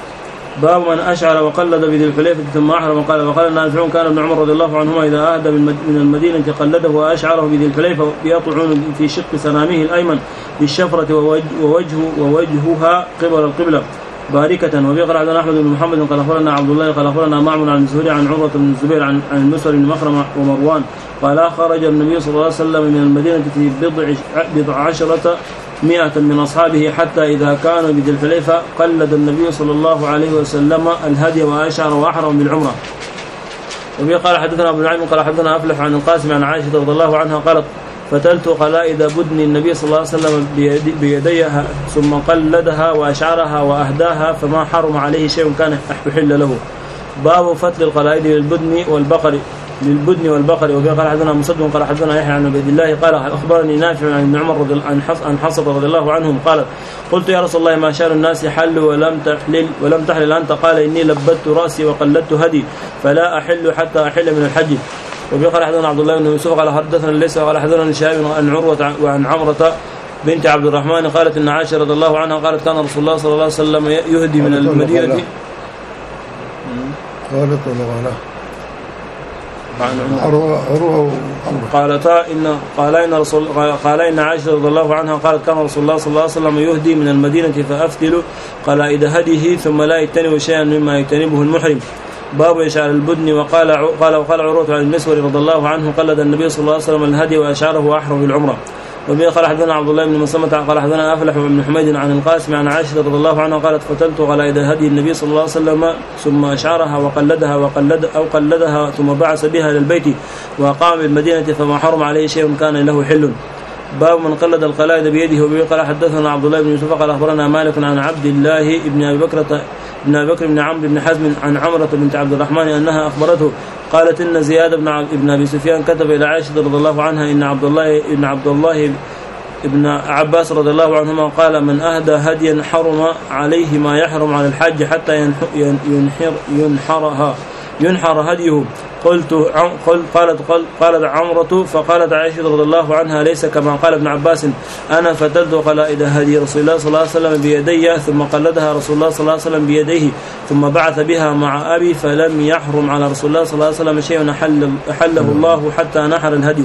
باب من أشعر وقلد بذي الحليفة ثم أحرم. وقال وقال نافع كان ابن عمر رضي الله عنهما إذا أهدى من المدينة قلده وأشعره بذي الحليفة يطعن في شق سنامه الأيمن بالشفرة ووجه ووجهها قبل القبلة باركة. وبه قال حدثنا أحمد بن محمد قال أخبرنا عبد الله قال أخبرنا معمر عن الزهري عن عروة بن الزبير عن عن المسور بن مخرمة ومروان قال خرج النبي صلى الله عليه وسلم من المدينة في بضع بضع عشرة مئة من أصحابه حتى إذا كانوا بذي الحليفة قلد النبي صلى الله عليه وسلم الهدي وأشعر وأحرم بالعمرة. وبه قال حدثنا أبو نعيم قال حدثنا أفلح عن القاسم عن عائشة رضي الله عنها قالت فتلت قلائد بدن النبي صلى الله عليه وسلم بيديها ثم قلدها وأشعرها وأهداها فما حرم عليه شيء كان يحل له. باب فتل القلائد للبدن والبقر. للبدن والبقر. وبه قال حدثنا مسدد قال حدثنا يحيى عن عبد الله قال أخبرني نافع عن ابن عمر رضي عن حفصة رضي الله عنهم قال قلت يا رسول الله ما شأن الناس حلوا ولم تحلل ولم تحلل أنت؟ قال إني لبدت رأسي وقلدت هدي فلا أحل حتى أحل من الحج. وبه قال حدثنا عبد الله بن يوسف قال حدثنا ليس قال حدثنا شهاب عن عروة وعن عمرة بنت عبد الرحمن قالت إن عائشة رضي الله عنها قالت كان رسول الله صلى الله عليه وسلم يهدي من المدينة. قالت ولا عروة قالتا إن قال إن رسول قال إن عائشة رضي الله عنها قالت كان رسول الله صلى الله عليه وسلم يهدي من المدينة فأفتل قال إذا هديه ثم لا يجتنب شيئا مما يجتنبه المحرم. باب إشعار البدن. وقال قال وقال عروة عن المسور رضي الله عنه قلد النبي صلى الله عليه وسلم الهدي وأشعره وأحرم بالعمرة. وبه قال حدثنا عبد الله بن مسلمة قال حدثنا أفلح بن حميد عن القاسم عن عائشة رضي الله عنها قالت فتلت على يد هدي النبي صلى الله عليه وسلم ثم أشعرها وقلدها وقلد أو قلدها ثم بعث بها إلى البيت وقام بالمدينة فما حرم عليه شيء كان له حل. باب من قلد القلائد بيده. وبه قال حدثنا عبد الله بن يوسف قال أخبرنا مالك عن عبد الله بن أبي بكر بن أبي بكر بن عمرو بن حزم عن عمرة بنت عبد الرحمن أنها أخبرته قالت إن زياد بن ابن أبي سفيان كتب إلى عائشة رضي الله عنها إن عبد الله إن عبد الله ابن عباس رضي الله عنهما قال من أهدى هديا حرم عليه ما يحرم على الحج حتى ينحر ينحرها ينحر هديه. قلت قالت قالت عمرة فقالت عائشة رضي الله عنها ليس كما قال ابن عباس أنا فتلت قلائد هدي رسول الله صلى الله عليه وسلم بيدي ثم قلدها رسول الله صلى الله عليه وسلم بيديه ثم بعث بها مع أبي فلم يحرم على رسول الله صلى الله عليه وسلم شيء أحله الله حتى نحر الهدي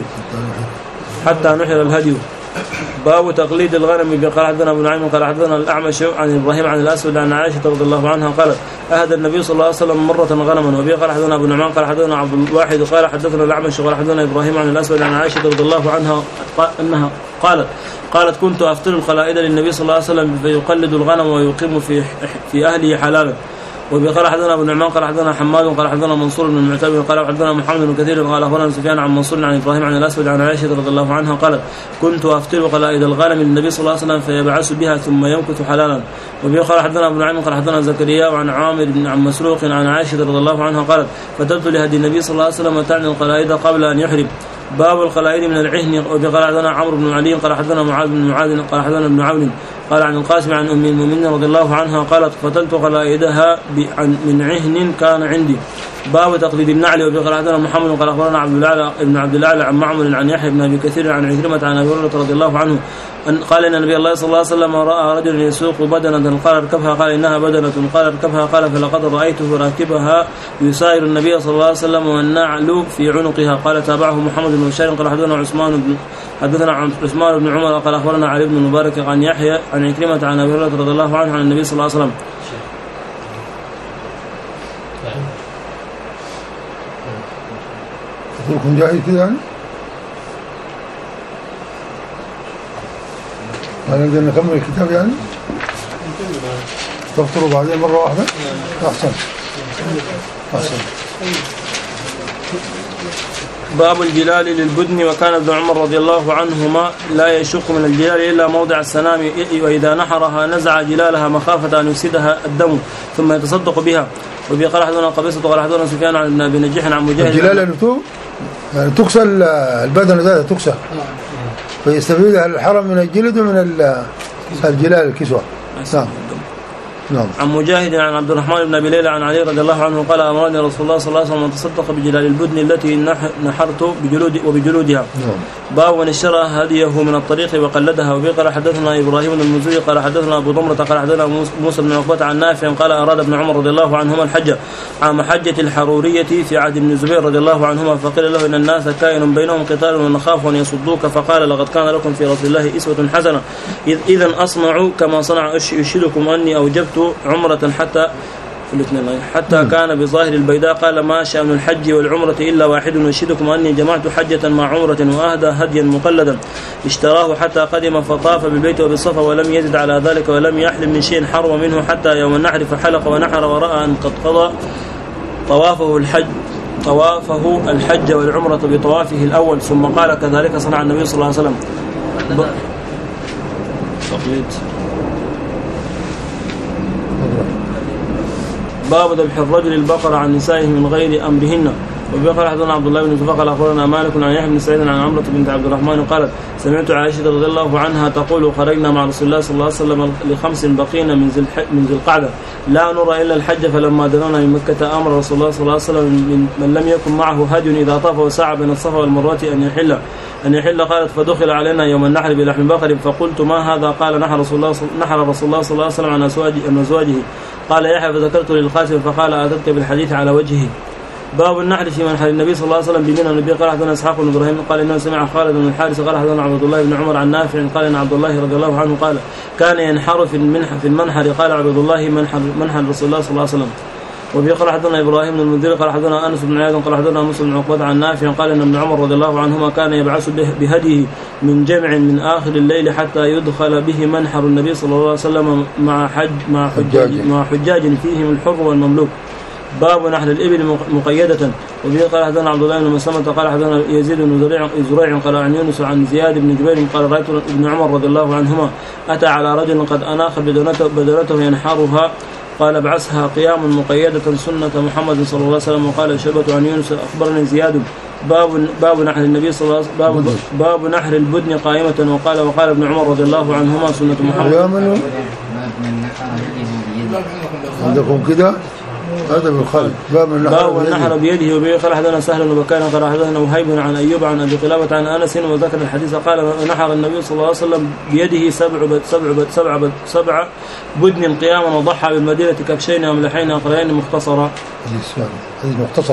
حتى نحر الهدي. باب تقليد الغنم. قال حدثنا ابو نعيم قال حدثنا الأعمش عن ابراهيم عن الاسود عن عائشه رضي الله عنها قالت اهدى النبي صلى الله عليه وسلم مره غنما. وبه قال حدثنا ابو نعمان قال حدثنا عبد الواحد قال حدثنا الأعمش قال حدثنا ابراهيم عن الاسود عن عائشه رضي الله عنها انها قالت قالت كنت افتل القلائد للنبي صلى الله عليه وسلم فيقلد الغنم ويقيم في في اهله حلالا. وبه قال حدثنا ابو نعمان قال حدثنا حماد قال حدثنا منصور بن المعتمر قال حدثنا محمد بن كثير قال اخبرنا سفيان عن منصور عن ابراهيم عن الاسود عن عائشه رضي الله عنها قالت كنت افتل قلائد الغنم للنبي صلى الله عليه وسلم فيبعث بها ثم يمكث حلالا. وبه قال حدثنا ابو نعيم قال حدثنا زكريا وعن عامر بن عن مسروق عن عائشه رضي الله عنها قالت فتلت لهدي النبي صلى الله عليه وسلم تعني القلائد قبل ان يحرم. باب القلائد من العهن. وبه قال حدثنا عمرو بن علي قال حدثنا معاذ بن معاذ قال حدثنا ابن عون قال عن القاسم عن ام المؤمنين رضي الله عنها قالت فتلت قلائدها من عهن كان عندي. باب تقليد النعل. وبه قال حدثنا محمد قال اخبرنا عبد الاعلى ابن عبد الاعلى عن معمر عن يحيى بن ابي كثير عن عكرمة عن ابي هريرة رضي الله عنه أن قال ان النبي الله صلى الله عليه وسلم راى رجلا يسوق بدنه قال اركبها قال انها بدنه قال اركبها قال فلقد رايته راكبها يسائر النبي صلى الله عليه وسلم والنعل في عنقها. قال تابعه محمد بن بشار قال حدثنا عثمان بن حدثنا عثمان بن عمر قال اخبرنا علي بن المبارك عن يحيى عن عكرمة عن ابي هريرة رضي الله عنه عن النبي صلى الله عليه وسلم. يكون جاهز كذا يعني ما نقدر نكمل الكتاب يعني تفطروا بعدين مرة واحدة. أحسن أحسن. باب الجلال للبدن. وكان ابن عمر رضي الله عنهما لا يشق من الجلال إلا موضع السنام وإذا نحرها نزع جلالها مخافة أن يفسدها الدم ثم يتصدق بها. وبه قال حدثنا قبيصة قال حدثنا سفيان عن ابن نجيح عن مجاهد. الجلال يعني يعني تكسى البدن ذاته تكسى فيستفيد الحرم من الجلد ومن الجلال الكسوة. نعم. نعم. عن مجاهد عن عبد الرحمن بن ابي ليلى عن علي رضي الله عنه قال امرني رسول الله صلى الله عليه وسلم ان تصدق بجلال البدن التي نحرت بجلود وبجلودها. نعم. باب من اشترى هديه من الطريق وقلدها. وبه قال حدثنا ابراهيم بن المنذري قال حدثنا ابو ضمرة قال حدثنا موسى بن عقبة عن نافع قال اراد ابن عمر رضي الله عنهما الحج عام حجة الحرورية في عهد ابن الزبير رضي الله عنهما فقيل له ان الناس كائن بينهم قتال ونخاف ان يصدوك فقال لقد كان لكم في رسول الله اسوة حسنة اذا اصنعوا كما صنع. اشهدكم اني اوجبت عمرة حتى حتى كان بظاهر البيداء. قال ما شأن الحج والعمرة إلا واحد وأشهدكم أني جمعت حجة مع عمرة وأهدى هديا مقلدا اشتراه حتى قدم فطاف بالبيت وبالصفا ولم يزد على ذلك ولم يحلم من شيء حرم منه حتى يوم النحر فحلق ونحر ورأى أن قد قضى طوافه الحج طوافه الحج والعمرة بطوافه الأول ثم قال كذلك صنع النبي صلى الله عليه وسلم. تقليد. باب ذبح الرجل البقرة عن نسائه من غير أمرهن. وفي قال حدثنا عبد الله بن يوسف قال اخبرنا مالك عن يحيى بن سعيد عن عمرة بنت عبد الرحمن قالت سمعت عائشة رضي الله عنها تقول خرجنا مع رسول الله صلى الله عليه وسلم لخمس بقينا من ذي من ذي القعدة لا نرى الا الحج فلما دنونا من مكة امر رسول الله صلى الله عليه وسلم من, من لم يكن معه هدي اذا طاف وسعى بين الصفا والمروة ان يحل أن يحل. قالت فدخل علينا يوم النحر بلحم بقر فقلت ما هذا؟ قال نحر رسول الله نحر رسول الله صلى الله عليه وسلم عن أزواجه. قال يحيى فذكرت للقاسم فقال أتتك بالحديث على وجهه. باب النحر في منحر النبي صلى الله عليه وسلم بمنى. النبي قال حدثنا اسحاق بن ابراهيم قال انه سمع خالد بن الحارث قال حدثنا عبد الله بن عمر عن نافع قال ان عبد الله رضي الله عنه قال كان ينحر في المنحر في المنحر. قال عبد الله منحر منحر رسول الله صلى الله عليه وسلم. وفي قال حدثنا ابراهيم بن المنذر قال حدثنا انس بن عياض قال حدثنا مسلم بن عقبة عن نافع قال ان ابن عمر رضي الله عنهما كان يبعث بهديه من جمع من اخر الليل حتى يدخل به منحر النبي صلى الله عليه وسلم مع حج مع حجاج مع حجاج فيهم الحر والمملوك. باب نحر الابل مقيدة. وفي قال حدثنا عبد الله بن مسلمة قال حدثنا يزيد بن زريع قال عن يونس عن زياد بن جبير قال رايت ابن عمر رضي الله عنهما اتى على رجل قد اناخ بدنته بدنته ينحرها قال ابعثها قيام مقيدة سنة محمد صلى الله عليه وسلم. وقال شعبة عن يونس أخبرني زياد باب باب نحر النبي صلى الله عليه وسلم باب, باب نحر البدن قائمة. وقال وقال ابن عمر رضي الله عنهما سنة محمد. عندكم كده هذا بالخلف باب النحر بيده. وبه قال حدثنا سهل بن بكار قال حدثنا وهيب عن ايوب عن ابي قلابة عن انس وذكر الحديث قال نحر النبي صلى الله عليه وسلم بيده سبع بد سبع بد سبع بد سبع بدن قياما وضحى بالمدينة كبشين املحين اقرين مختصرا. هذه مختصر.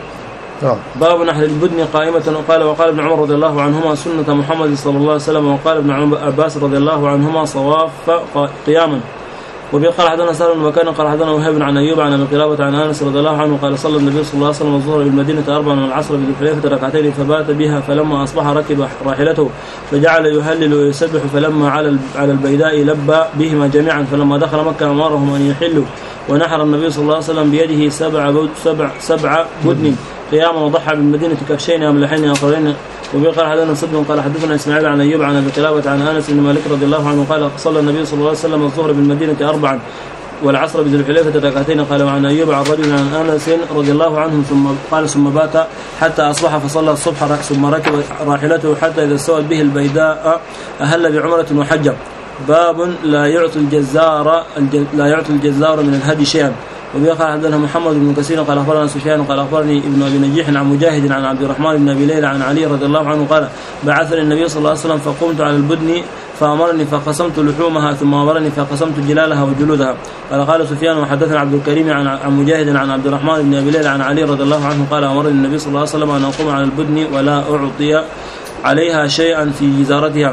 باب نحر البدن قائمة. وقال وقال ابن عمر رضي الله عنهما سنة محمد صلى الله عليه وسلم. وقال ابن عباس رضي الله عنهما صواف قياما. وبه قال حدثنا سهل بن بكار قال حدثنا وهيب عن ايوب عن ابي قلابة عن انس رضي الله عنه قال صلى النبي صلى الله عليه وسلم الظهر بالمدينة اربعا والعصر بذي الحليفة ركعتين فبات بها فلما اصبح ركب راحلته فجعل يهلل ويسبح فلما على على البيداء لبى بهما جميعا فلما دخل مكة امرهم ان يحلوا ونحر النبي صلى الله عليه وسلم بيده سبع سبع سبع بدن قياما وضحى بالمدينة كبشين املحين اخرين. وبه قال حدثنا صدق قال حدثنا اسماعيل عن ايوب عن ابي قلابة عن انس بن مالك رضي الله عنه قال صلى النبي صلى الله عليه وسلم الظهر بالمدينة اربعا والعصر بذي الحليفة ركعتين. قال وعن ايوب عن رجل عن انس رضي الله عنه ثم قال ثم بات حتى اصبح فصلى الصبح ثم ركب راحلته حتى اذا استوت به البيداء اهل بعمرة وحج. باب لا يعطي الجزار لا يعطي الجزار من الهدي شيئا. وبه قال حدثنا محمد بن كثير قال اخبرنا سفيان قال اخبرني ابن ابي نجيح عن مجاهد عن عبد الرحمن بن ابي ليلى عن علي رضي الله عنه قال بعثني النبي صلى الله عليه وسلم فقمت على البدن فامرني فقسمت لحومها ثم امرني فقسمت جلالها وجلودها. قال قال سفيان وحدثنا عبد الكريم عن عن مجاهد عن عبد الرحمن بن ابي ليلى عن علي رضي الله عنه قال امرني النبي صلى الله عليه وسلم ان اقوم على البدن ولا اعطي عليها شيئا في جزارتها.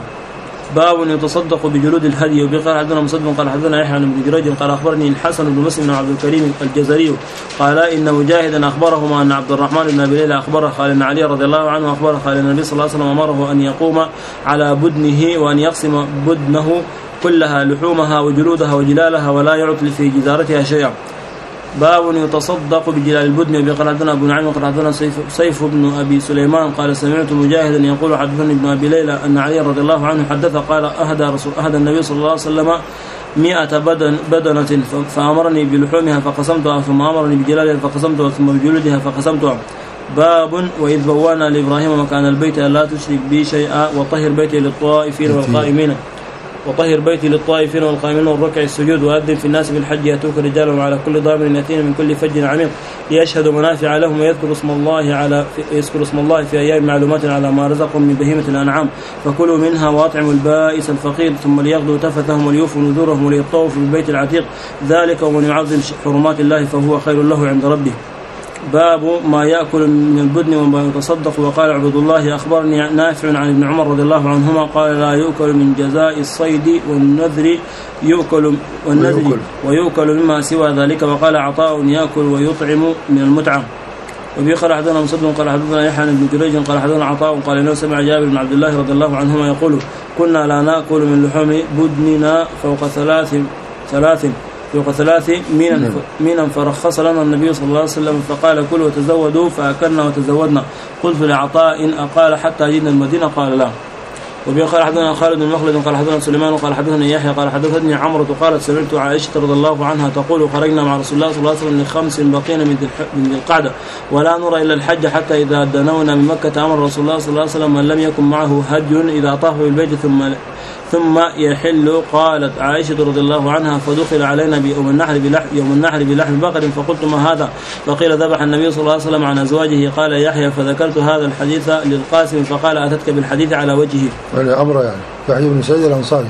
باب يتصدق بجلود الهدي. وبه قال حدثنا مسدد قال حدثنا يحيى بن جريج قال اخبرني الحسن بن مسلم بن عبد الكريم الجزري قال ان مجاهدا اخبرهما ان عبد الرحمن بن ابي ليلى اخبره قال ان علي رضي الله عنه اخبره قال النبي صلى الله عليه وسلم امره ان يقوم على بدنه وان يقسم بدنه كلها لحومها وجلودها وجلالها ولا يعطي في جزارتها شيئا. باب يتصدق بجلال البدن. وبه قال حدثنا ابو نعيم قال حدثنا سيف, سيف بن ابي سليمان قال سمعت مجاهدا يقول حدثني ابن ابي ليلى ان علي رضي الله عنه حدث قال اهدى رسول اهدى النبي صلى الله عليه وسلم مئة بدن بدنة فامرني بلحومها فقسمتها ثم امرني بجلالها فقسمتها ثم بجلودها فقسمتها. باب واذ بوانا لابراهيم مكان البيت الا تشرك بي شيئا وطهر بيتي للطائفين والقائمين وطهر بيتي للطائفين والقائمين والركع السجود وأذن في الناس بالحج يأتوك رجالا وعلى كل ضامر يأتين من كل فج عميق ليشهدوا منافع لهم ويذكر اسم الله على يذكر اسم الله في أيام معلومات على ما رزقهم من بهيمة الأنعام فكلوا منها وأطعموا البائس الفقير ثم ليغدوا تفثهم وليوفوا نذورهم وليطوفوا بالبيت العتيق ذلك ومن يعظم حرمات الله فهو خير له عند ربه. باب ما يأكل من البدن وما يتصدق. وقال عبد الله أخبرني نافع عن ابن عمر رضي الله عنهما قال لا يؤكل من جزاء الصيد والنذر يؤكل والنذر ويؤكل مما سوى ذلك. وقال عطاء يأكل ويطعم من المتعة. وبه قال حدثنا مسدد قال حدثنا يحيى بن جريج قال حدثنا عطاء قال انه سمع جابر بن عبد الله رضي الله عنهما يقول كنا لا نأكل من لحوم بدننا فوق ثلاث ثلاث فوق ثلاث مينا مينا فرخص لنا النبي صلى الله عليه وسلم فقال كلوا وتزودوا فأكلنا وتزودنا. قلت لعطاء أقال حتى جئنا المدينة قال لا. وبه قال حدثنا خالد بن مخلد قال حدثنا سليمان قال حدثنا يحيى قال حدثني عمرة قالت سمعت عائشة رضي الله عنها تقول خرجنا مع رسول الله صلى الله عليه وسلم لخمس بقينا من ذي القعدة ولا نرى إلا الحج حتى إذا دنونا من مكة أمر رسول الله صلى الله عليه وسلم من لم يكن معه هدي إذا طاف بالبيت ثم ثم يحل. قالت عائشة رضي الله عنها فدخل علينا بيوم النحر بلحم يوم النحر بلحم بقر فقلت ما هذا؟ فقيل ذبح النبي صلى الله عليه وسلم عن أزواجه. قال يحيى فذكرت هذا الحديث للقاسم فقال أتتك بالحديث على وجهه. يعني أمر يعني يحيى بن سعيد الأنصاري.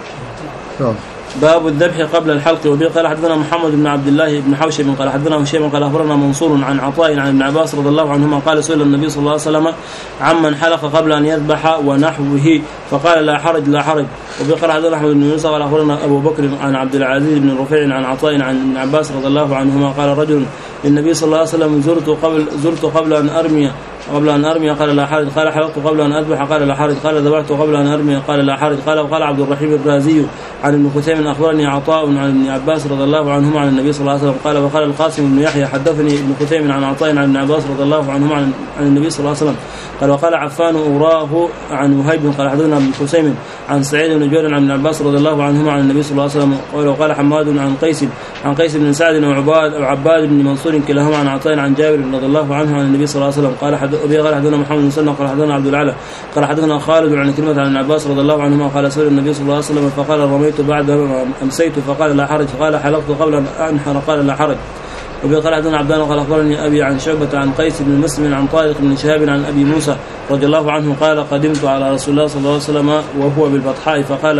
نعم. باب الذبح قبل الحلق. وبه قال حدثنا محمد بن عبد الله بن حوشب قال حدثنا هشيم قال أخبرنا منصور عن عطاء عن ابن عباس رضي الله عنهما قال سئل النبي صلى الله عليه وسلم عمن حلق قبل أن يذبح ونحوه فقال لا حرج لا حرج. وبه قال حدثنا أحمد بن يوسف قال أخبرنا أبو بكر عن عبد العزيز بن رفيع عن عطاء عن ابن عباس رضي الله عنهما قال رجل للنبي صلى الله عليه وسلم زرت قبل زرت قبل أن أرمي قبل أن أرمي قال لا حرج. قال حلقت قبل أن أذبح قال لا حرج. قال ذبحت قبل أن أرمي قال لا حرج. قال وقال عبد الرحيم الرازي عن ابن خثيم أخبرني عطاء عن ابن عباس رضي الله عنهما عن النبي صلى الله عليه وسلم. قال وقال القاسم بن يحيى حدثني ابن خثيم عن عطاء عن ابن عباس رضي الله عنهما عن, عن النبي صلى الله عليه وسلم. قال وقال عفان أوراه عن وهيب قال حدثنا ابن خثيم عن سعيد بن جبير عن ابن عباس رضي الله عنهما عن النبي صلى الله عليه وسلم. وقال حماد عن قيس عن قيس بن سعد وعباد أو عباد بن منصور كلاهما عن عطاء عن جابر رضي الله عنه عن النبي صلى الله عليه وسلم. قال حدثنا محمد بن سلمة قال حدثنا عبد العالى قال حدثنا خالد عن كلمة عن ابن عباس رضي الله عنهما قال سئل النبي صلى الله عليه وسلم فقال رميت بعد أمسيت فقال لا حرج. قال حلقت قبل أن أنحر قال لا حرج. وبه قال حدثنا عبدان قال أخبرني أبي عن شعبة عن قيس بن مسلم عن طارق بن شهاب عن أبي موسى رضي الله عنه قال قدمت على رسول الله صلى الله عليه وسلم وهو بالبطحاء فقال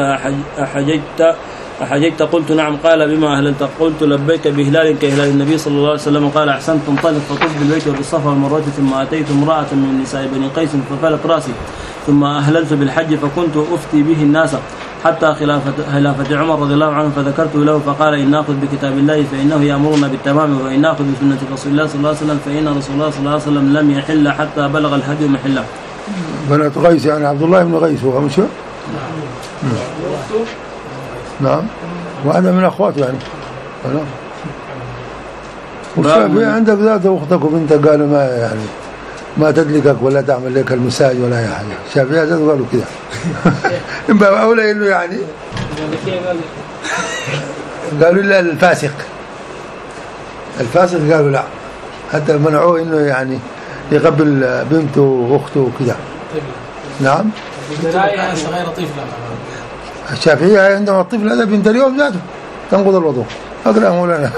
أحججت أحججت قلت نعم. قال بما أهللت؟ قلت لبيك بهلال كهلال النبي صلى الله عليه وسلم. قال أحسنت انطلق فطف بالبيت وبالصفا والمروة ثم أتيت امرأة من نساء بني قيس ففلت رأسي ثم أهللت بالحج فكنت أفتي به الناس حتى خلافة, خلافة عمر رضي الله عنه فذكرت له فقال إن نأخذ بكتاب الله فإنه يأمرنا بالتمام وإن نأخذ بسنة رسول الله صلى الله عليه وسلم فإن رسول الله صلى الله عليه وسلم لم يحل حتى بلغ الهدي محله. بنات غيث يعني عبد الله بن غيث هو مش؟ نعم وهذا من أخواته يعني. والشافعي عندك ذات أختك وبنتك قالوا ما يعني ما تدلكك ولا تعمل لك المساج ولا أي حاجة. الشافعي ذات قالوا كذا. ينبغي أولى إنه يعني قالوا إلا الفاسق الفاسق قالوا لا حتى منعوه إنه يعني يقبل بنته وأخته وكذا. نعم. غير طفلة. الشافعية عندما الطفل هذا بنت اليوم ذاته تنقض الوضوء. أقرأ مولانا.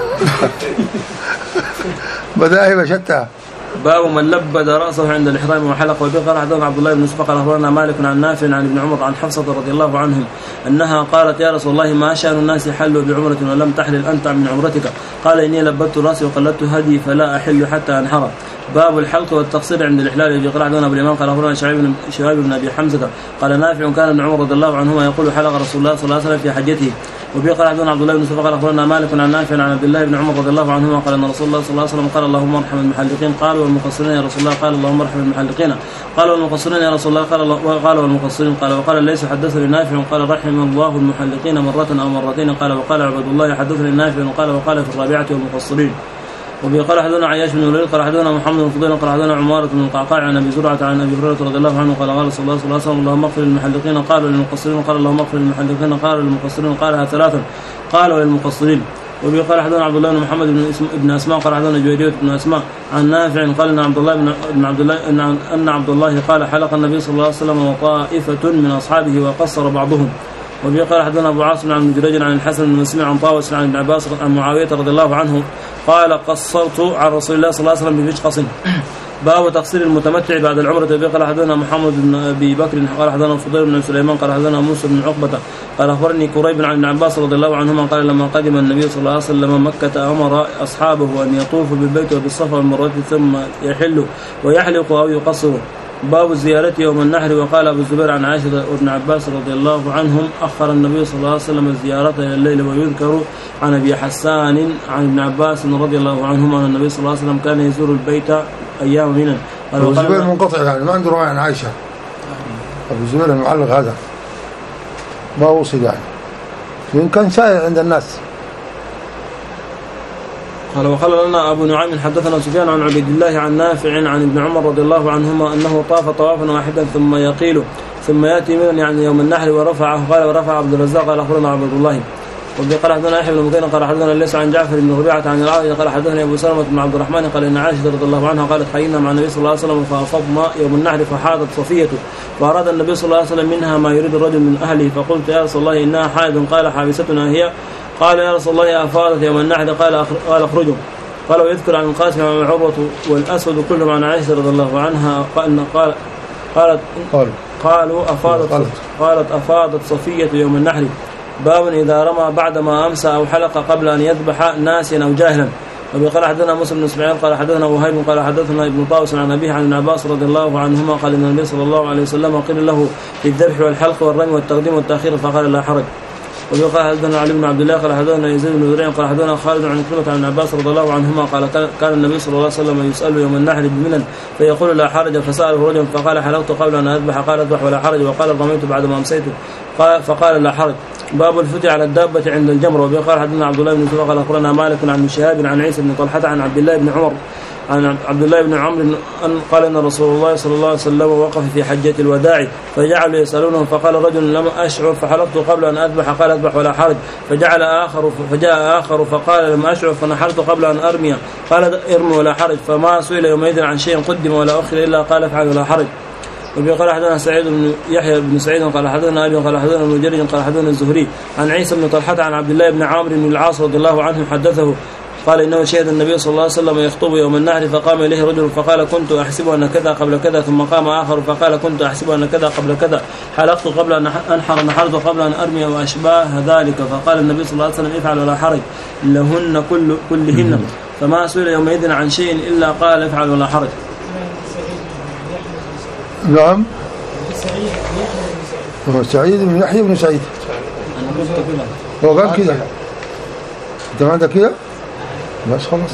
بدائه شتى. باب من لبد رأسه عند الإحرام وحلق. وبه قال حدثنا عبد الله بن يوسف قال أخبرنا مالك عن نافع عن ابن عمر عن حفصة رضي الله عنهم أنها قالت يا رسول الله ما شأن الناس حلوا بعمرة ولم تحلل أنت من عمرتك؟ قال إني لبدت رأسي وقلدت هدي فلا أحل حتى أنحر. باب الحلق والتقصير عند الإحلال. وبه قال حدثنا أبو الإمام قال أخبرنا شعيب بن أبي حمزة قال نافع كان ابن عمر رضي الله عنهما يقول حلق رسول الله صلى الله عليه وسلم في حجته. وبه قال حدثنا عبد الله بن يوسف قال أخبرنا مالك عن نافع عن عبد الله بن عمر رضي الله عنهما قال أن رسول الله صلى الله عليه وسلم قال اللهم ارحم المحلقين. قال والمقصرين يا رسول الله؟ قال اللهم ارحم المحلقين. قال والمقصرين يا رسول الله؟ قال قال والمقصرين. قال وقال ليس حدثني نافع قال رحم الله المحلقين مرة أو مرتين. قال وقال عبد الله حدثني نافع قال وقال في الرابعة والمقصرين. وبه قال حدثنا عياش بن وليد قال حدثنا محمد بن فضيل قال حدثنا عمارة بن القعقاع عن أبي زرعة عن أبي هريرة رضي الله عنه قال قال صلى الله عليه وسلم اللهم اغفر للمحلقين. قال وللمقصرين. قال اللهم اغفر للمحلقين. قال وللمقصرين. قالها ثلاثا. قال وللمقصرين. وبه قال حدثنا عبد الله بن محمد بن اسم ابن اسماء قال حدثنا جويرية بن اسماء عن نافع قال ان عبد الله بن عبد الله ان ان عبد الله قال حلق النبي صلى الله عليه وسلم وطائفة من اصحابه وقصر بعضهم. وبه قال حدثنا ابو عاصم عن جريج عن الحسن بن مسلم عن طاووس عن ابن عباس عن معاوية رضي الله عنه قال قصرت عن رسول الله صلى الله عليه وسلم بفجقص. باب تقصير المتمتع بعد العمرة. وبه قال حدثنا محمد بن ابي بكر قال حدثنا فضيل بن سليمان قال حدثنا موسى بن عقبة قال اخبرني كريب عن ابن عباس رضي الله عنهما قال لما قدم النبي صلى الله عليه وسلم مكة امر اصحابه ان يطوفوا بالبيت وبالصفا والمروة ثم يحلوا ويحلقوا او يقصروا. باب الزيارة يوم النحر. وقال ابو الزبير عن عائشة وابن عباس رضي الله عنهم اخر النبي صلى الله عليه وسلم الزيارة الى الليل. ويذكر عن ابي حسان عن ابن عباس رضي الله عنهما ان النبي صلى الله عليه وسلم كان يزور البيت ايام منى. ابو الزبير منقطع يعني ما عنده رواية عن عائشة. ابو الزبير المعلق هذا ما وصل يعني وإن كان شائع عند الناس. قال وقال لنا أبو نعيم حدثنا سفيان عن عبيد الله عن نافع عن ابن عمر رضي الله عنهما أنه طاف طوافا واحدا ثم يقيل ثم يأتي منه يعني يوم النحر ورفعه. قال ورفع عبد الرزاق قال أخبرنا عبد الله وبه قال حدثنا يحيى بن مكين قال حدثنا ليس عن جعفر بن ربيعة عن العاص قال حدثنا أبو سلمة بن عبد الرحمن قال إن عائشة رضي الله عنها قالت حيينا مع النبي صلى الله عليه وسلم فأفضنا يوم النحر فحاضت صفية فأراد النبي صلى الله عليه وسلم منها ما يريد الرجل من أهله فقلت يا رسول الله إنها حائض قال حابستنا هي قال يا رسول الله أفاضت يوم النحر قال قال اخرجوا. قال ويذكر عن القاسم عن عروة والأسود كلهم عن عائشة رضي الله عنها قال قال قالت قالوا أفاضت قالت أفاضت صفية يوم النحر. باب إذا رمى بعدما أمسى أو حلق قبل أن يذبح ناسيا أو جاهلا. وقال حدثنا موسى بن اسماعيل قال حدثنا وهيب قال حدثنا ابن طاووس عن أبيه عن ابن عباس رضي الله عنهما قال إن النبي صلى الله عليه وسلم قيل له في الذبح والحلق والرمي والتقديم والتأخير فقال لا حرج. وقال حدثنا علي بن عبد الله قال حدثنا يزيد بن زريع قال حدثنا خالد عن كلمة عن ابن عباس رضي الله عنهما قال كان النبي صلى الله عليه وسلم يسأل يوم النحر بمنى فيقول لا حرج فسأله رجل فقال حلقت قبل أن أذبح قال اذبح ولا حرج وقال رميت بعدما أمسيت فقال لا حرج. باب الفتي على الدابة عند الجمر. وقال حدثنا عبد الله بن زبير قال أخبرنا مالك عن شهاب عن عيسى بن طلحة عن عبد الله بن عمر عن عبد الله بن عمرو أن قال إن رسول الله صلى الله عليه وسلم وقف في حجة الوداع فجعلوا يسألونه فقال رجل لم أشعر فحلقت قبل أن أذبح قال اذبح ولا حرج فجعل آخر فجاء آخر فقال لم أشعر فنحرت قبل أن أرمي قال ارمي ولا حرج فما سئل يومئذ عن شيء قدم ولا أخر إلا قال افعل ولا حرج. وقال حدثنا سعيد بن يحيى بن سعيد قال حدثنا أبي قال حدثنا ابن جريج قال حدثنا الزهري عن عيسى بن طلحة عن عبد الله بن عمرو بن العاص رضي الله عنه حدثه قال إنه شهد النبي صلى الله عليه وسلم يخطب يوم النحر فقام إليه رجل فقال كنت أحسب أن كذا قبل كذا ثم قام آخر فقال كنت أحسب أن كذا قبل كذا حلقت قبل أن أنحر نحرت قبل أن أرمي وأشباه ذلك فقال النبي صلى الله عليه وسلم افعل ولا حرج لهن كل كلهن فما سئل يومئذ عن شيء إلا قال افعل ولا حرج. نعم هو سعيد بن يحيى بن سعيد هو قال كذا انت ما عندك كذا بس خلص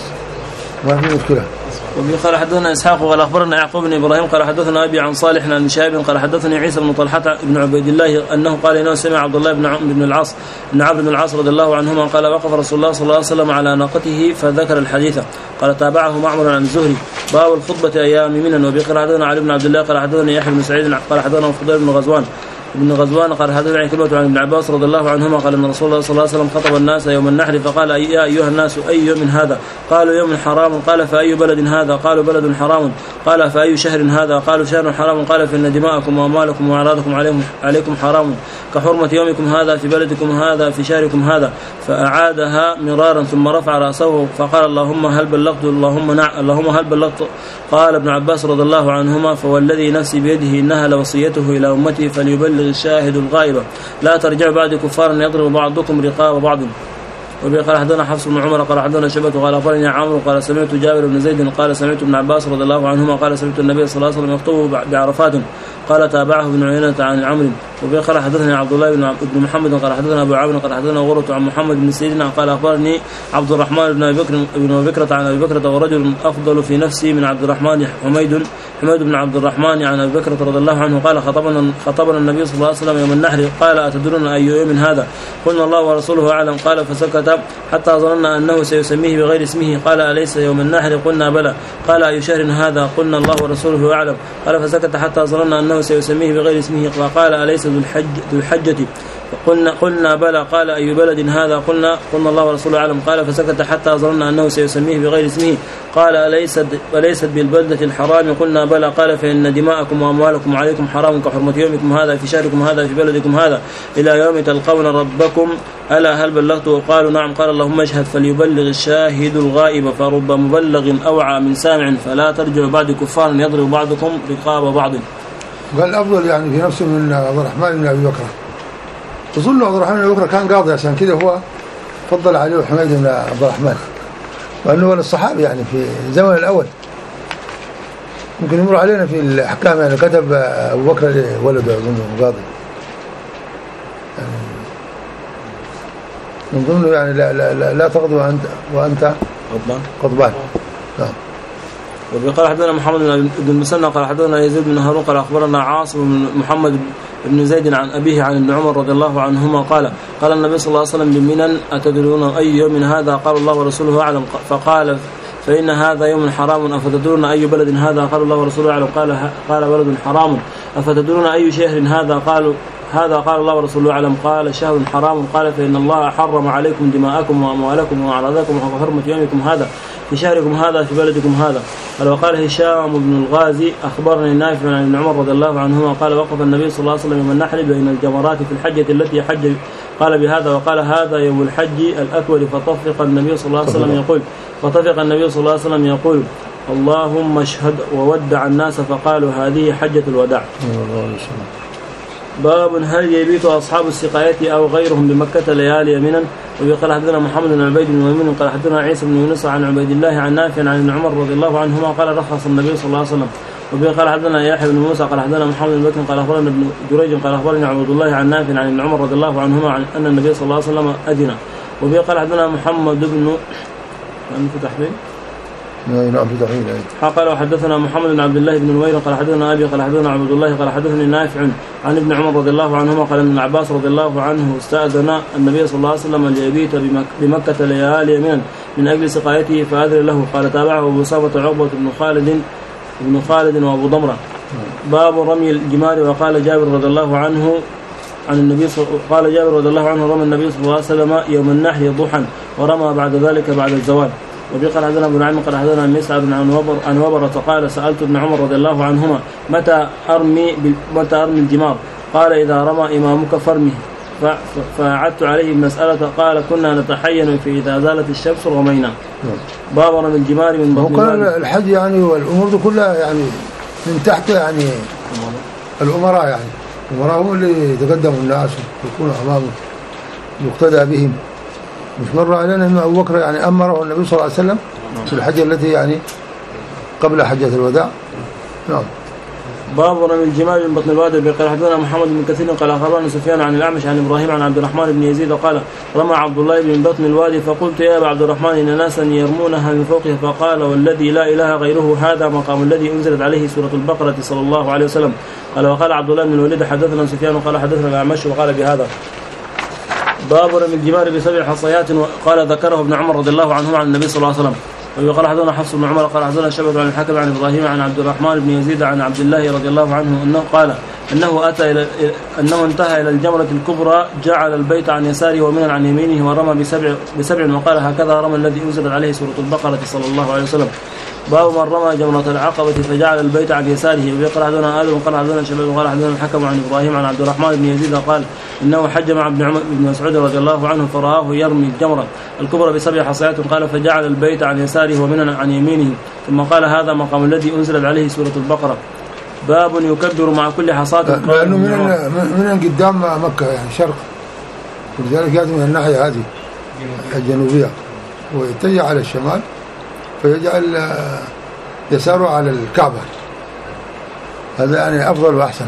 ما في مشكلة. وقال حدثنا إسحاق قال أخبرنا يعقوب بن إبراهيم قال حدثنا أبي عن صالح عن شهاب قال حدثني عيسى بن طلحة بن عبيد الله أنه قال إنه سمع عبد الله بن عمرو بن العاص بن عمرو بن العاص رضي الله عنهما قال وقف رسول الله صلى الله عليه وسلم على ناقته فذكر الحديث قال تابعه معمر عن الزهري. باب الخطبة أيام منى. وقال حدثنا علي بن عبد الله قال حدثني يحيى بن سعيد قال حدثنا فضيل بن غزوان ابن غزوان قال حدثنا كلمة عن ابن عباس رضي الله عنهما قال ان رسول الله صلى الله عليه وسلم خطب الناس يوم النحر فقال يا ايها الناس اي يوم هذا قالوا يوم حرام قال فاي بلد هذا قالوا بلد حرام قال فاي شهر هذا قالوا شهر حرام قال فان دماءكم واموالكم واعراضكم عليكم عليكم حرام كحرمة يومكم هذا في بلدكم هذا في شهركم هذا فاعادها مرارا ثم رفع راسه فقال اللهم هل بلغت اللهم نع اللهم هل بلغت. قال ابن عباس رضي الله عنهما فوالذي نفسي بيده انها لوصيته الى امته فليبلغ الشاهد الغائب لا ترجع بعد كفارا يضرب بعضكم رقاب بعض. وقال حدثنا حفص بن عمر قال حدثنا شعبة قال أخبرني عمرو قال سمعت جابر بن زيد قال سمعت ابن عباس رضي الله عنهما قال سمعت النبي صلى الله عليه وسلم يخطب بعرفات قال تابعه ابن عيينة عن عمرو. وقال حدثني عبد الله بن محمد قال حدثنا أبو عامر قال حدثنا غرة عن محمد بن سيرين قال أخبرني عبد الرحمن بن أبي بكر بن أبي بكرة عن أبي بكرة ورجل أفضل في نفسي من عبد الرحمن حميد حميد بن عبد الرحمن عن أبي بكرة رضي الله عنه قال خطبنا خطبنا النبي صلى الله عليه وسلم يوم النحر قال أتدرون أي يوم هذا قلنا الله ورسوله أعلم قال فسكت حتى ظننا أنه سيسميه بغير اسمه قال أليس يوم النحر قلنا بلى قال أي شهر هذا قلنا الله ورسوله أعلم قال فسكت حتى ظننا أنه سيسميه بغير اسمه وقال أليس ذو الحج ذو الحجة قلنا قلنا بلى قال أي بلد هذا قلنا قلنا الله ورسوله أعلم قال فسكت حتى ظننا أنه سيسميه بغير اسمه قال أليست أليست بالبلدة الحرام قلنا بلى قال فإن دماءكم وأموالكم عليكم حرام كحرمة يومكم هذا في شهركم هذا في بلدكم هذا إلى يوم تلقون ربكم ألا هل بلغت وقالوا نعم قال اللهم اشهد فليبلغ الشاهد الغائب فرب مبلغ أوعى من سامع فلا ترجع بعد كفار يضرب بعضكم رقاب بعض. قال أفضل يعني في نفسه من عبد الرحمن بن أبي بكر. تظن عبد الرحمن بن أبي بكر كان قاضي عشان كذا هو فضل عليه حميد بن عبد الرحمن وأنه هو الصحابي يعني في الزمن الأول ممكن يمر علينا في الأحكام يعني كتب أبو بكر لولده أظنه قاضي يعني من ضمنه يعني لا, لا, لا, لا تغضب وأنت, وأنت غضبان غضبان نعم. وفي قال حدثنا محمد بن المثنى قال حدثنا يزيد بن هارون قال أخبرنا عاصم بن محمد بن زيد عن أبيه عن ابن عمر رضي الله عنهما قال قال النبي صلى الله عليه وسلم بمنى أتدرون أي يوم هذا؟ قال الله ورسوله أعلم. فقال فإن هذا يوم حرام. أفتدرون أي بلد هذا؟ قال الله ورسوله أعلم. قال قال بلد حرام. أفتدرون أي شهر هذا؟ قالوا هذا. قال الله ورسوله أعلم. قال شهر حرام. قال فإن الله حرم عليكم دماءكم وأموالكم وأعراضكم وحرمة يومكم هذا في شهركم هذا في بلدكم هذا. قال وقال هشام بن الغازي أخبرني نافع عن ابن عمر رضي الله عنهما قال وقف النبي صلى الله عليه وسلم يوم النحر بين الجمرات في الحجة التي حج قال بهذا وقال هذا يوم الحج الأكبر. فطفق النبي صلى الله عليه وسلم يقول فطفق النبي صلى الله عليه وسلم يقول اللهم اشهد وودع الناس فقالوا هذه حجة الوداع. باب هل يبيت أصحاب السقاية أو غيرهم بمكة ليالي منى. وقال حدثنا محمد بن عبيد بن ميمون قال حدثنا عيسى بن يونس عن عبيد الله عن نافع عن ابن عمر رضي الله عنهما قال رخص النبي صلى الله عليه وسلم. وقال حدثنا يحيى بن موسى قال حدثنا محمد بن بكر قال أخبرنا ابن جريج قال أخبرني عبد الله عن نافع عن ابن عمر رضي الله عنهما عن أن النبي صلى الله عليه وسلم أذن. وقال حدثنا محمد بن فتح بن نعم فتحين قال وحدثنا محمد بن عبد الله بن نوير قال حدثنا أبي قال حدثنا عبد الله قال حدثني نافع عن ابن عمر رضي الله عنهما قال ابن عباس رضي الله عنه استأذن النبي صلى الله عليه وسلم ليبيت بمكة ليالي منى من أجل سقايته فأذن له. قال تابعه أبو أسامة عقبة بن خالد بن خالد وأبو ضمرة. باب رمي الجمار. وقال جابر رضي الله عنه عن النبي قال جابر رضي الله عنه رمى النبي صلى الله عليه وسلم يوم النحر ضحى ورمى بعد ذلك بعد الزوال. وقال حدثنا ابن نعيم قال حدثنا مسعد عن وبر عن وبرة قال سألت ابن عمر رضي الله عنهما متى أرمي متى أرمي الجمار؟ قال إذا رمى إمامك فارمه. فأعدت عليه المسألة قال كنا نتحين في إذا زالت الشمس رمينا. باب رمي الجمار من بطن وقال الحج يعني والأمور دي كلها يعني من تحت يعني الأمراء يعني الأمراء هم اللي يتقدموا الناس ويكونوا أمامهم يقتدى بهم. مش مر علينا أن أبو بكر يعني أمره النبي صلى الله عليه وسلم في الحجة التي يعني قبل حجة الوداع. نعم. باب رمي الجمار من بطن الوادي. قال حدثنا محمد بن كثير قال أخبرنا سفيان عن الأعمش عن إبراهيم عن عبد الرحمن بن يزيد قال رمى عبد الله من بطن الوادي فقلت يا أبا عبد الرحمن إن ناسا يرمونها من فوقه فقال والذي لا إله غيره هذا مقام الذي أنزلت عليه سورة البقرة صلى الله عليه وسلم. قال وقال عبد الله بن الوليد حدثنا سفيان قال حدثنا الأعمش وقال بهذا. باب رمي الجمار بسبع حصيات. قال ذكره ابن عمر رضي الله عنهما عن النبي صلى الله عليه وسلم. وقال حدثنا حفص بن عمر قال حدثنا شعبة عن الحكم عن إبراهيم عن عبد الرحمن بن يزيد عن عبد الله رضي الله عنه أنه قال أنه أتى إلى أنه انتهى إلى الجمرة الكبرى جعل البيت عن يساره ومنى عن يمينه ورمى بسبع بسبع وقال هكذا رمى الذي أنزلت عليه سورة البقرة صلى الله عليه وسلم. باب من رمى جمرة العقبة فجعل البيت عن يساره. وقال حدثنا آدم وقال حدثنا شباب وقال حدثنا الحكم عن إبراهيم عن عبد الرحمن بن يزيد قال إنه حج مع ابن عمر بن مسعود رضي الله عنه فرآه يرمي الجمرة الكبرى بسبع حصيات قال فجعل البيت عن يساره ومنى عن يمينه ثم قال هذا مقام الذي أنزلت عليه سورة البقرة. باب يكبر مع كل حصاة. لأنه من من قدام مكة يعني شرق ولذلك يأتي من الناحية هذه الجنوبية ويتجه على الشمال فيجعل يساره على الكعبة. هذا يعني أفضل وأحسن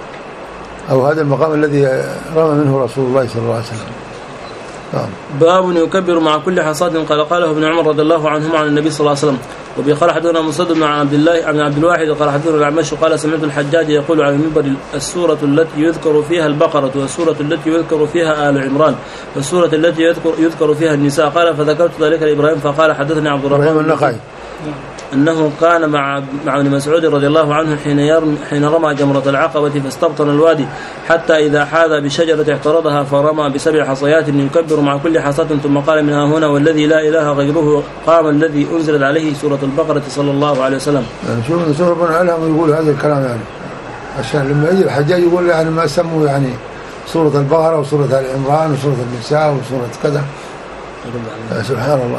أو هذا المقام الذي رمى منه رسول الله صلى الله عليه وسلم. نعم. باب يكبر مع كل حصاد قال قاله ابن عمر رضي الله عنهما عن النبي صلى الله عليه وسلم. وبقال حدثنا مسدد عن عبد الله عن عبد الواحد قال حدثنا الأعمش قال سمعت الحجاج يقول على المنبر السورة التي يذكر فيها البقرة والسورة التي يذكر فيها آل عمران والسورة التي يذكر يذكر فيها النساء. قال فذكرت ذلك لإبراهيم فقال حدثني عبد الرحمن النخعي أنه كان مع مع ابن مسعود رضي الله عنه حين يرمي حين رمى جمرة العقبة فاستبطن الوادي حتى إذا حاذ بشجرة اعترضها فرمى بسبع حصيات يكبر مع كل حصاة ثم قال منها هنا والذي لا إله غيره قام الذي أنزلت عليه سورة البقرة صلى الله عليه وسلم. يعني شوف سورة ربنا ألهم يقول هذا الكلام يعني عشان لما يجي الحجاج يقول يعني ما سموا يعني سورة البقرة وسورة آل عمران وسورة النساء وسورة كذا. سبحان الله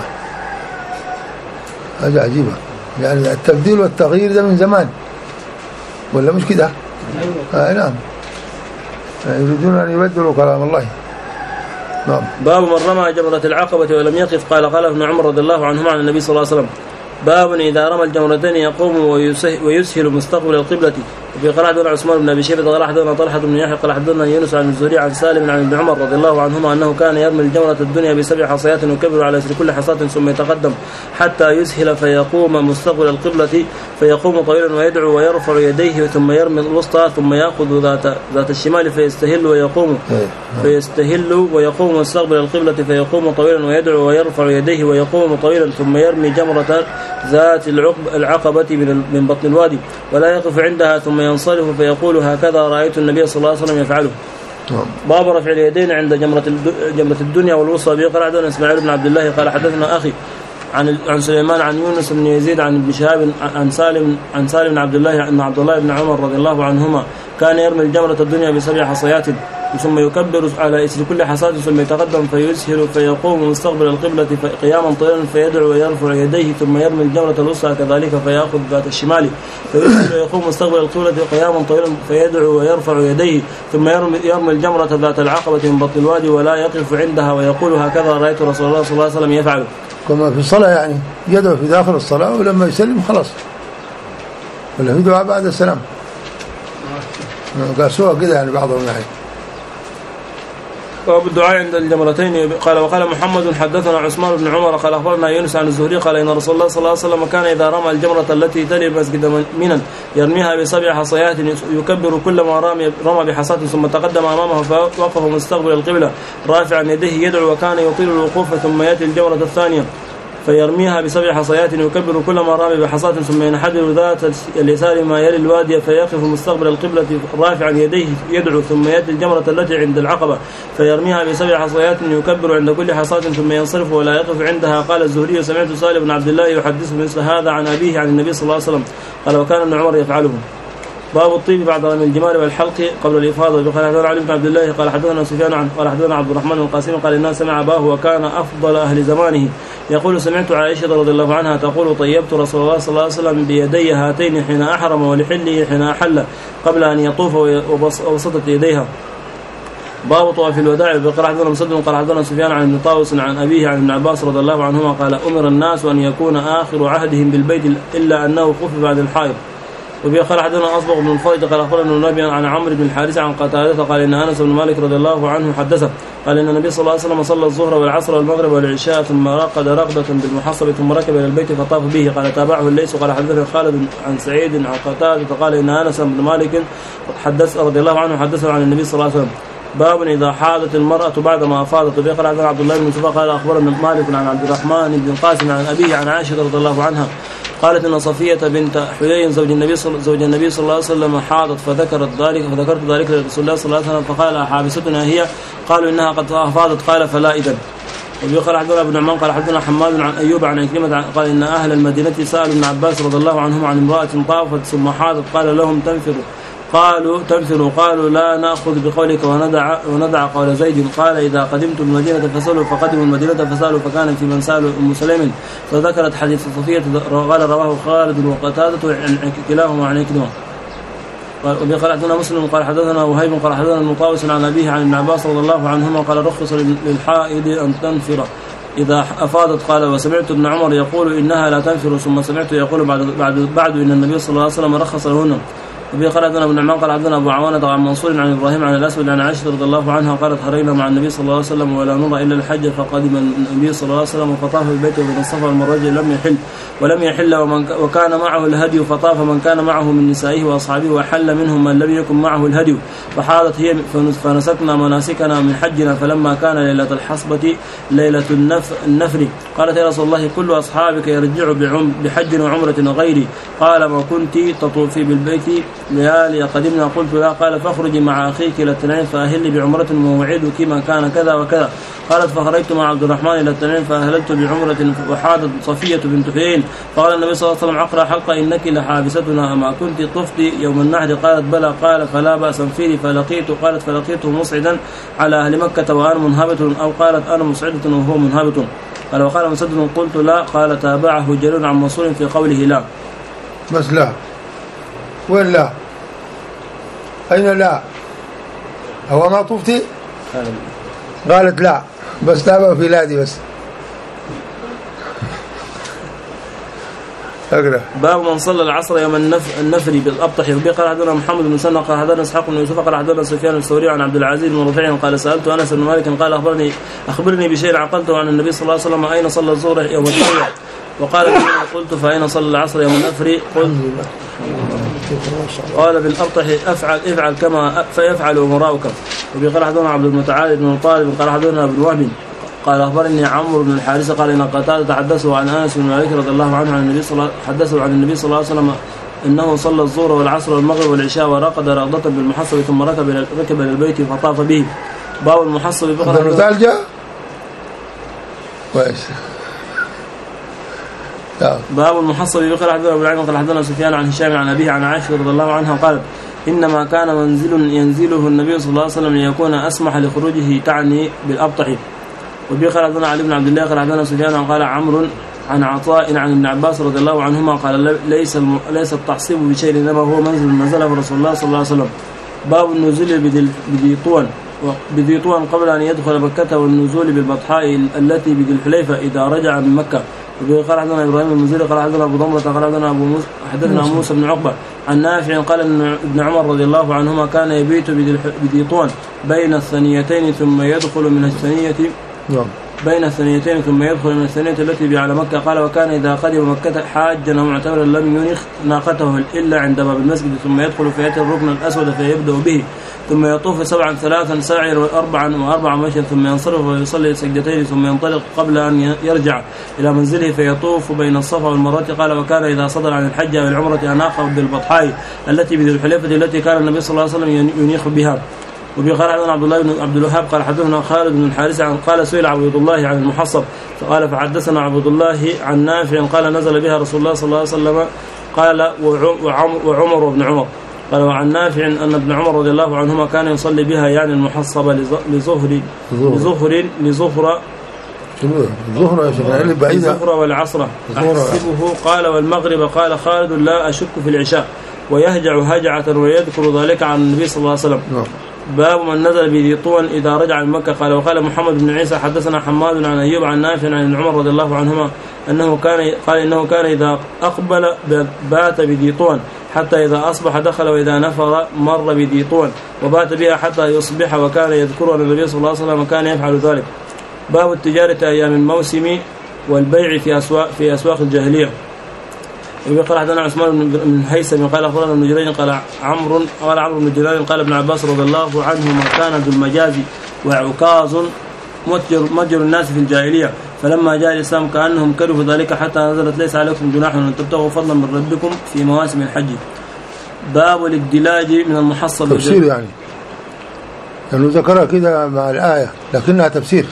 هذا عجيبة يعني التبديل والتغيير ده من زمان ولا مش كده؟ آه نعم يريدون أن يبدلوا كلام الله. نعم. باب من رمى جمرة العقبة ولم يقف قال قال ابن عمر رضي الله عنهما عن النبي صلى الله عليه وسلم. باب إذا رمى الجمرتين يقوم ويسهل مستقبل القبلة وفي قال حدثنا عثمان بن ابي شيبه قال حدثنا طلحه بن يحيى قال حدثنا يونس عن الزهري عن سالم عن ابن عمر رضي الله عنهما انه كان يرمي الجمره الدنيا بسبع حصيات ويكبر على اثر كل حصاة ثم يتقدم حتى يسهل فيقوم مستقبل القبلة فيقوم طويلا ويدعو ويرفع يديه ثم يرمي الوسطى ثم ياخذ ذات ذات الشمال فيستهل ويقوم فيستهل ويقوم مستقبل القبلة فيقوم طويلا ويدعو ويرفع يديه ويقوم طويلا ثم يرمي جمرة ذات العقبة من بطن الوادي ولا يقف عندها ثم ينصرف فيقول هكذا رأيت النبي صلى الله عليه وسلم يفعله. باب رفع اليدين عند جمرة جمرة الدنيا والوسطى. به قال حدثنا اسماعيل بن عبد الله قال حدثنا أخي عن عن سليمان عن يونس بن يزيد عن ابن شهاب عن سالم عن سالم بن عبد الله أن عبد الله بن عمر رضي الله عنهما كان يرمي الجمرة الدنيا بسبع حصيات ثم يكبر على إثر كل حصاة ثم يتقدم فيسهل فيقوم مستقبل القبلة قياما طويلا فيدعو ويرفع يديه ثم يرمي الجمرة الوسطى كذلك فيأخذ ذات الشمال فيسهل ويقوم مستقبل القبلة قياما طويلا فيدعو ويرفع يديه ثم يرمي, يرمي الجمرة ذات العقبة من بطن الوادي ولا يقف عندها ويقول هكذا رأيت رسول الله صلى الله عليه وسلم يفعله. كما في الصلاة يعني يدعو في داخل الصلاة ولما يسلم خلاص ولا في دعاء بعد السلام قاسوها كده يعني بعضهم يعني. باب الدعاء عند الجمرتين. قال وقال محمد حدثنا عثمان بن عمر قال اخبرنا يونس عن الزهري قال ان رسول الله صلى الله عليه وسلم كان اذا رمى الجمره التي تلي مسجد منى يرميها بسبع حصيات يكبر كل ما رمى رمى بحصاة ثم تقدم امامه فوقف مستقبل القبلة رافعا يديه يدعو وكان يطيل الوقوف ثم ياتي الجمره الثانيه فيرميها بسبع حصيات يكبر كل ما رمى بحصاة ثم ينحدر ذات اليسار ما يلي الوادي فيقف مستقبل القبلة رافعا يديه يدعو ثم يأتي الجمرة التي عند العقبة فيرميها بسبع حصيات يكبر عند كل حصاة ثم ينصرف ولا يقف عندها. قال الزهري سمعت سالم بن عبد الله يحدث مثل هذا عن أبيه عن النبي صلى الله عليه وسلم قال وكان ابن عمر يفعله. باب الطيب بعد رمي الجمال والحلق قبل الإفاضة. قال حدثنا علي بن عبد الله قال حدثنا سفيان عن قال حدثنا عبد الرحمن القاسمي قال إنه سمع أباه وكان أفضل أهل زمانه يقول سمعت عائشة رضي الله عنها تقول طيبت رسول الله صلى الله عليه وسلم بيدي هاتين حين أحرم ولحله حين أحل قبل أن يطوف وبسطت يديها. باب طواف الوداع. قال حدثنا مسدد قال حدثنا سفيان عن ابن طاووس عن أبيه عن ابن عباس رضي الله عنهما قال أمر الناس أن يكون آخر عهدهم بالبيت إلا أنه خفف بعد الحائض. وبه قال حدثنا أصبغ بن الفرج قال أخبرنا النبي عن عمرو بن الحارث عن قتادة قال إن أنس بن مالك رضي الله عنه حدثه قال إن النبي صلى الله عليه وسلم صلى الظهر والعصر والمغرب والعشاء ثم رقد رقدة بالمحصب ثم ركب إلى البيت فطاف به. قال تابعه الليث قال حدثنا خالد عن سعيد عن قتادة قال إن أنس بن مالك حدث رضي الله عنه حدثه عن النبي صلى الله عليه وسلم. باب إذا حاضت المرأة بعد ما أفاضت. وبه قال حدثنا عبد الله بن يوسف قال أخبرنا مالك عن عبد الرحمن بن القاسم عن أبيه عن عائشة رضي الله عنها قالت ان صفية بنت حيي زوج النبي صلى زوج النبي صلى الله عليه وسلم حاضت فذكرت ذلك فذكرت ذلك لرسول الله صلى الله عليه وسلم فقال حابستنا هي قالوا انها قد افاضت قال فلا اذن. وبه قال حدثنا ابن عمان قال حدثنا حماد عن ايوب عن عكرمة قال ان اهل المدينة سالوا ابن عباس رضي الله عنهم عن امرأة طافت ثم حاضت قال لهم تنفروا قالوا تنفروا قالوا لا نأخذ بقولك وندع وندع قول زيد قال إذا قدمت المدينة فسألوا فقدموا المدينة فسألوا فكان في من سألوا أم سليم فذكرت حديث صفية قال رواه خالد وقتادة عن كلاهما عن كلاهما. وبه قال حدثنا مسلم قال حدثنا وهيب قال حدثنا المطاوس عن أبيه عن ابن عباس رضي الله عنهما قال رخص للحائض أن تنفر إذا أفاضت قال وسمعت ابن عمر يقول إنها لا تنفر ثم سمعت يقول بعد بعد بعد إن النبي صلى الله عليه وسلم رخص لهن. وبه قال حدثنا ابن عمان قال حدثنا ابو عوانة عن منصور عن ابراهيم عن الاسود عن عائشة رضي الله عنها قالت خرجنا مع النبي صلى الله عليه وسلم ولا نرى الا الحج فقدم النبي صلى الله عليه وسلم فطاف البيت وبين الصفا والمروه لم يحل ولم يحل ومن وكان معه الهدي فطاف من كان معه من نسائه واصحابه وحل منهم من لم يكن معه الهدي فحاضت هي فنسكنا مناسكنا من حجنا فلما كان ليلة الحصبة ليلة النفر قالت يا رسول الله كل اصحابك يرجع بحج وعمرة غيري قال ما كنت تطوفي بالبيت ليالي قدمنا قلت لا قال فاخرجي مع أخيك إلى التنعيم فأهل بعمرة ووعدك ما كان كذا وكذا قالت فخرجت مع عبد الرحمن إلى التنعيم فأهللت بعمرة وحاضت صفية بنت حيين فقال النبي صلى الله عليه وسلم عقرى حق إنك لحابستنا أما كنت طفتي يوم النحر قالت بلى قال فلا بأس انفري فلقيت قالت فلقيته مصعدا على أهل مكة وأنا منهبة أو قالت أنا مصعدة وهو منهبة قال وقال مسدد قلت لا قال تابعه جرير عن منصور في قوله لا بس لا وين لا أين لا هو ما طفتي قالت لا بس تابع في لادي بس اقرا. باب من صلى العصر يوم النف... النفر بالأبطح. وبه قال حدثنا محمد بن مسنى قال حدثنا اسحاق بن يوسف قال حدثنا سفيان الثوري عن عبد العزيز بن رفيع قال سألت أنس بن مالك قال أخبرني أخبرني بشيء عقلته عن النبي صلى الله عليه وسلم أين صلى الظهر يوم النفر؟ وقال قلت فأين صلى العصر يوم النفر؟ قلت قال بالأبطح افعل افعل كما فيفعل أمراؤك. وبه قال حدثنا عبد المتعال بن طالب قال حدثنا ابن وهب قال أخبرني عمرو بن الحارث قال إن قتادة تحدثوا عن أنس بن مالك رضي الله عنه عن النبي صلى الله حدثوا عن النبي صلى الله عليه وسلم إنه صلى الظهر والعصر والمغرب والعشاء ورقد رقدة بالمحصب ثم ركب ركب إلى البيت فطاف به. باب المحصب بقرة جاء كويس. باب المحصب بقرة حدثنا أبو العين قال حدثنا سفيان عن هشام عن أبيه عن عائشة رضي الله عنها قالت إنما كان منزل ينزله النبي صلى الله عليه وسلم ليكون أسمح لخروجه تعني بالأبطح. وبه قال حدثنا علي بن عبد الله قال حدثنا سفيان قال عمرو عن عطاء عن ابن عباس رضي الله عنهما قال ليس ليس التحصيب بشيء انما هو منزل نزله رسول الله صلى الله عليه وسلم. باب النزول بذي طوى بذي طوى قبل ان يدخل مكة والنزول بالبطحاء التي بذي الحليفة اذا رجع من مكة. وبه قال حدثنا ابراهيم المنذري قال حدثنا ابو ضمرة قال حدثنا ابو موسى حدثنا موسى بن عقبة عن نافع قال ان ابن عمر رضي الله عنهما كان يبيت بذي طوى بين الثنيتين ثم يدخل من الثنية بين الثنيتين ثم يدخل من الثنية التي بي على مكة. قال وكان إذا قدم مكة حاجا ومعتمرا لم ينخ ناقته إلا عند باب المسجد ثم يدخل فيأتي الركن الأسود فيبدأ به ثم يطوف سبعا ثلاثا ساعيا وأربعا وأربعا مشيا ثم ينصرف ويصلي سجدتين ثم ينطلق قبل أن يرجع إلى منزله فيطوف بين الصفا والمروة. قال وكان إذا صدر عن الحج والعمرة أناقه بالبطحاء التي بذي الحليفة التي كان النبي صلى الله عليه وسلم ينيخ بها. وبه قال حدثنا عبد الله بن عبد الوهاب قال حدثنا خالد بن الحارث عن قال سئل عبد الله عن المحصب فقال فحدثنا عبد الله عن نافع قال نزل بها رسول الله صلى الله عليه وسلم قال وعمر وابن عمر قال وعن نافع أن ابن عمر رضي الله عنهما كان يصلي بها يعني المحصبة لظهر لظهر لظهر الظهر يا شيخ بعيدة الظهر والعصر أحسبه قال والمغرب قال خالد لا أشك في العشاء ويهجع هجعة ويذكر ذلك عن النبي صلى الله عليه وسلم. باب من نزل بذي طوى إذا رجع من مكة. قال وقال محمد بن عيسى حدثنا حماد عن أيوب عن نافع عن ابن عمر رضي الله عنهما أنه كان قال إنه كان إذا أقبل بات بذي طوى حتى إذا أصبح دخل وإذا نفر مر بذي طوى وبات بها حتى يصبح وكان يذكر أن النبي صلى الله عليه وسلم كان يفعل ذلك. باب التجارة أيام الموسم والبيع في أسواق في أسواق الجاهلية. وقال حدثنا عثمان بن هيثم قال أخبرنا ابن جرير قال عمرو قال عمرو بن جرير قال ابن عباس رضي الله عنهما كان ذو المجاز وعكاظ متجر متجر الناس في الجاهلية فلما جاء الإسلام كأنهم كرهوا ذلك حتى نزلت ليس عليكم جناح أن تبتغوا فضلا من ربكم في مواسم الحج. باب الادلاج من المحصب تفسير يعني يعني ذكرها كده مع الآية لكنها تفسير.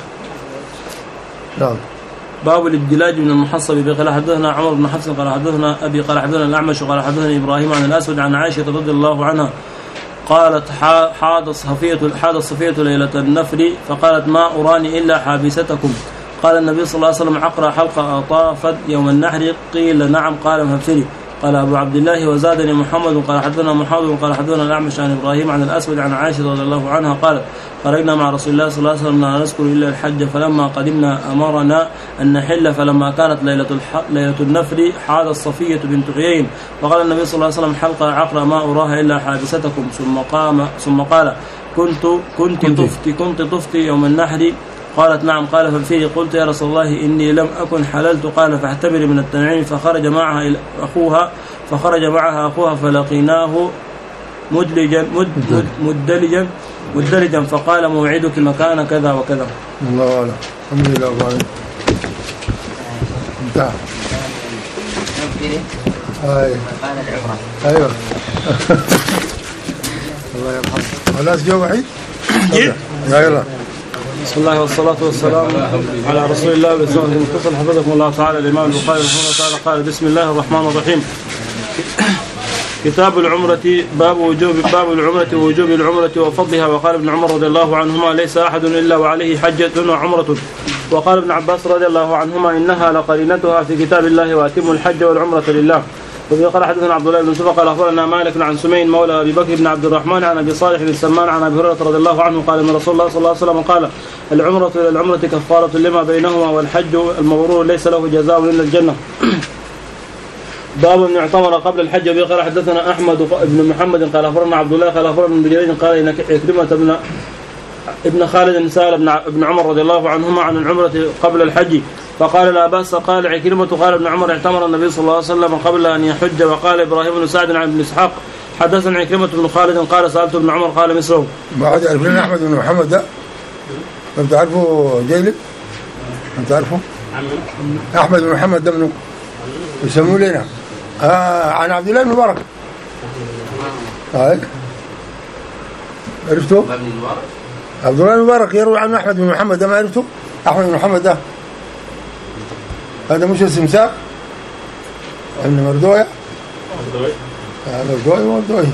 نعم. باب الادلاج من المحصب. قال حدثنا عمر بن حفص قال حدثنا أبي قال حدثنا الأعمش قال حدثنا إبراهيم عن الأسود عن عائشة رضي الله عنها قالت حاض صفية حاض صفية ليلة النفر فقالت ما أراني إلا حابستكم. قال النبي صلى الله عليه وسلم عقرى حلقة أطافت يوم النحر قيل نعم قال فابشري. قال أبو عبد الله وزادني محمد قال حدثنا محمد قال حدثنا الأعمش عن إبراهيم عن الأسود عن عائشة رضي الله عنها قالت خرجنا مع رسول الله صلى الله عليه وسلم لا نذكر إلا الحج فلما قدمنا أمرنا أن نحل فلما كانت ليلة ليلة النفر حاض الصفية بنت حيين فقال النبي صلى الله عليه وسلم حلقة عقرى ما أراها إلا حابستكم ثم قام ثم قال كنت كنت طفتي كنت طفتي يوم النحر قالت نعم قال ففيه قلت يا رسول الله إني لم أكن حللت قال فاحتمري من التنعيم فخرج معها أخوها فخرج معها أخوها فلقيناه مدلجا مد مدلجا مدلجا فقال موعدك مكان كذا وكذا. الله أعلم. الحمد لله رب العالمين. انتهى. أيوه. أيوه. الله يرحمه. خلاص جو وحيد. يلا. بسم الله والصلاة والسلام على رسول الله بسم المتصل حفظكم الله تعالى. الإمام البخاري رحمه الله تعالى قال بسم الله الرحمن الرحيم. كتاب العمرة. باب وجوب باب العمرة ووجوب العمرة وفضلها. وقال ابن عمر رضي الله عنهما ليس أحد إلا وعليه حجة وعمرة. وقال ابن عباس رضي الله عنهما إنها لقرينتها في كتاب الله وأتم الحج والعمرة لله. وفي قال حدثنا عبد الله بن يوسف قال أخبرنا مالك عن سمين مولى أبي بكر بن عبد الرحمن عن أبي صالح بن سمان عن أبي هريرة رضي الله عنه قال ان رسول الله صلى الله عليه وسلم قال العمرة إلى العمرة كفارة لما بينهما والحج المبرور ليس له جزاء إلا الجنة. باب من اعتمر قبل الحج. وبه قال حدثنا احمد بن محمد قال اخبرنا عبد الله قال اخبرنا ابن جرير قال ان عكرمة بن ابن خالد سأل ابن عمر رضي الله عنهما عن العمرة قبل الحج فقال لا بأس. قال عكرمة قال ابن عمر اعتمر النبي صلى الله عليه وسلم قبل أن يحج. وقال إبراهيم بن سعد عن ابن إسحاق حدثنا عكرمة بن خالد قال سألت ابن عمر قال مثله. بعد عرفنا أحمد بن محمد ده ما بتعرفه جيلب؟ ما بتعرفه؟ أحمد بن محمد ده منه يسموه لنا آه عن عبد الله بن مبارك. هاي عرفته؟ عبد الله بن مبارك يروي عن أحمد بن محمد ده ما عرفته؟ أحمد بن محمد ده هذا مش السمسار ابن مردوية مردوية مردوية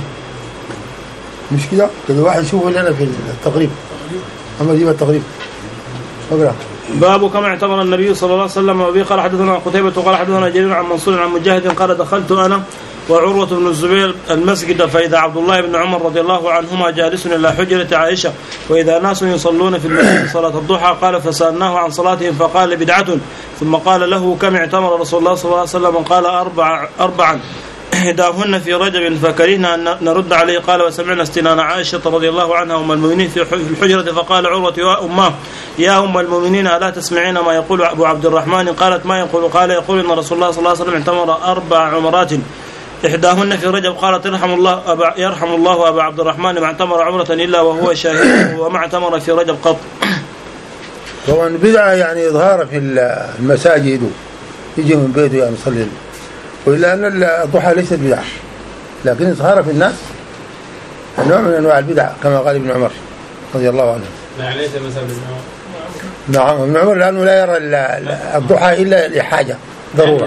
مش كده كده واحد يشوفه لنا في التقريب أما دي التقريب اقرأ. باب كما اعتمر النبي صلى الله عليه وسلم. وبه قال حدثنا قتيبة قال حدثنا جرير عن منصور عن مجاهد قال دخلت أنا وعروة بن الزبير المسجد فإذا عبد الله بن عمر رضي الله عنهما جالس إلى حجرة عائشة وإذا ناس يصلون في المسجد صلاة الضحى قال فسألناه عن صلاتهم فقال بدعة ثم قال له كم اعتمر رسول الله صلى الله عليه وسلم قال أربع أربعا إحداهن في رجب فكرهنا أن نرد عليه قال وسمعنا استنان عائشة رضي الله عنها أم المؤمنين في الحجرة فقال عروة يا أماه يا أم المؤمنين ألا تسمعين ما يقول أبو عبد الرحمن قالت ما يقول قال يقول إن رسول الله صلى الله عليه وسلم اعتمر أربع عمرات إحداهن في رجب قالت يرحم الله أبا يرحم الله أبا عبد الرحمن ما اعتمر عمرة إلا وهو شاهد وما اعتمر في رجب قط. طبعا بدعة يعني إظهار في المساجد يجي من بيته يعني يصلي وإلا أن الضحى ليست بدعة لكن إظهار في الناس نوع من أنواع البدعة كما قال ابن عمر رضي الله عنه. لا ليس مثل ابن عمر. نعم ابن عمر لأنه لا يرى الضحى إلا لحاجة ضرورة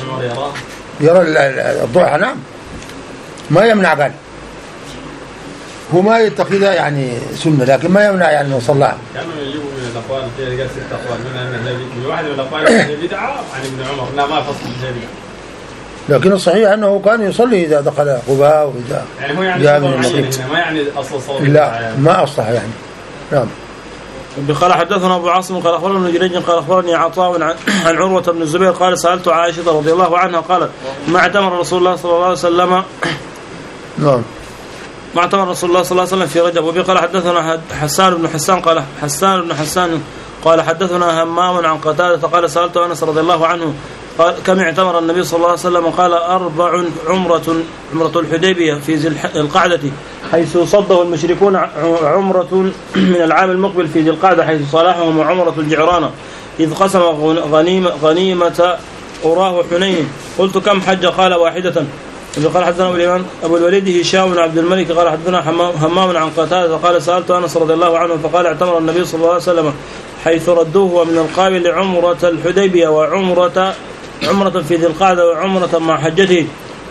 يرى الضحى نعم ما يمنع قال هو ما يتخذها يعني سنة لكن ما يمنع يعني من صلاها. كانوا يجيبوا من الأقوال في قال ست أقوال منها أن من واحد من الأقوال يعني بدعة عن ابن عمر لا ما فصل بدعة. لكن الصحيح أنه كان يصلي إذا دخل قباء وإذا يعني هو يعني جاء من المغرب ما يعني أصل صلاة لا يعني. ما أصلح يعني نعم. قال حدثنا أبو عاصم قال أخبرنا جريج قال أخبرني عطاء عن عروة بن الزبير قال سألت عائشة رضي الله عنها قالت ما اعتمر رسول الله صلى الله عليه وسلم نعم ما اعتمر رسول الله صلى الله عليه وسلم في رجب. وبه قال حدثنا حسان بن حسان قال حسان بن حسان قال حدثنا همام عن قتادة قال سألت أنس رضي الله عنه قال كم اعتمر النبي صلى الله عليه وسلم قال أربع عمرة عمرة الحديبية في ذي القعدة حيث صده المشركون عمرة من العام المقبل في ذي القعدة حيث صالحهم عمرة الجعرانة إذ قسم غنيمة, غنيمة أراه حنين. قلت كم حج قال واحدة. قال حدثنا الإمام أبو الوليد هشام بن عبد الملك قال حدثنا همام عن قتادة قال سألت أنس رضي الله عنه فقال اعتمر النبي صلى الله عليه وسلم حيث ردوه ومن القابل عمرة الحديبية وعمرة عمرة في ذي القعدة وعمرة مع حجته.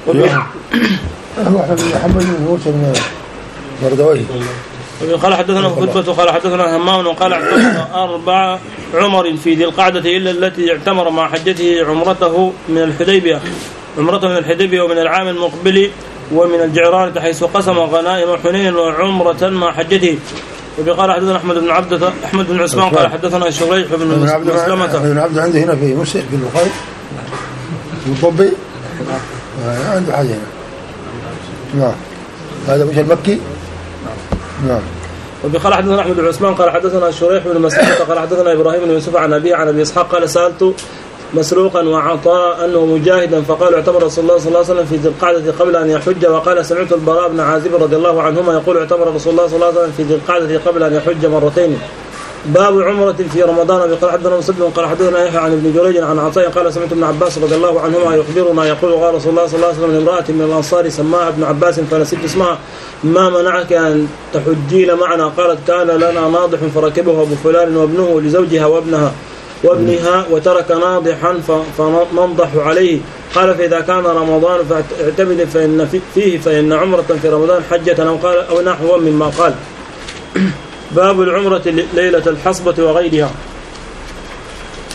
قال حدثنا خطبة قال حدثنا همام وقال اعتمر أربع عمر في ذي القعدة إلا التي اعتمر مع حجته عمرته من الحديبية عمرته من الحديبية ومن العام المقبل ومن الجعرانة حيث قسم غنائم حنين وعمرة مع حجته. وقال حدثنا أحمد بن عبدة أحمد بن عثمان قال حدثنا شريح بن مسلمة بن عبدة عنده هنا في مسلم في البخاري المطبي عنده حاجة هنا نعم هذا مش المكي نعم. وقال حدثنا أحمد بن عثمان قال حدثنا شريح بن مسلمة قال حدثنا إبراهيم بن يوسف عن أبي عن أبي إسحاق قال سألت مسروقا وعطاء أنه مجاهدا فقال اعتمر رسول الله صلى الله عليه وسلم في ذي القعدة قبل أن يحج. وقال سمعت البراء بن عازب رضي الله عنهما يقول اعتمر رسول الله صلى الله عليه وسلم في ذي القعدة قبل أن يحج مرتين. باب عمرة في رمضان. قال حدثنا مسلم قال حدثنا يحيى عن ابن جريج عن عطاء قال سمعت ابن عباس رضي الله عنهما يخبرنا يقول قال رسول الله صلى الله عليه وسلم لامرأة من الأنصار سماها ابن عباس فنسيت اسمها ما منعك أن تحجين معنا قالت كان لنا ناضح فركبه أبو فلان وابنه لزوجها وابنها وابنها وترك ناضحا فننضح عليه. قال فإذا كان رمضان فاعتمد فإن فيه فإن عمرة في رمضان حجة أو قال أو نحو مما قال. باب العمرة ليلة الحصبة وغيرها.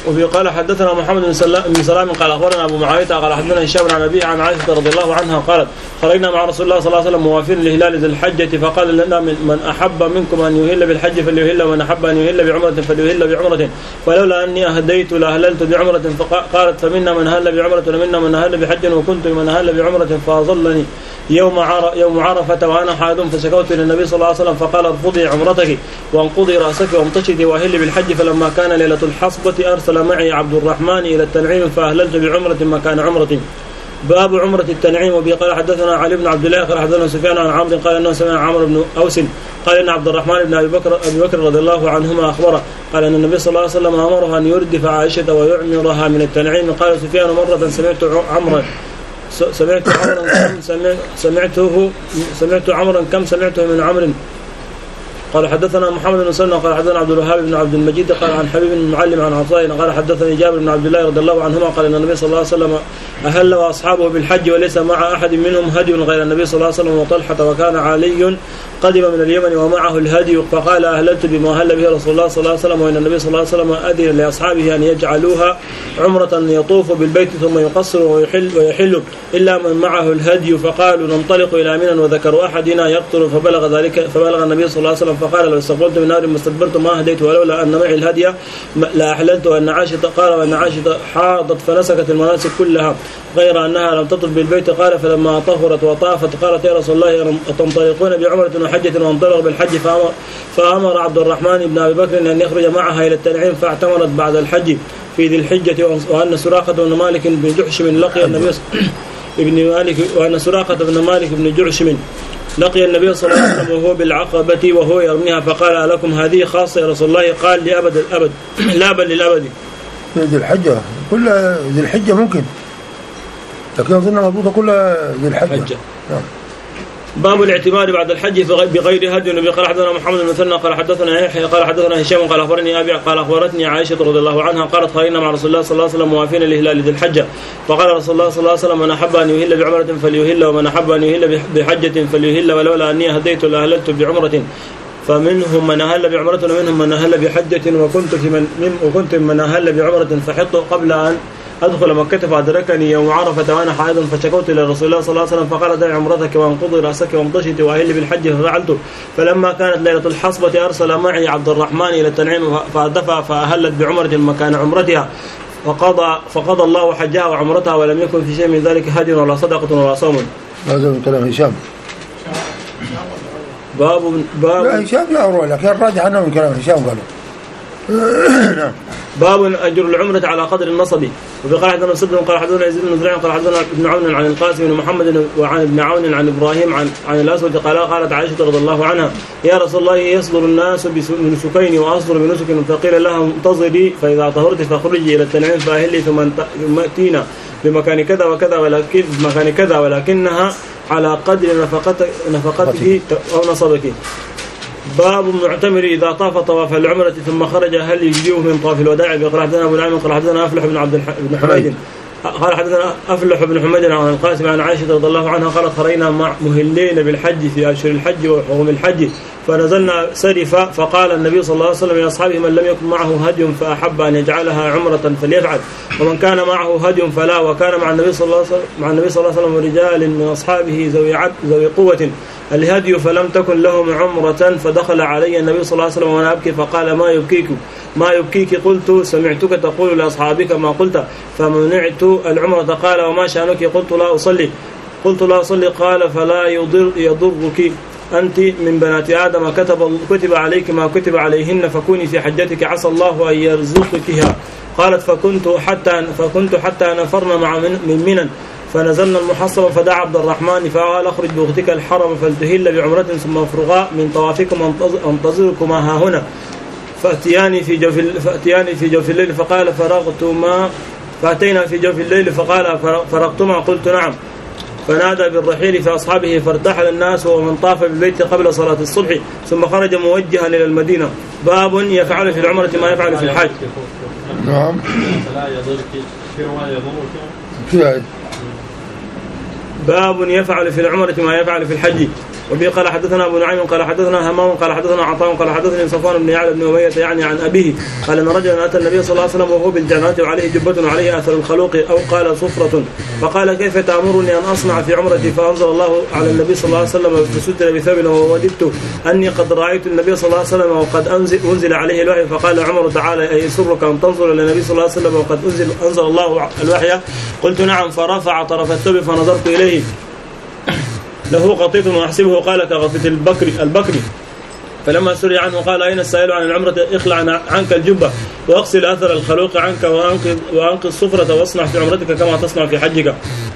وفي قال حدثنا محمد بن سلام قال اخبرنا ابو معاويه قال حدثنا هشام عن ابي عن عائشه رضي الله عنها قالت خرجنا مع رسول الله صلى الله عليه وسلم موافين لهلال ذي الحجه فقال لنا من احب منكم ان يهل بالحج فليهل ومن احب ان يهل بعمره فليهل بعمره فلولا اني اهديت لاهللت بعمره فقالت فمنا من هل بعمره ومنا من هل بحج وكنت من هل بعمره فاظلني يوم يوم عرفه وانا حائض فشكوت الى النبي صلى الله عليه وسلم فقال ارفضي عمرتك وانقضي راسك وامتشطي واهلي بالحج فلما كان ليله الحصبه ارسل معي عبد الرحمن الى التنعيم فاهللت بعمره مكان عمره. باب عمره التنعيم. وبه قال حدثنا علي بن عبد الله قال حدثنا سفيان عن عمرو قال انه سمع عمرو بن اوس قال ان عبد الرحمن بن ابي بكر ابي بكر رضي الله عنهما اخبره قال ان النبي صلى الله عليه وسلم امره ان يردف عائشه ويعمرها من التنعيم. قال سفيان مره سمعت عمرا سمعت عمرا كم سمعته سمعت عمرا كم سمعته من عمرو. قال حدثنا محمد بن سلمة قال حدثنا عبد الوهاب بن عبد المجيد قال عن حبيب بن معلم عن عطاء قال حدثني جابر بن عبد الله رضي الله عنهما قال ان النبي صلى الله عليه وسلم اهل واصحابه بالحج وليس مع احد منهم هدي غير النبي صلى الله عليه وسلم وطلحه وكان علي قدم من اليمن ومعه الهدي فقال اهللت بما اهل به رسول الله صلى الله عليه وسلم وان النبي صلى الله عليه وسلم اذن لاصحابه ان يجعلوها عمره يطوف بالبيت ثم يقصر ويحل ويحل الا من معه الهدي فقالوا ننطلق الى منى وذكر احدنا يقتل فبلغ ذلك فبلغ النبي صلى الله عليه وسلم فقال لو استقبلت من نار ما استدبرت ما هديت ولولا ان معي الهدي لا احللت. وان عائشه قال وان عائشه حاضت فنسكت المناسك كلها غير انها لم تطف بالبيت. قال فلما طهرت وطافت قالت يا رسول الله تنطلقون بعمره وحجه وانطلق بالحج فامر, فأمر عبد الرحمن بن ابي بكر ان يخرج معها الى التنعيم فاعتمرت بعد الحج في ذي الحجه. وان سراقه بن مالك بن جعشم لقي النبي ابن مالك وان سراقه بن مالك بن جعشم لقي النبي صلى الله عليه وسلم وهو بالعقبة وهو يرميها فقال ألكم هذه خاصة يا رسول الله؟ قال لأبد الأبد لا بل للأبد. ذي الحجة كل ذي الحجة ممكن لكن أظن مضبوطة كل ذي الحجة. نعم. باب الاعتمار بعد الحج بغير هدي. النبي قال حدثنا محمد بن مثنى قال حدثنا يحيى قال حدثنا هشام قال اخبرني ابي قال اخبرتني عائشه رضي الله عنها قالت خرجنا مع رسول الله صلى الله عليه وسلم موافين لهلال ذي الحجه فقال رسول الله صلى الله عليه وسلم من احب ان يهل بعمره فليهل ومن احب ان يهل بحجه فليهل ولولا اني هديت لاهللت بعمره فمنهم من اهل بعمره ومنهم من اهل بحجه وكنت في من وكنت من اهل بعمره فحط قبل ان أدخل مكة فأدركني يوم عرفة وأنا حائض فشكوت إلى رسول الله صلى الله عليه وسلم فقال دع عمرتك وانقضي رأسك وامتشط وأهل بالحج ففعلت. فلما كانت ليلة الحصبة أرسل معي عبد الرحمن إلى التنعيم فدفع فأهلت بعمرة مكان عمرتها فقضى فقضى الله حجها وعمرتها ولم يكن في شيء من ذلك هدي ولا صدقة ولا صوم. هذا من كلام هشام. باب باب لا هشام لا أروع لكن الراجح أنه من كلام هشام قالوا. نعم. باب أجر العمرة على قدر النصب. وفي قال حدثنا مسدد قال حدثنا يزيد بن زريع قال حدثنا ابن عون عن القاسم بن محمد وعن ابن عون عن إبراهيم عن عن الأسود قال قالت عائشة رضي الله عنها يا رسول الله يصدر الناس بنسكين وأصدر بنسك فقيل لها انتظري فإذا طهرت فاخرجي إلى التنعيم فأهلي ثم أتينا بمكان كذا وكذا ولكن بمكان كذا ولكنها على قدر نفقتك نفقتك أو نصبك. باب المعتمر إذا طاف طواف العمرة ثم خرج هل يجزئه من طواف الوداع. قال حدثنا أبو نعيم قال حدثنا أفلح بن عبد بن حميد قال حدثنا أفلح بن حميد عن القاسم عن عائشة رضي الله عنها قالت خرجنا مع مهلين بالحج في أشهر الحج وحرم الحج فنزلنا سرفا فقال النبي صلى الله عليه وسلم لأصحابه من لم يكن معه هدي فأحب أن يجعلها عمرة فليفعل ومن كان معه هدي فلا. وكان مع النبي صلى الله عليه وسلم مع النبي صلى الله عليه وسلم رجال من أصحابه ذوي عد ذوي قوة الهدي فلم تكن لهم عمرة فدخل علي النبي صلى الله عليه وسلم وأنا أبكي فقال ما يبكيك ما يبكيك قلت سمعتك تقول لأصحابك ما قلت فمنعت العمرة. قال وما شأنك قلت لا أصلي قلت لا أصلي قال فلا يضر يضرك أنت من بنات آدم كتب كتب عليك ما كتب عليهن فكوني في حجتك عسى الله أن يرزقكها. قالت فكنت حتى فكنت حتى نفرنا مع من منن فنزلنا المحصبة فدعا عبد الرحمن فقال اخرج بأختك الحرم فلتهل بعمرة ثم افرغا من طوافكم انتظركما ها هنا فأتياني في جوف فأتياني في جوف الليل فقال فرغتما فأتينا في جوف الليل فقال فرغتما قلت نعم فنادى بالرحيل في أصحابه فارتحل الناس ومن طاف بالبيت قبل صلاة الصبح ثم خرج موجها إلى المدينة. باب يفعل في العمرة ما يفعل في الحج. نعم. باب يفعل في العمرة ما يفعل في الحج. وبه قال حدثنا ابو نعيم قال حدثنا همام قال حدثنا عطاء قال حدثنا صفوان بن يعلى بن أمية يعني عن أبيه قال ان رجلا اتى النبي صلى الله عليه وسلم وهو بالجنات وعليه جبة وعليه اثر الخلوق او قال صفرة فقال كيف تأمرني ان اصنع في عمرتي فانزل الله على النبي صلى الله عليه وسلم فستر بثوب ووددت اني قد رايت النبي صلى الله عليه وسلم وقد انزل, أنزل عليه الوحي فقال عمر تعالى ايسرك ان تنظر الى النبي صلى الله عليه وسلم وقد انزل انزل الله الوحي قلت نعم فرفع طرف الثوب فنظرت اليه له قطيف واحسبه قال كغطية البكر البكر فلما سري عنه قال أين السائل عن العمرة اخلع عنك الجبة واغسل أثر الخلوق عنك وأنقذ وأنقذ الصفرة واصنع في عمرتك كما تصنع في حجك.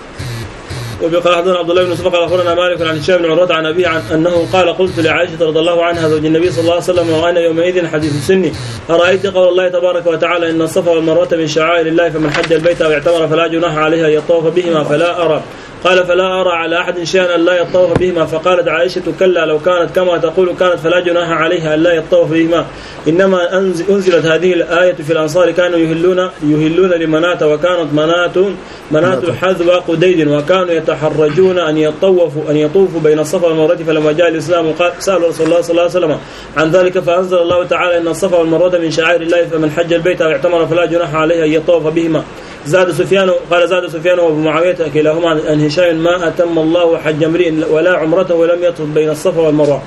وبقال حدثنا عبد الله بن يوسف قال أخبرنا مالك عن هشام بن عروة عن أبيه عن أنه قال قلت لعائشة رضي الله عنها زوج النبي صلى الله عليه وسلم وأنا يومئذ حديث سني أرأيت قول الله تبارك وتعالى إن الصفا والمروة من شعائر الله فمن حج البيت أو اعتمر فلا جناح عليه أن يطوف بهما فلا أرى قال فلا أرى على أحد شيئا أن لا يطوف بهما فقالت عائشة كلا لو كانت كما تقول كانت فلا جناح عليها أن لا يطوف بهما إنما أنزلت هذه الآية في الأنصار كانوا يهلون يهلون لمنات وكانت منات منات حذو قديد وكانوا يتحرجون أن يطوفوا أن يطوفوا بين الصفا والمروة فلما جاء الإسلام قال سأل رسول الله صلى الله عليه وسلم عن ذلك فأنزل الله تعالى إن الصفا والمروة من شعائر الله فمن حج البيت أو اعتمر فلا جناح عليه أن يطوف بهما. زاد سفيان قال زاد سفيان وابو معاوية كلاهما عن هشام ما أتم الله حج امرئ ولا عمرته ولم يطف بين الصفا والمروة.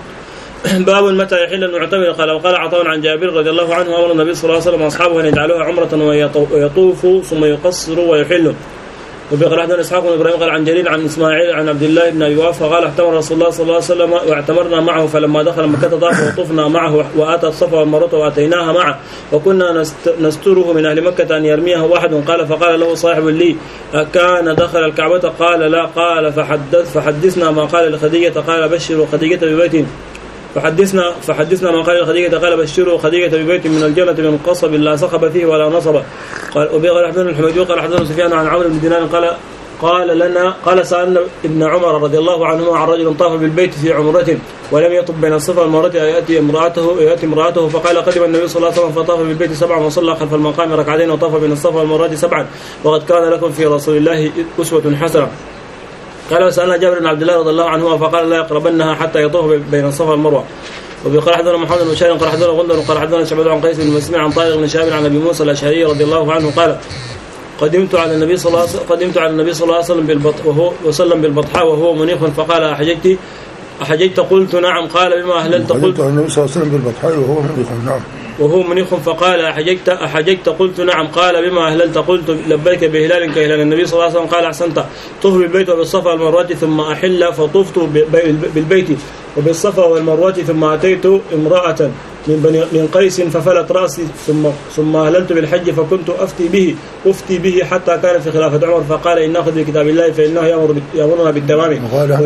باب متى يحل المعتمر قال وقال عطاء عن جابر رضي الله عنه أمر النبي صلى الله عليه وسلم أصحابه أن يجعلوها عمرة ويطوفوا ثم يقصروا ويحلوا. وبقال حدثنا اسحاق بن ابراهيم قال عن جرير عن اسماعيل عن عبد الله بن ابي وافا قال احتمر رسول الله صلى الله عليه وسلم واعتمرنا معه فلما دخل مكة طاف وطفنا معه واتى الصفا والمروة واتيناها معه وكنا نستره من اهل مكة ان يرميها واحد قال فقال له صاحب لي اكان دخل الكعبة قال لا قال فحدث فحدثنا ما قال لخديجة قال بشروا خديجة ببيت فحدثنا فحدثنا ما قال لخديجة قال بشروا خديجة ببيت من الجنة من قصب لا صخب فيه ولا نصب. قال وبقال حدثنا الحميدي قال حدثنا سفيان عن عمرو بن دينار قال قال لنا قال سألنا ابن عمر رضي الله عنهما عن رجل طاف بالبيت في عمرته ولم يطب بين الصفا والمروة يأتي امرأته يأتي امرأته فقال قدم النبي صلى الله عليه وسلم فطاف بالبيت سبعا وصلى خلف المقام ركعتين وطاف بين الصفا والمروة سبعا وقد كان لكم في رسول الله أسوة حسنة. قال وسألنا جابر بن عبد الله رضي الله عنه فقال لا يقربنها حتى يطوف بين الصفا والمروة. وبقال حدثنا محمد بن بشار قال حدثنا غندر قال حدثنا شعبة عن قيس بن مسمع عن طارق بن شهاب عن ابي موسى الاشعري رضي الله عنه قال قدمت على النبي صلى الله عليه وسلم قدمت على النبي صلى الله عليه وسلم بالبط وهو وسلم بالبطحاء وهو منيخ فقال احججت احججت قلت نعم قال بما اهللت قلت على النبي صلى الله عليه وسلم بالبطحاء وهو منيخ نعم وهو منيخ فقال احججت احججت قلت نعم قال بما اهللت قلت لبيك بهلال كهلال النبي صلى الله عليه وسلم قال احسنت طف بالبيت وبالصفا والمروة ثم احل فطفت بالبيت وبالصفا والمروة ثم اتيت امرأة من بني من قيس ففلت راسي ثم ثم اهللت بالحج فكنت افتي به افتي به حتى كان في خلافة عمر فقال ان ناخذ بكتاب الله فانه يامر يامرنا بالتمام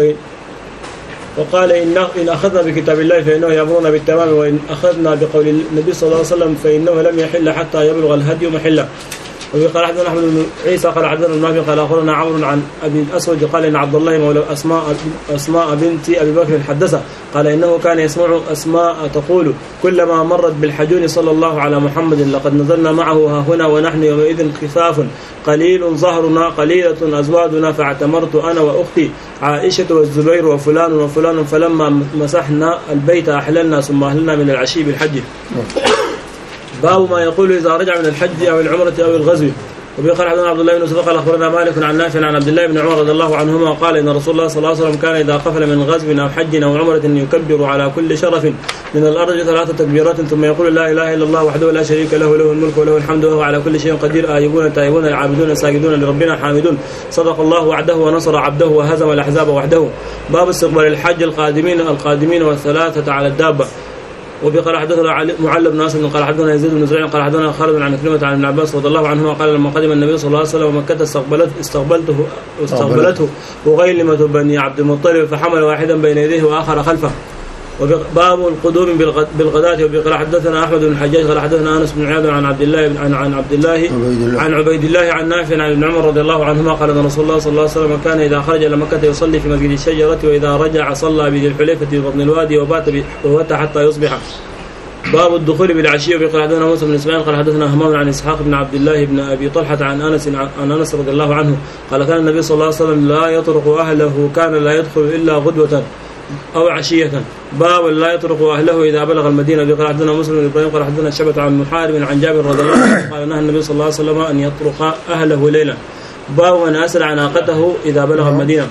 وقال إن إن أخذنا بكتاب الله فإنه يأمرنا بالتمام وإن أخذنا بقول النبي صلى الله عليه وسلم فإنه لم يحل حتى يبلغ الهدي محله. وقال حدثنا أحمد بن عيسى قال حدثنا النافع قال أخبرنا عمرو عن أبي الأسود قال إن عبد الله مولى أسماء أسماء بنت أبي بكر حدثه قال إنه كان يسمع أسماء تقول كلما مرت بالحجون صلى الله على محمد لقد نزلنا معه ها هنا ونحن يومئذ خفاف قليل ظهرنا قليلة أزوادنا فاعتمرت أنا وأختي عائشة والزبير وفلان وفلان فلما مسحنا البيت أحللنا ثم أهلنا من العشي بالحج. باب ما يقول إذا رجع من الحج أو العمرة أو الغزو. وبقال حدثنا عبد الله بن يوسف قال أخبرنا مالك عن نافع عن عبد الله بن عمر رضي الله عنهما قال إن رسول الله صلى الله عليه وسلم كان إذا قفل من غزو أو حج أو عمرة يكبر على كل شرف من الأرض ثلاث تكبيرات ثم يقول لا إله إلا الله وحده لا شريك له له الملك وله الحمد وهو على كل شيء قدير آيبون تائبون العابدون ساجدون لربنا حامدون صدق الله وعده ونصر عبده وهزم الأحزاب وحده. باب استقبال الحج القادمين القادمين والثلاثة على الدابة. وبقال حدثنا معل بن ناصر قال حدثنا يزيد بن زريع قال حدثنا خالد عن كلمة عن ابن عباس رضي الله عنهما قال لما قدم النبي صلى الله عليه وسلم مكة استقبلت استقبلته استقبلته وغيلمة بني عبد المطلب فحمل واحدا بين يديه وآخر خلفه. وباب القدوم بالغداة. وبقال حدثنا أحمد بن الحجاج قال حدثنا أنس بن عياض عن عبد الله عن عن عبد الله عن عبيد الله عن نافع عن ابن عمر رضي الله عنهما قال ان رسول الله صلى الله عليه وسلم كان إذا خرج إلى مكة يصلي في مسجد الشجرة وإذا رجع صلى بذي الحليفة في بطن الوادي وبات وبات حتى يصبح. باب الدخول بالعشية. وبقال حدثنا موسى بن اسماعيل قال حدثنا همام عن اسحاق بن عبد الله بن ابي طلحة عن انس عن انس رضي الله عنه قال كان النبي صلى الله عليه وسلم لا يطرق اهله كان لا يدخل الا غدوة أو عشية. باب لا يترك أهله إذا بلغ المدينة. قال حدثنا مسلم بن إبراهيم قال حدثنا شعبة عن محارب عن جابر رضي الله عنه قال نهى النبي صلى الله عليه وسلم أن يطرق أهله ليلا. باب من أسرع ناقته إذا بلغ المدينة.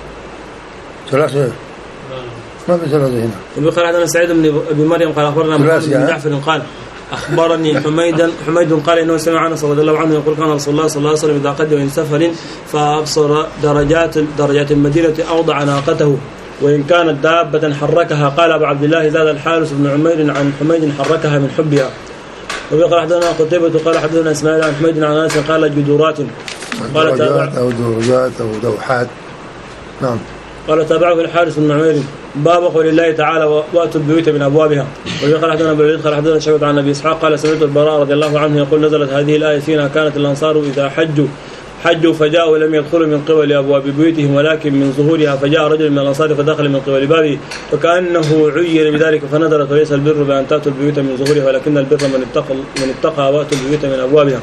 ثلاثة ما في ثلاثة هنا. قال حدثنا سعيد بن أبي مريم قال أخبرنا محمد بن جعفر قال أخبرني حميدا حميد قال إنه سمع أنس رضي الله عنه يقول كان رسول الله صلى الله عليه وسلم إذا قدم من سفر فأبصر درجات درجات المدينة أوضع ناقته وإن كانت دابة حركها. قال أبو عبد الله زاد الحارث بن عمير عن حميد حركها من حبها. وقال حدثنا قتيبة قال حدثنا إسماعيل عن حميد عن أنس قال جدورات قال درجات أو درجات أو دوحات. نعم. قال تابعه الحارث بن عمير. باب قول الله تعالى واتوا البيوت من ابوابها. وقال حدثنا ابو الوليد قال حدثنا شعبة عن ابي اسحاق قال سمعت البراء رضي الله عنه يقول نزلت هذه الايه فينا كانت الانصار اذا حجوا حجوا فجاءوا لم يدخلوا من قبل ابواب بيوتهم ولكن من ظهورها فجاء رجل من الانصار فدخل من قبل بابه فكانه عير بذلك فنزلت وليس البر بان تاتوا البيوت من ظهورها ولكن البر من اتقى من اتقى واتوا البيوت من ابوابها.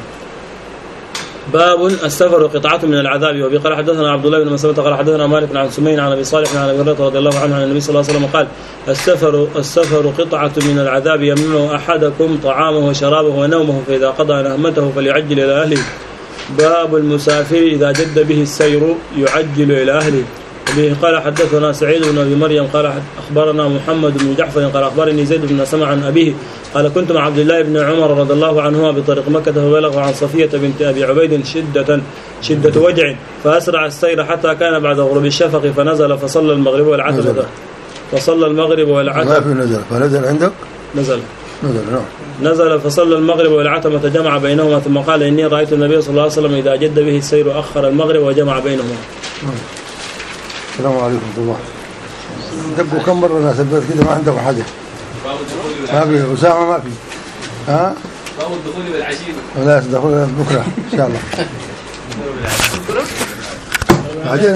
باب السفر قطعة من العذاب. وبه قال حدثنا عبد الله بن مسعود قال حدثنا مالك عن سمين عن ابي صالح عن ابي هريره رضي الله عنه عن النبي صلى الله عليه وسلم قال السفر السفر قطعة من العذاب يمنع احدكم طعامه وشرابه ونومه فاذا قضى نهمته فليعجل الى اهله. باب المسافر اذا جد به السير يعجل الى اهله. وبه قال حدثنا سعيد بن ابي مريم قال اخبرنا محمد بن جعفر قال اخبرني زيد بن سمع عن ابيه قال كنت مع عبد الله بن عمر رضي الله عنهما بطريق مكة فبلغ عن صفية بنت أبي عبيد شدة شدة وجع فأسرع السير حتى كان بعد غروب الشفق فنزل فصلى المغرب والعتمة فصلى المغرب والعتمة ما في نزل فنزل عندك نزل نزل نعم نزل فصلى المغرب والعتمة جمع بينهما ثم قال إني رأيت النبي صلى الله عليه وسلم إذا جد به السير أخر المغرب وجمع بينهما. السلام عليكم ورحمة الله. دقوا كم مرة ناس البيت كده ما عندكم حاجة. ما في أسامة ما في. ها؟ باب الدخول بالعشية. لا الدخول بكرة إن شاء الله. بعدين